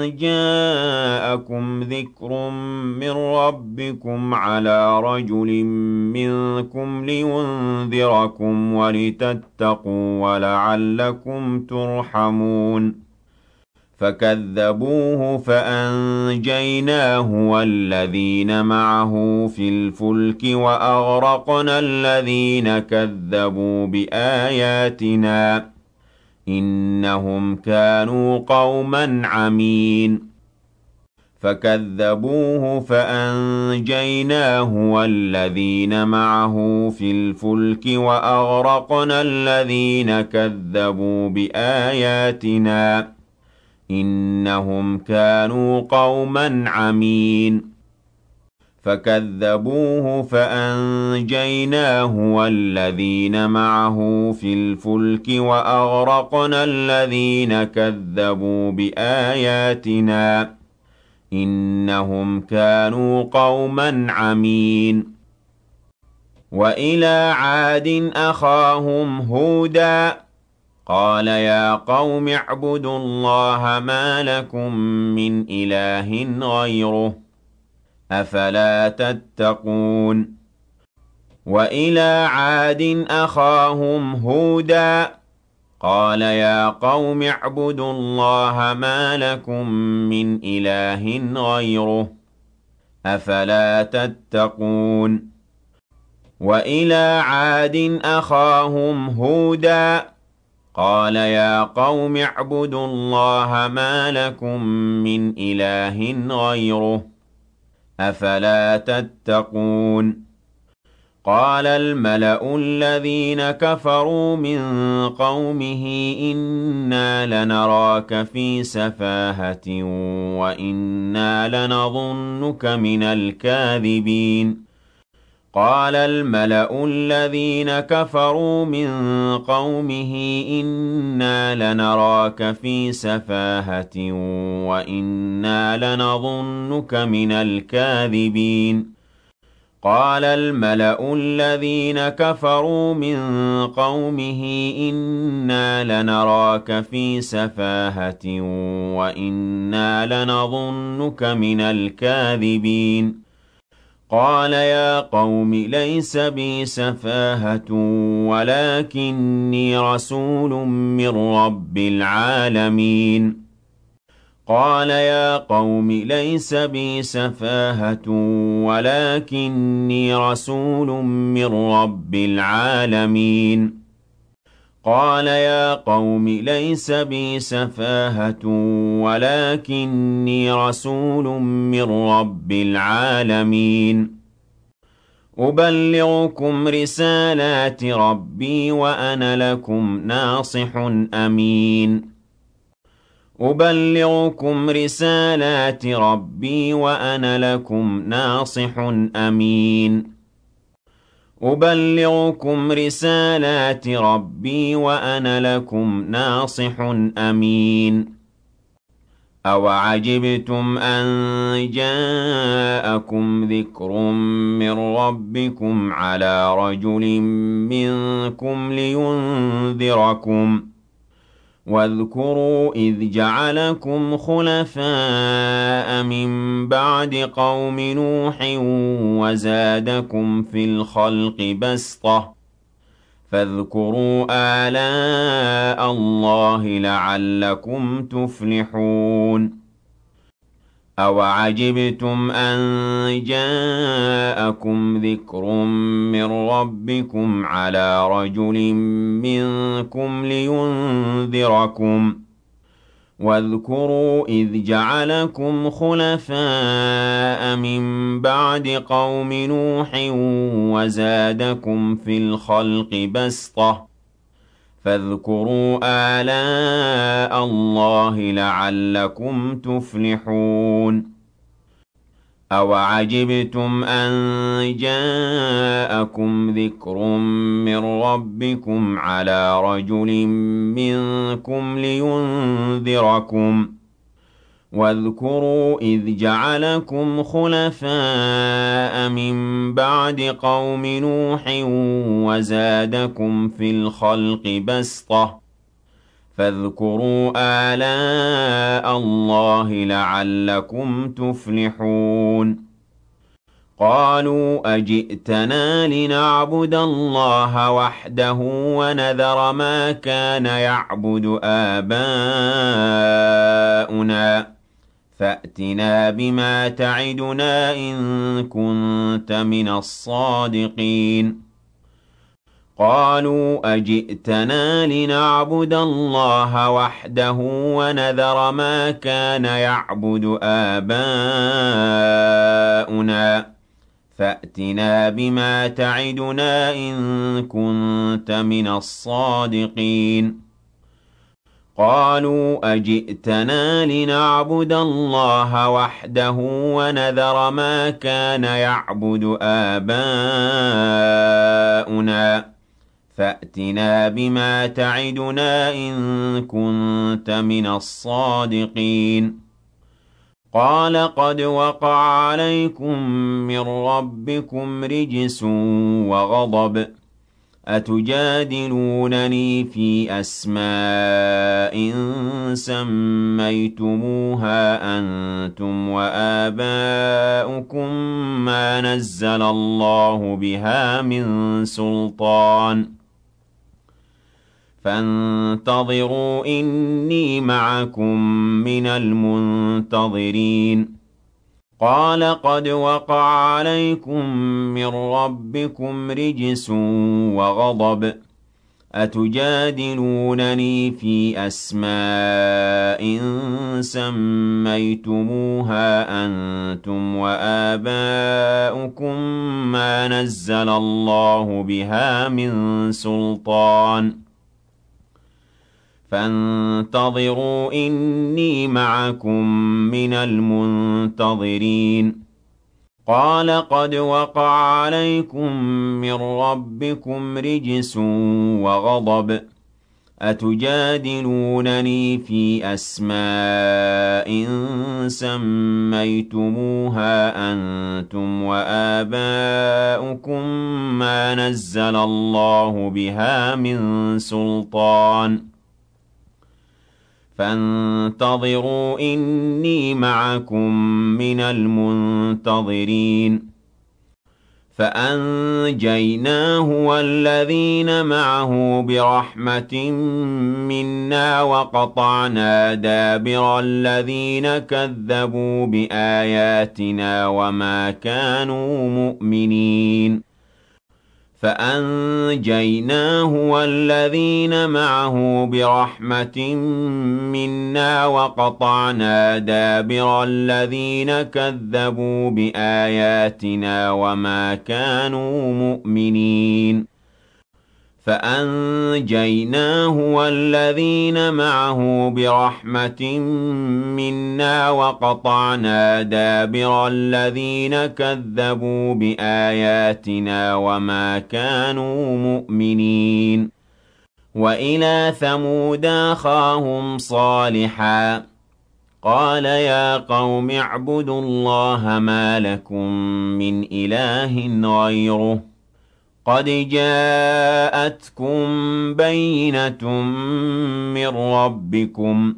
جَاءَكُمْ ذِكْرٌ مِّن رَّبِّكُمْ عَلَىٰ رَجُلٍ مِّنكُمْ لِيُنذِرَكُمْ وَلِتَتَّقُوا وَلَعَلَّكُمْ تُرْحَمُونَ فَكَذَّبُوهُ فَأَنجَيْنَاهُ وَالَّذِينَ مَعَهُ فِي الْفُلْكِ وَأَغْرَقْنَا الَّذِينَ كَذَّبُوا بِآيَاتِنَا ۚ إِنَّهُمْ كَانُوا قَوْمًا عَمِينَ فَكَذَّبُوهُ فَأَنجَيْنَاهُ وَالَّذِينَ مَعَهُ فِي الْفُلْكِ وَأَغْرَقْنَا الَّذِينَ كَذَّبُوا بِآيَاتِنَا ۚ إِنَّهُمْ كَانُوا قَوْمًا عَمِينَ فَكَذَّبُوهُ فَأَنجَيْنَاهُ وَالَّذِينَ مَعَهُ فِي الْفُلْكِ وَأَغْرَقْنَا الَّذِينَ كَذَّبُوا بِآيَاتِنَا ۚ إِنَّهُمْ كَانُوا قَوْمًا عَمِينَ وَإِلَىٰ عَادٍ أَخَاهُمْ هُودًا قَالَ يَا قَوْمِ اعْبُدُوا اللَّهَ مَا لَكُم مِّنْ إِلَٰهٍ غَيْرُهُ ۖ أَفَلَا تَتَّقُونَ وَإِلَىٰ عَادٍ أَخَاهُمْ هُودًا قَالَ يَا قَوْمِ اعْبُدُوا اللَّهَ مَا لَكُم مِّنْ إِلَٰهٍ غَيْرُهُ ۖ أَفَلَا تَتَّقُونَ وَإِلَىٰ عَادٍ أَخَاهُمْ هُودًا قَالَ يَا قَوْمِ اعْبُدُوا اللَّهَ مَا لَكُم مِّنْ إِلَٰهٍ غَيْرُهُ ۖ أَفَلَا تَتَّقُونَ قَالَ الْمَلَأُ الَّذِينَ كَفَرُوا مِن قَوْمِهِ إِنَّا لَنَرَاكَ فِي سَفَاهَةٍ وَإِنَّا لَنَظُنُّكَ مِنَ الْكَاذِبِينَ قَالَ الْمَلَأُ الَّذِينَ كَفَرُوا مِن قَوْمِهِ إِنَّا لَنَرَاكَ فِي سَفَاهَةٍ وَإِنَّا لَنَظُنُّكَ مِنَ الْكَاذِبِينَ قَالَ الْمَلَأُ الَّذِينَ كَفَرُوا مِن قَوْمِهِ إِنَّا لَنَرَاكَ فِي سَفَاهَةٍ وَإِنَّا لَنَظُنُّكَ مِنَ الْكَاذِبِينَ قَالَ يَا قَوْمِ لَيْسَ بِي سَفَاهَةٌ وَلَكِنِّي رَسُولٌ مِّن رَّبِّ الْعَالَمِينَ قَالَ يَا قَوْمِ لَيْسَ بِي سَفَاهَةٌ وَلَكِنِّي رَسُولٌ مِّن رَّبِّ الْعَالَمِينَ قَالَ يَا قَوْمِ لَيْسَ بِي سَفَاهَةٌ وَلَكِنِّي رَسُولٌ مِّن رَّبِّ الْعَالَمِينَ أُبَلِّغُكُمْ رِسَالَاتِ رَبِّي وَأَنَا لَكُمْ نَاصِحٌ أَمِينٌ أُبَلِّغُكُمْ رِسَالَاتِ رَبِّي وَأَنَا لَكُمْ نَاصِحٌ أَمِينٌ أُبَلِّغُكُمْ رِسَالَاتِ رَبِّي وَأَنَا لَكُمْ نَاصِحٌ أَمِينٌ أَوَعَجِبْتُمْ أَن جَاءَكُمْ ذِكْرٌ مِّن رَّبِّكُمْ عَلَىٰ رَجُلٍ مِّنكُمْ لِيُنذِرَكُمْ ۖ وَاذْكُرُوا إِذْ جَعَلَكُمْ خُلَفَاءَ مِن بَعْدِ قَوْمِ نُوحٍ وَزَادَكُمْ فِي الْخَلْقِ بَسْطَةً ۖ فاذكروا آلاء اللَّهِ لَعَلَّكُمْ تُفْلِحُونَ أَوَعَجِبْتُمْ أَن جَاءَكُمْ ذِكْرٌ مِّن رَّبِّكُمْ عَلَىٰ رَجُلٍ مِّنكُمْ لِيُنذِرَكُمْ ۖ وَاذْكُرُوا إِذْ جَعَلَكُمْ خُلَفَاءَ مِن بَعْدِ قَوْمِ نُوحٍ وَزَادَكُمْ فِي الْخَلْقِ بَسْطَةً ۖ فاذكروا آلاء اللَّهِ لَعَلَّكُمْ تُفْلِحُونَ أَوَعَجِبْتُمْ أَن جَاءَكُمْ ذِكْرٌ مِّن رَّبِّكُمْ عَلَىٰ رَجُلٍ مِّنكُمْ لِيُنذِرَكُمْ ۖ وَاذْكُرُوا إِذْ جَعَلَكُمْ خُلَفَاءَ مِن بَعْدِ قَوْمِ نُوحٍ وَزَادَكُمْ فِي الْخَلْقِ بَسْطَةً ۖ فاذكروا آلاء اللَّهِ لَعَلَّكُمْ تُفْلِحُونَ قَالُوا أَجِئْتَنَا لِنَعْبُدَ اللَّهَ وَحْدَهُ وَنَذَرَ مَا كَانَ يَعْبُدُ آبَاؤُنَا فَأْتِنَا بِمَا تَعِدُنَا إِن كُنتَ مِنَ الصَّادِقِينَ قَالُوا أَجِئْتَنَا لِنَعْبُدَ اللَّهَ وَحْدَهُ وَنَذَرَ مَا كَانَ يَعْبُدُ آبَاؤُنَا فَأْتِنَا بِمَا تَعِدُنَا إِن كُنتَ مِنَ الصَّادِقِينَ قَالُوا أَجِئْتَنَا لِنَعْبُدَ اللَّهَ وَحْدَهُ وَنَذَرَ مَا كَانَ يَعْبُدُ آبَاؤُنَا فَأْتِنَا بِمَا تَعِدُنَا إِن كُنتَ مِنَ الصَّادِقِينَ قَالَ قَدْ وَقَعَ عَلَيْكُم مِّن رَّبِّكُمْ رِجْسٌ وَغَضَبٌ أَتُجَادِلُونَنِي فِي أَسْمَاءٍ سَمَّيْتُمُوهَا أَنتُمْ وَآبَاؤُكُم مَّا نَزَّلَ اللَّهُ بِهَا مِن سُلْطَانٍ فَانتَظِرُوا إِنِّي مَعَكُم مِّنَ الْمُنتَظِرِينَ قَالَ قَدْ وَقَعَ عَلَيْكُم مِّن رَّبِّكُمْ رِجْسٌ وَغَضَبٌ أَتُجَادِلُونَنِي فِي أَسْمَاءٍ سَمَّيْتُمُوهَا أَنتُمْ وَآبَاؤُكُم مَّا نَزَّلَ اللَّهُ بِهَا مِن سُلْطَانٍ فَانتَظِرُوا إِنِّي مَعَكُم مِّنَ الْمُنتَظِرِينَ قَالَ قَدْ وَقَعَ عَلَيْكُم مِّن رَّبِّكُمْ رِجْسٌ وَغَضَبٌ أَتُجَادِلُونَنِي فِي أَسْمَاءٍ سَمَّيْتُمُوهَا أَنتُمْ وَآبَاؤُكُم مَّا نَزَّلَ اللَّهُ بِهَا مِن سُلْطَانٍ فَانتَظِرُوا إِنِّي مَعَكُم مِّنَ الْمُنتَظِرِينَ فَأَنجَيْنَاهُ وَالَّذِينَ مَعَهُ بِرَحْمَةٍ مِّنَّا وَقَطَعْنَا دَابِرَ الَّذِينَ كَذَّبُوا بِآيَاتِنَا وَمَا كَانُوا مُؤْمِنِينَ فَأَنجَيْنَاهُ وَالَّذِينَ مَعَهُ بِرَحْمَةٍ مِّنَّا وَقَطَعْنَا دَابِرَ الَّذِينَ كَذَّبُوا بِآيَاتِنَا وَمَا كَانُوا مُؤْمِنِينَ فأنجيناه والذين معه برحمة منا وقطعنا دابر الذين كذبوا بآياتنا وما كانوا مؤمنين وإلى ثمود أخاهم صالحا قال يا قوم اعبدوا الله ما لكم من إله غيره قد جاءتكم بينة من ربكم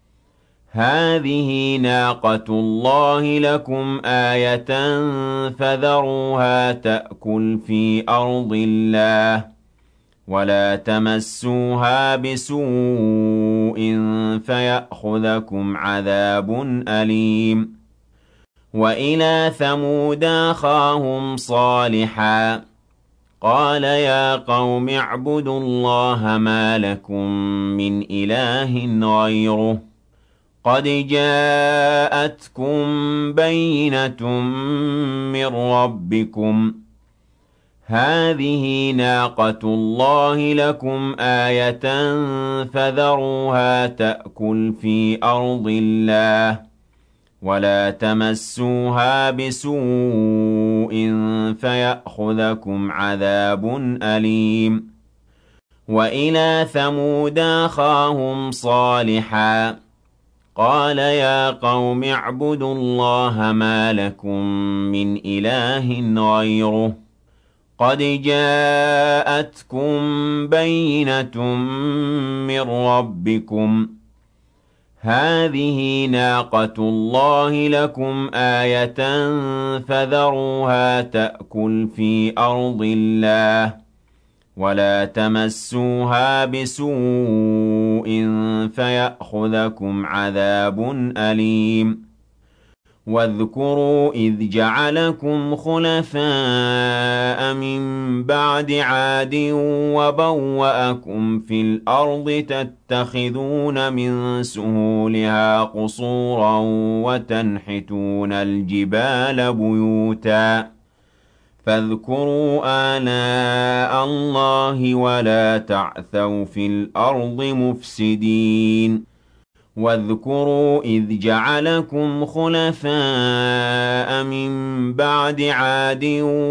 هذه ناقة الله لكم آية فذروها تأكل في أرض الله ولا تمسوها بسوء فيأخذكم عذاب أليم وإلى ثمود أخاهم صالحا قال يا قوم اعبدوا الله ما لكم من إله غيره قد جاءتكم بينة من ربكم هذه ناقة الله لكم آية فذروها تأكل في أرض الله ولا تمسوها بسوء فيأخذكم عذاب أليم وإلى ثمود أخاهم صالحا قال يا قوم اعبدوا الله ما لكم من إله غيره قد جاءتكم بينة من ربكم هذه ناقة الله لكم آية فذروها تأكل في أرض الله ولا تمسوها بسوء فيأخذكم عذاب أليم واذكروا إذ جعلكم خلفاء من بعد عاد وبوأكم في الأرض تتخذون من سهولها قصورا وتنحتون الجبال بيوتا فاذكروا آلاء الله ولا تعثوا في الأرض مفسدين واذكروا إذ جعلكم خلفاء من بعد عاد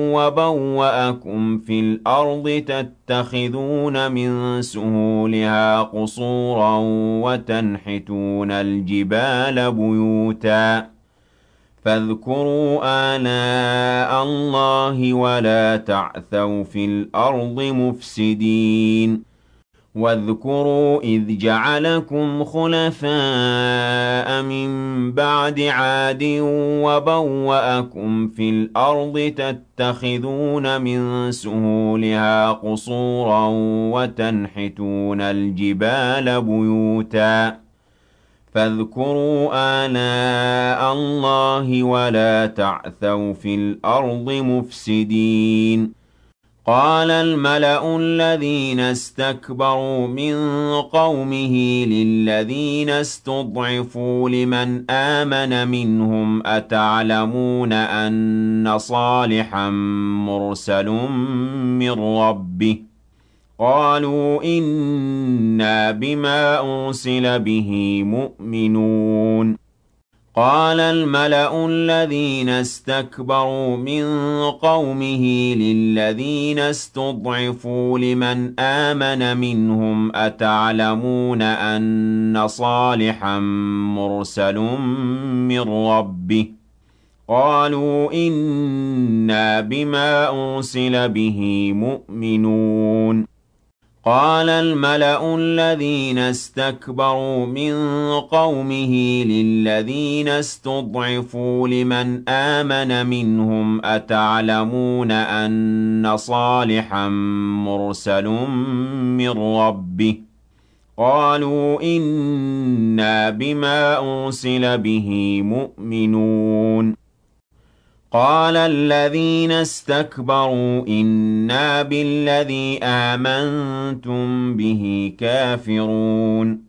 وبوأكم في الأرض تتخذون من سهولها قصورا وتنحتون الجبال بيوتا فاذكروا آلاء الله ولا تعثوا في الأرض مفسدين واذكروا إذ جعلكم خلفاء من بعد عاد وبوأكم في الأرض تتخذون من سهولها قصورا وتنحتون الجبال بيوتا فاذكروا آلاء الله ولا تعثوا في الأرض مفسدين قال الملأ الذين استكبروا من قومه للذين استضعفوا لمن آمن منهم أتعلمون أن صالحا مرسل من ربه قالوا إنا بما أرسل به مؤمنون قال الملأ الذين استكبروا من قومه للذين استضعفوا لمن آمن منهم أتعلمون أن صالحا مرسل من ربه قالوا إنا بما أرسل به مؤمنون قال الملأ الذين استكبروا من قومه للذين استضعفوا لمن آمن منهم أتعلمون أن صالحا مرسل من ربه قالوا إنا بما أرسل به مؤمنون قال الذين استكبروا إنا بالذي آمنتم به كافرون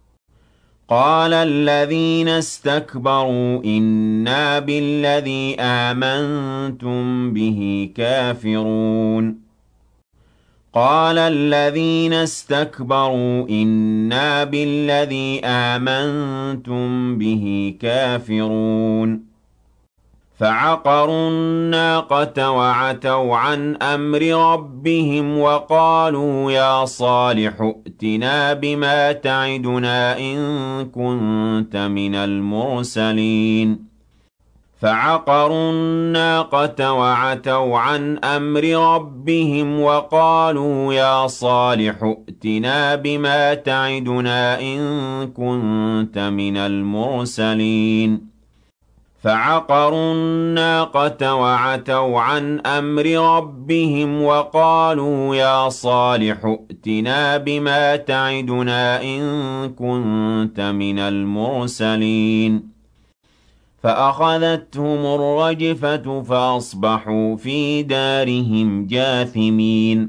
قال الذين استكبروا إنا بالذي آمنتم به كافرون قال الذين استكبروا إنا بالذي آمنتم به كافرون فعقروا الناقة وعتوا عن أمر ربهم وقالوا يا صالح ائتنا بما تعدنا إن كنت من المرسلين فعقروا الناقة وعتوا عن أمر ربهم وقالوا يا صالح ائتنا بما تعدنا إن كنت من المرسلين فعقروا الناقة وعتوا عن أمر ربهم وقالوا يا صالح ائتنا بما تعدنا إن كنت من المرسلين فأخذتهم الرجفة فأصبحوا في دارهم جاثمين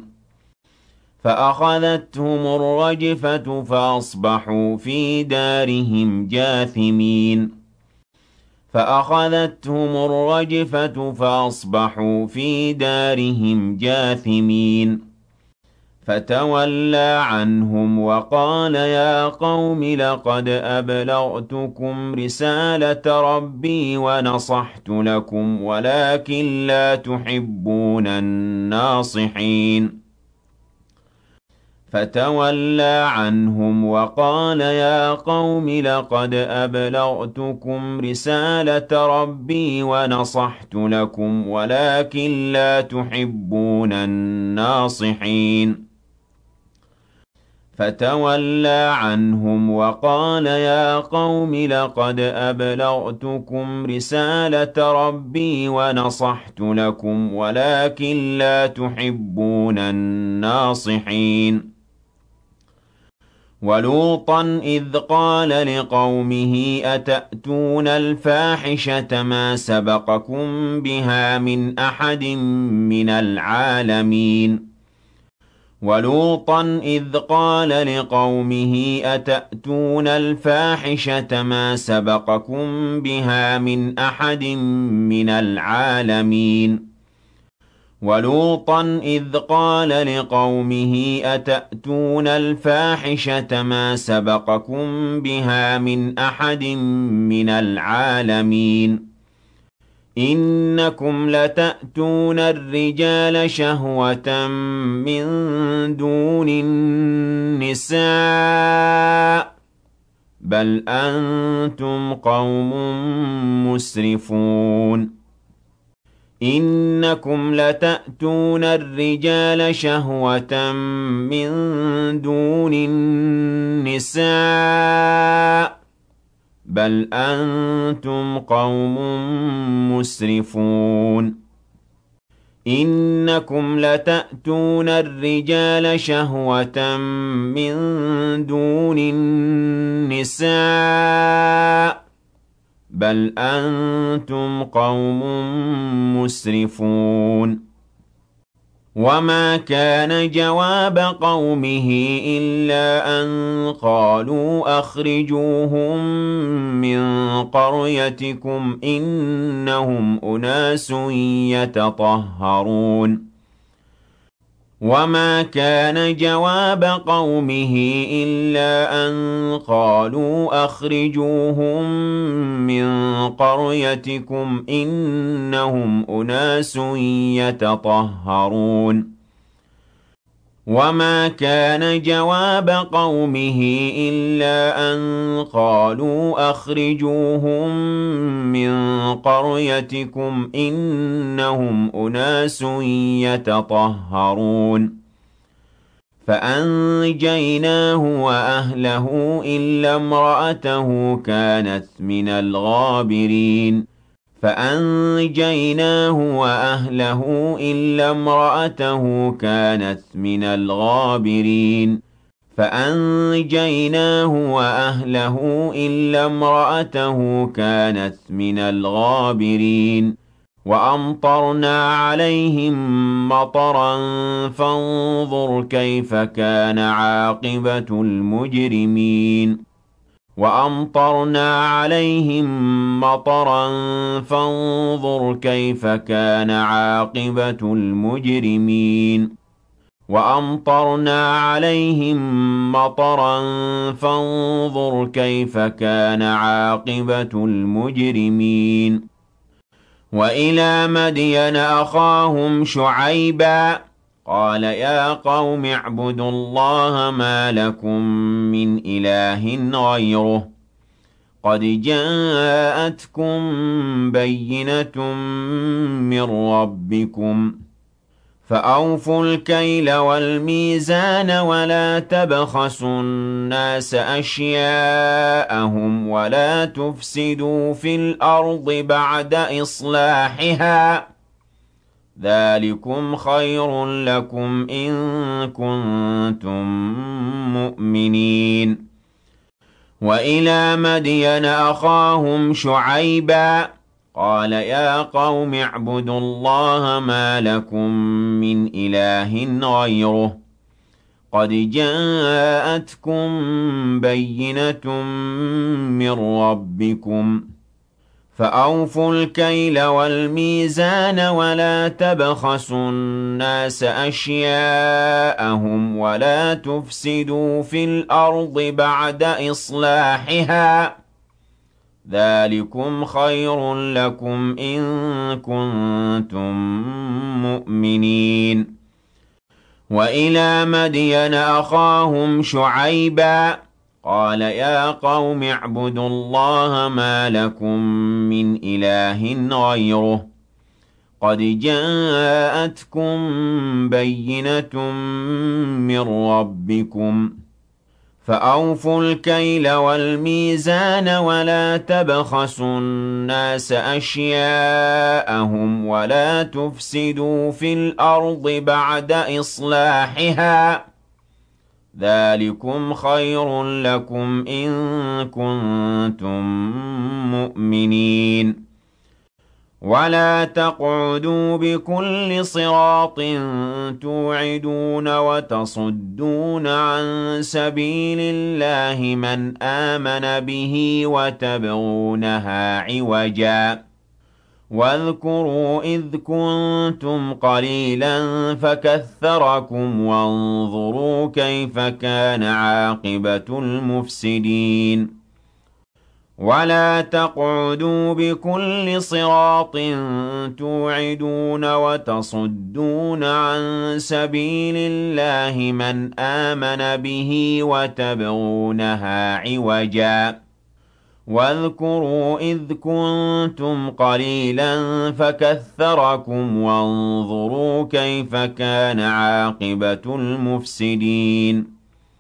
فأخذتهم الرجفة فأصبحوا في دارهم جاثمين فأخذتهم الرجفة فأصبحوا في دارهم جاثمين فتولى عنهم وقال يا قوم لقد أبلغتكم رسالة ربي ونصحت لكم ولكن لا تحبون الناصحين فتولى عنهم وقال يا قوم لقد أبلغتكم رسالة ربي ونصحت لكم ولكن لا تحبون الناصحين فتولى عنهم وقال يا قوم لقد أبلغتكم رسالة ربي ونصحت لكم ولكن لا تحبون الناصحين ولوطا إذ قال لقومه أتأتون الفاحشة ما سبقكم بها من أحد من العالمين ولوطا إذ قال لقومه أتأتون الفاحشة ما سبقكم بها من أحد من العالمين ولوطا إذ قال لقومه أتأتون الفاحشة ما سبقكم بها من أحد من العالمين إنكم لتأتون الرجال شهوة من دون النساء بل أنتم قوم مسرفون إنكم لتأتون الرجال شهوة من دون النساء بل أنتم قوم مسرفون إنكم لتأتون الرجال شهوة من دون النساء بل أنتم قوم مسرفون وما كان جواب قومه إلا أن قالوا أخرجوهم من قريتكم إنهم أناس يتطهرون وما كان جواب قومه إلا أن قالوا أخرجوهم من قريتكم إنهم أناس يتطهرون وما كان جواب قومه إلا أن قالوا أخرجوهم من قريتكم إنهم أناس يتطهرون فأنجيناه وأهله إلا امرأته كانت من الغابرين فأنجيناه وأهله إلا امرأته كانت من الغابرين فأنجيناه وأهله إلا امرأته كانت من الغابرين وأمطرنا عليهم مطرا فانظر كيف كان عاقبة المجرمين وأمطرنا عليهم مطرا فانظر كيف كان عاقبة المجرمين وَأَمْطَرْنَا عَلَيْهِم مَّطَرًا ۖ فَانظُرْ كَيْفَ كَانَ عَاقِبَةُ الْمُجْرِمِينَ وَإِلَىٰ مَدْيَنَ أَخَاهُمْ شُعَيْبًا ۗ قَالَ يَا قَوْمِ اعْبُدُوا اللَّهَ مَا لَكُم مِّنْ إِلَٰهٍ غَيْرُهُ قَدْ جَاءَتْكُم بَيِّنَةٌ مِّن رَّبِّكُمْ ۖ فَأَوْفُوا الْكَيْلَ وَالْمِيزَانَ وَلَا تَبْخَسُوا النَّاسَ أَشْيَاءَهُمْ وَلَا تُفْسِدُوا فِي الْأَرْضِ بَعْدَ إِصْلَاحِهَا ۚ ذَٰلِكُمْ خَيْرٌ لَّكُمْ إِن كُنتُم مُّؤْمِنِينَ وَإِلَىٰ مَدْيَنَ أَخَاهُمْ شُعَيْبًا ۗ قَالَ يَا قَوْمِ اعْبُدُوا اللَّهَ مَا لَكُم مِّنْ إِلَٰهٍ غَيْرُهُ قَدْ جَاءَتْكُم بَيِّنَةٌ مِّن رَّبِّكُمْ ۖ فَأَوْفُوا الْكَيْلَ وَالْمِيزَانَ وَلَا تَبْخَسُوا النَّاسَ أَشْيَاءَهُمْ وَلَا تُفْسِدُوا فِي الْأَرْضِ بَعْدَ إِصْلَاحِهَا ۚ ذَٰلِكُمْ خَيْرٌ لَّكُمْ إِن كُنتُم مُّؤْمِنِينَ وَإِلَىٰ مَدْيَنَ أَخَاهُمْ شُعَيْبًا ۗ قَالَ يَا قَوْمِ اعْبُدُوا اللَّهَ مَا لَكُم مِّنْ إِلَٰهٍ غَيْرُهُ قَدْ جَاءَتْكُم بَيِّنَةٌ مِّن رَّبِّكُمْ ۖ فَأَوْفُوا الْكَيْلَ وَالْمِيزَانَ وَلَا تَبْخَسُوا النَّاسَ أَشْيَاءَهُمْ وَلَا تُفْسِدُوا فِي الْأَرْضِ بَعْدَ إِصْلَاحِهَا ۚ ذَٰلِكُمْ خَيْرٌ لَّكُمْ إِن كُنتُم مُّؤْمِنِينَ وَلَا تَقْعُدُوا بِكُلِّ صِرَاطٍ تُوعِدُونَ وَتَصُدُّونَ عَن سَبِيلِ اللَّهِ مَنْ آمَنَ بِهِ وَتَبْغُونَهَا عِوَجًا ۚ وَاذْكُرُوا إِذْ كُنتُمْ قَلِيلًا فَكَثَّرَكُمْ ۖ وَانظُرُوا كَيْفَ كَانَ عَاقِبَةُ الْمُفْسِدِينَ وَلَا تَقْعُدُوا بِكُلِّ صِرَاطٍ تُوعِدُونَ وَتَصُدُّونَ عَن سَبِيلِ اللَّهِ مَنْ آمَنَ بِهِ وَتَبْغُونَهَا عِوَجًا ۚ وَاذْكُرُوا إِذْ كُنتُمْ قَلِيلًا فَكَثَّرَكُمْ ۖ وَانظُرُوا كَيْفَ كَانَ عَاقِبَةُ الْمُفْسِدِينَ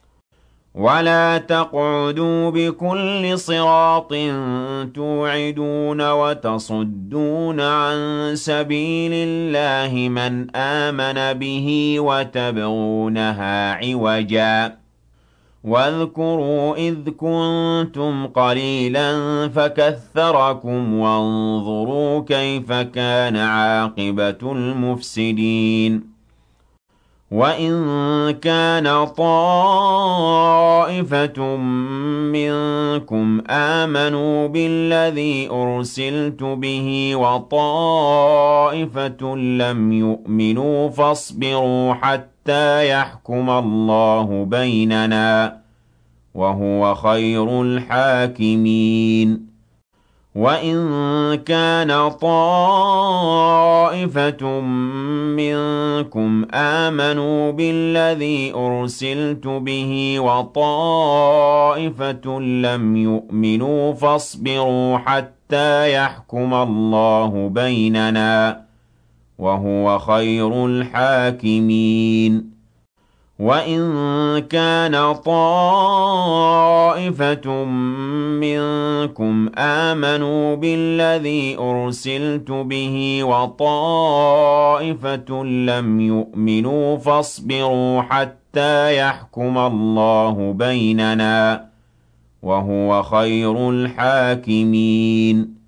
وَلَا تَقْعُدُوا بِكُلِّ صِرَاطٍ تُوعِدُونَ وَتَصُدُّونَ عَن سَبِيلِ اللَّهِ مَنْ آمَنَ بِهِ وَتَبْغُونَهَا عِوَجًا ۚ وَاذْكُرُوا إِذْ كُنتُمْ قَلِيلًا فَكَثَّرَكُمْ ۖ وَانظُرُوا كَيْفَ كَانَ عَاقِبَةُ الْمُفْسِدِينَ وَإِن كَانَ طَائِفَةٌ مِّنكُمْ آمَنُوا بِالَّذِي أُرْسِلْتُ بِهِ وَطَائِفَةٌ لَّمْ يُؤْمِنُوا فَاصْبِرُوا حَتَّىٰ يَحْكُمَ اللَّهُ بَيْنَنَا ۖ وَهُوَ خَيْرُ الْحَاكِمِينَ وَإِن كَانَ طَائِفَةٌ مِّنكُمْ آمَنُوا بِالَّذِي أُرْسِلْتُ بِهِ وَطَائِفَةٌ لَّمْ يُؤْمِنُوا فَاصْبِرُوا حَتَّىٰ يَحْكُمَ اللَّهُ بَيْنَنَا ۖ وَهُوَ خَيْرُ الْحَاكِمِينَ وَإِن كَانَ طَائِفَةٌ مِّنكُمْ آمَنُوا بِالَّذِي أُرْسِلْتُ بِهِ وَطَائِفَةٌ لَّمْ يُؤْمِنُوا فَاصْبِرُوا حَتَّىٰ يَحْكُمَ اللَّهُ بَيْنَنَا ۖ وَهُوَ خَيْرُ الْحَاكِمِينَ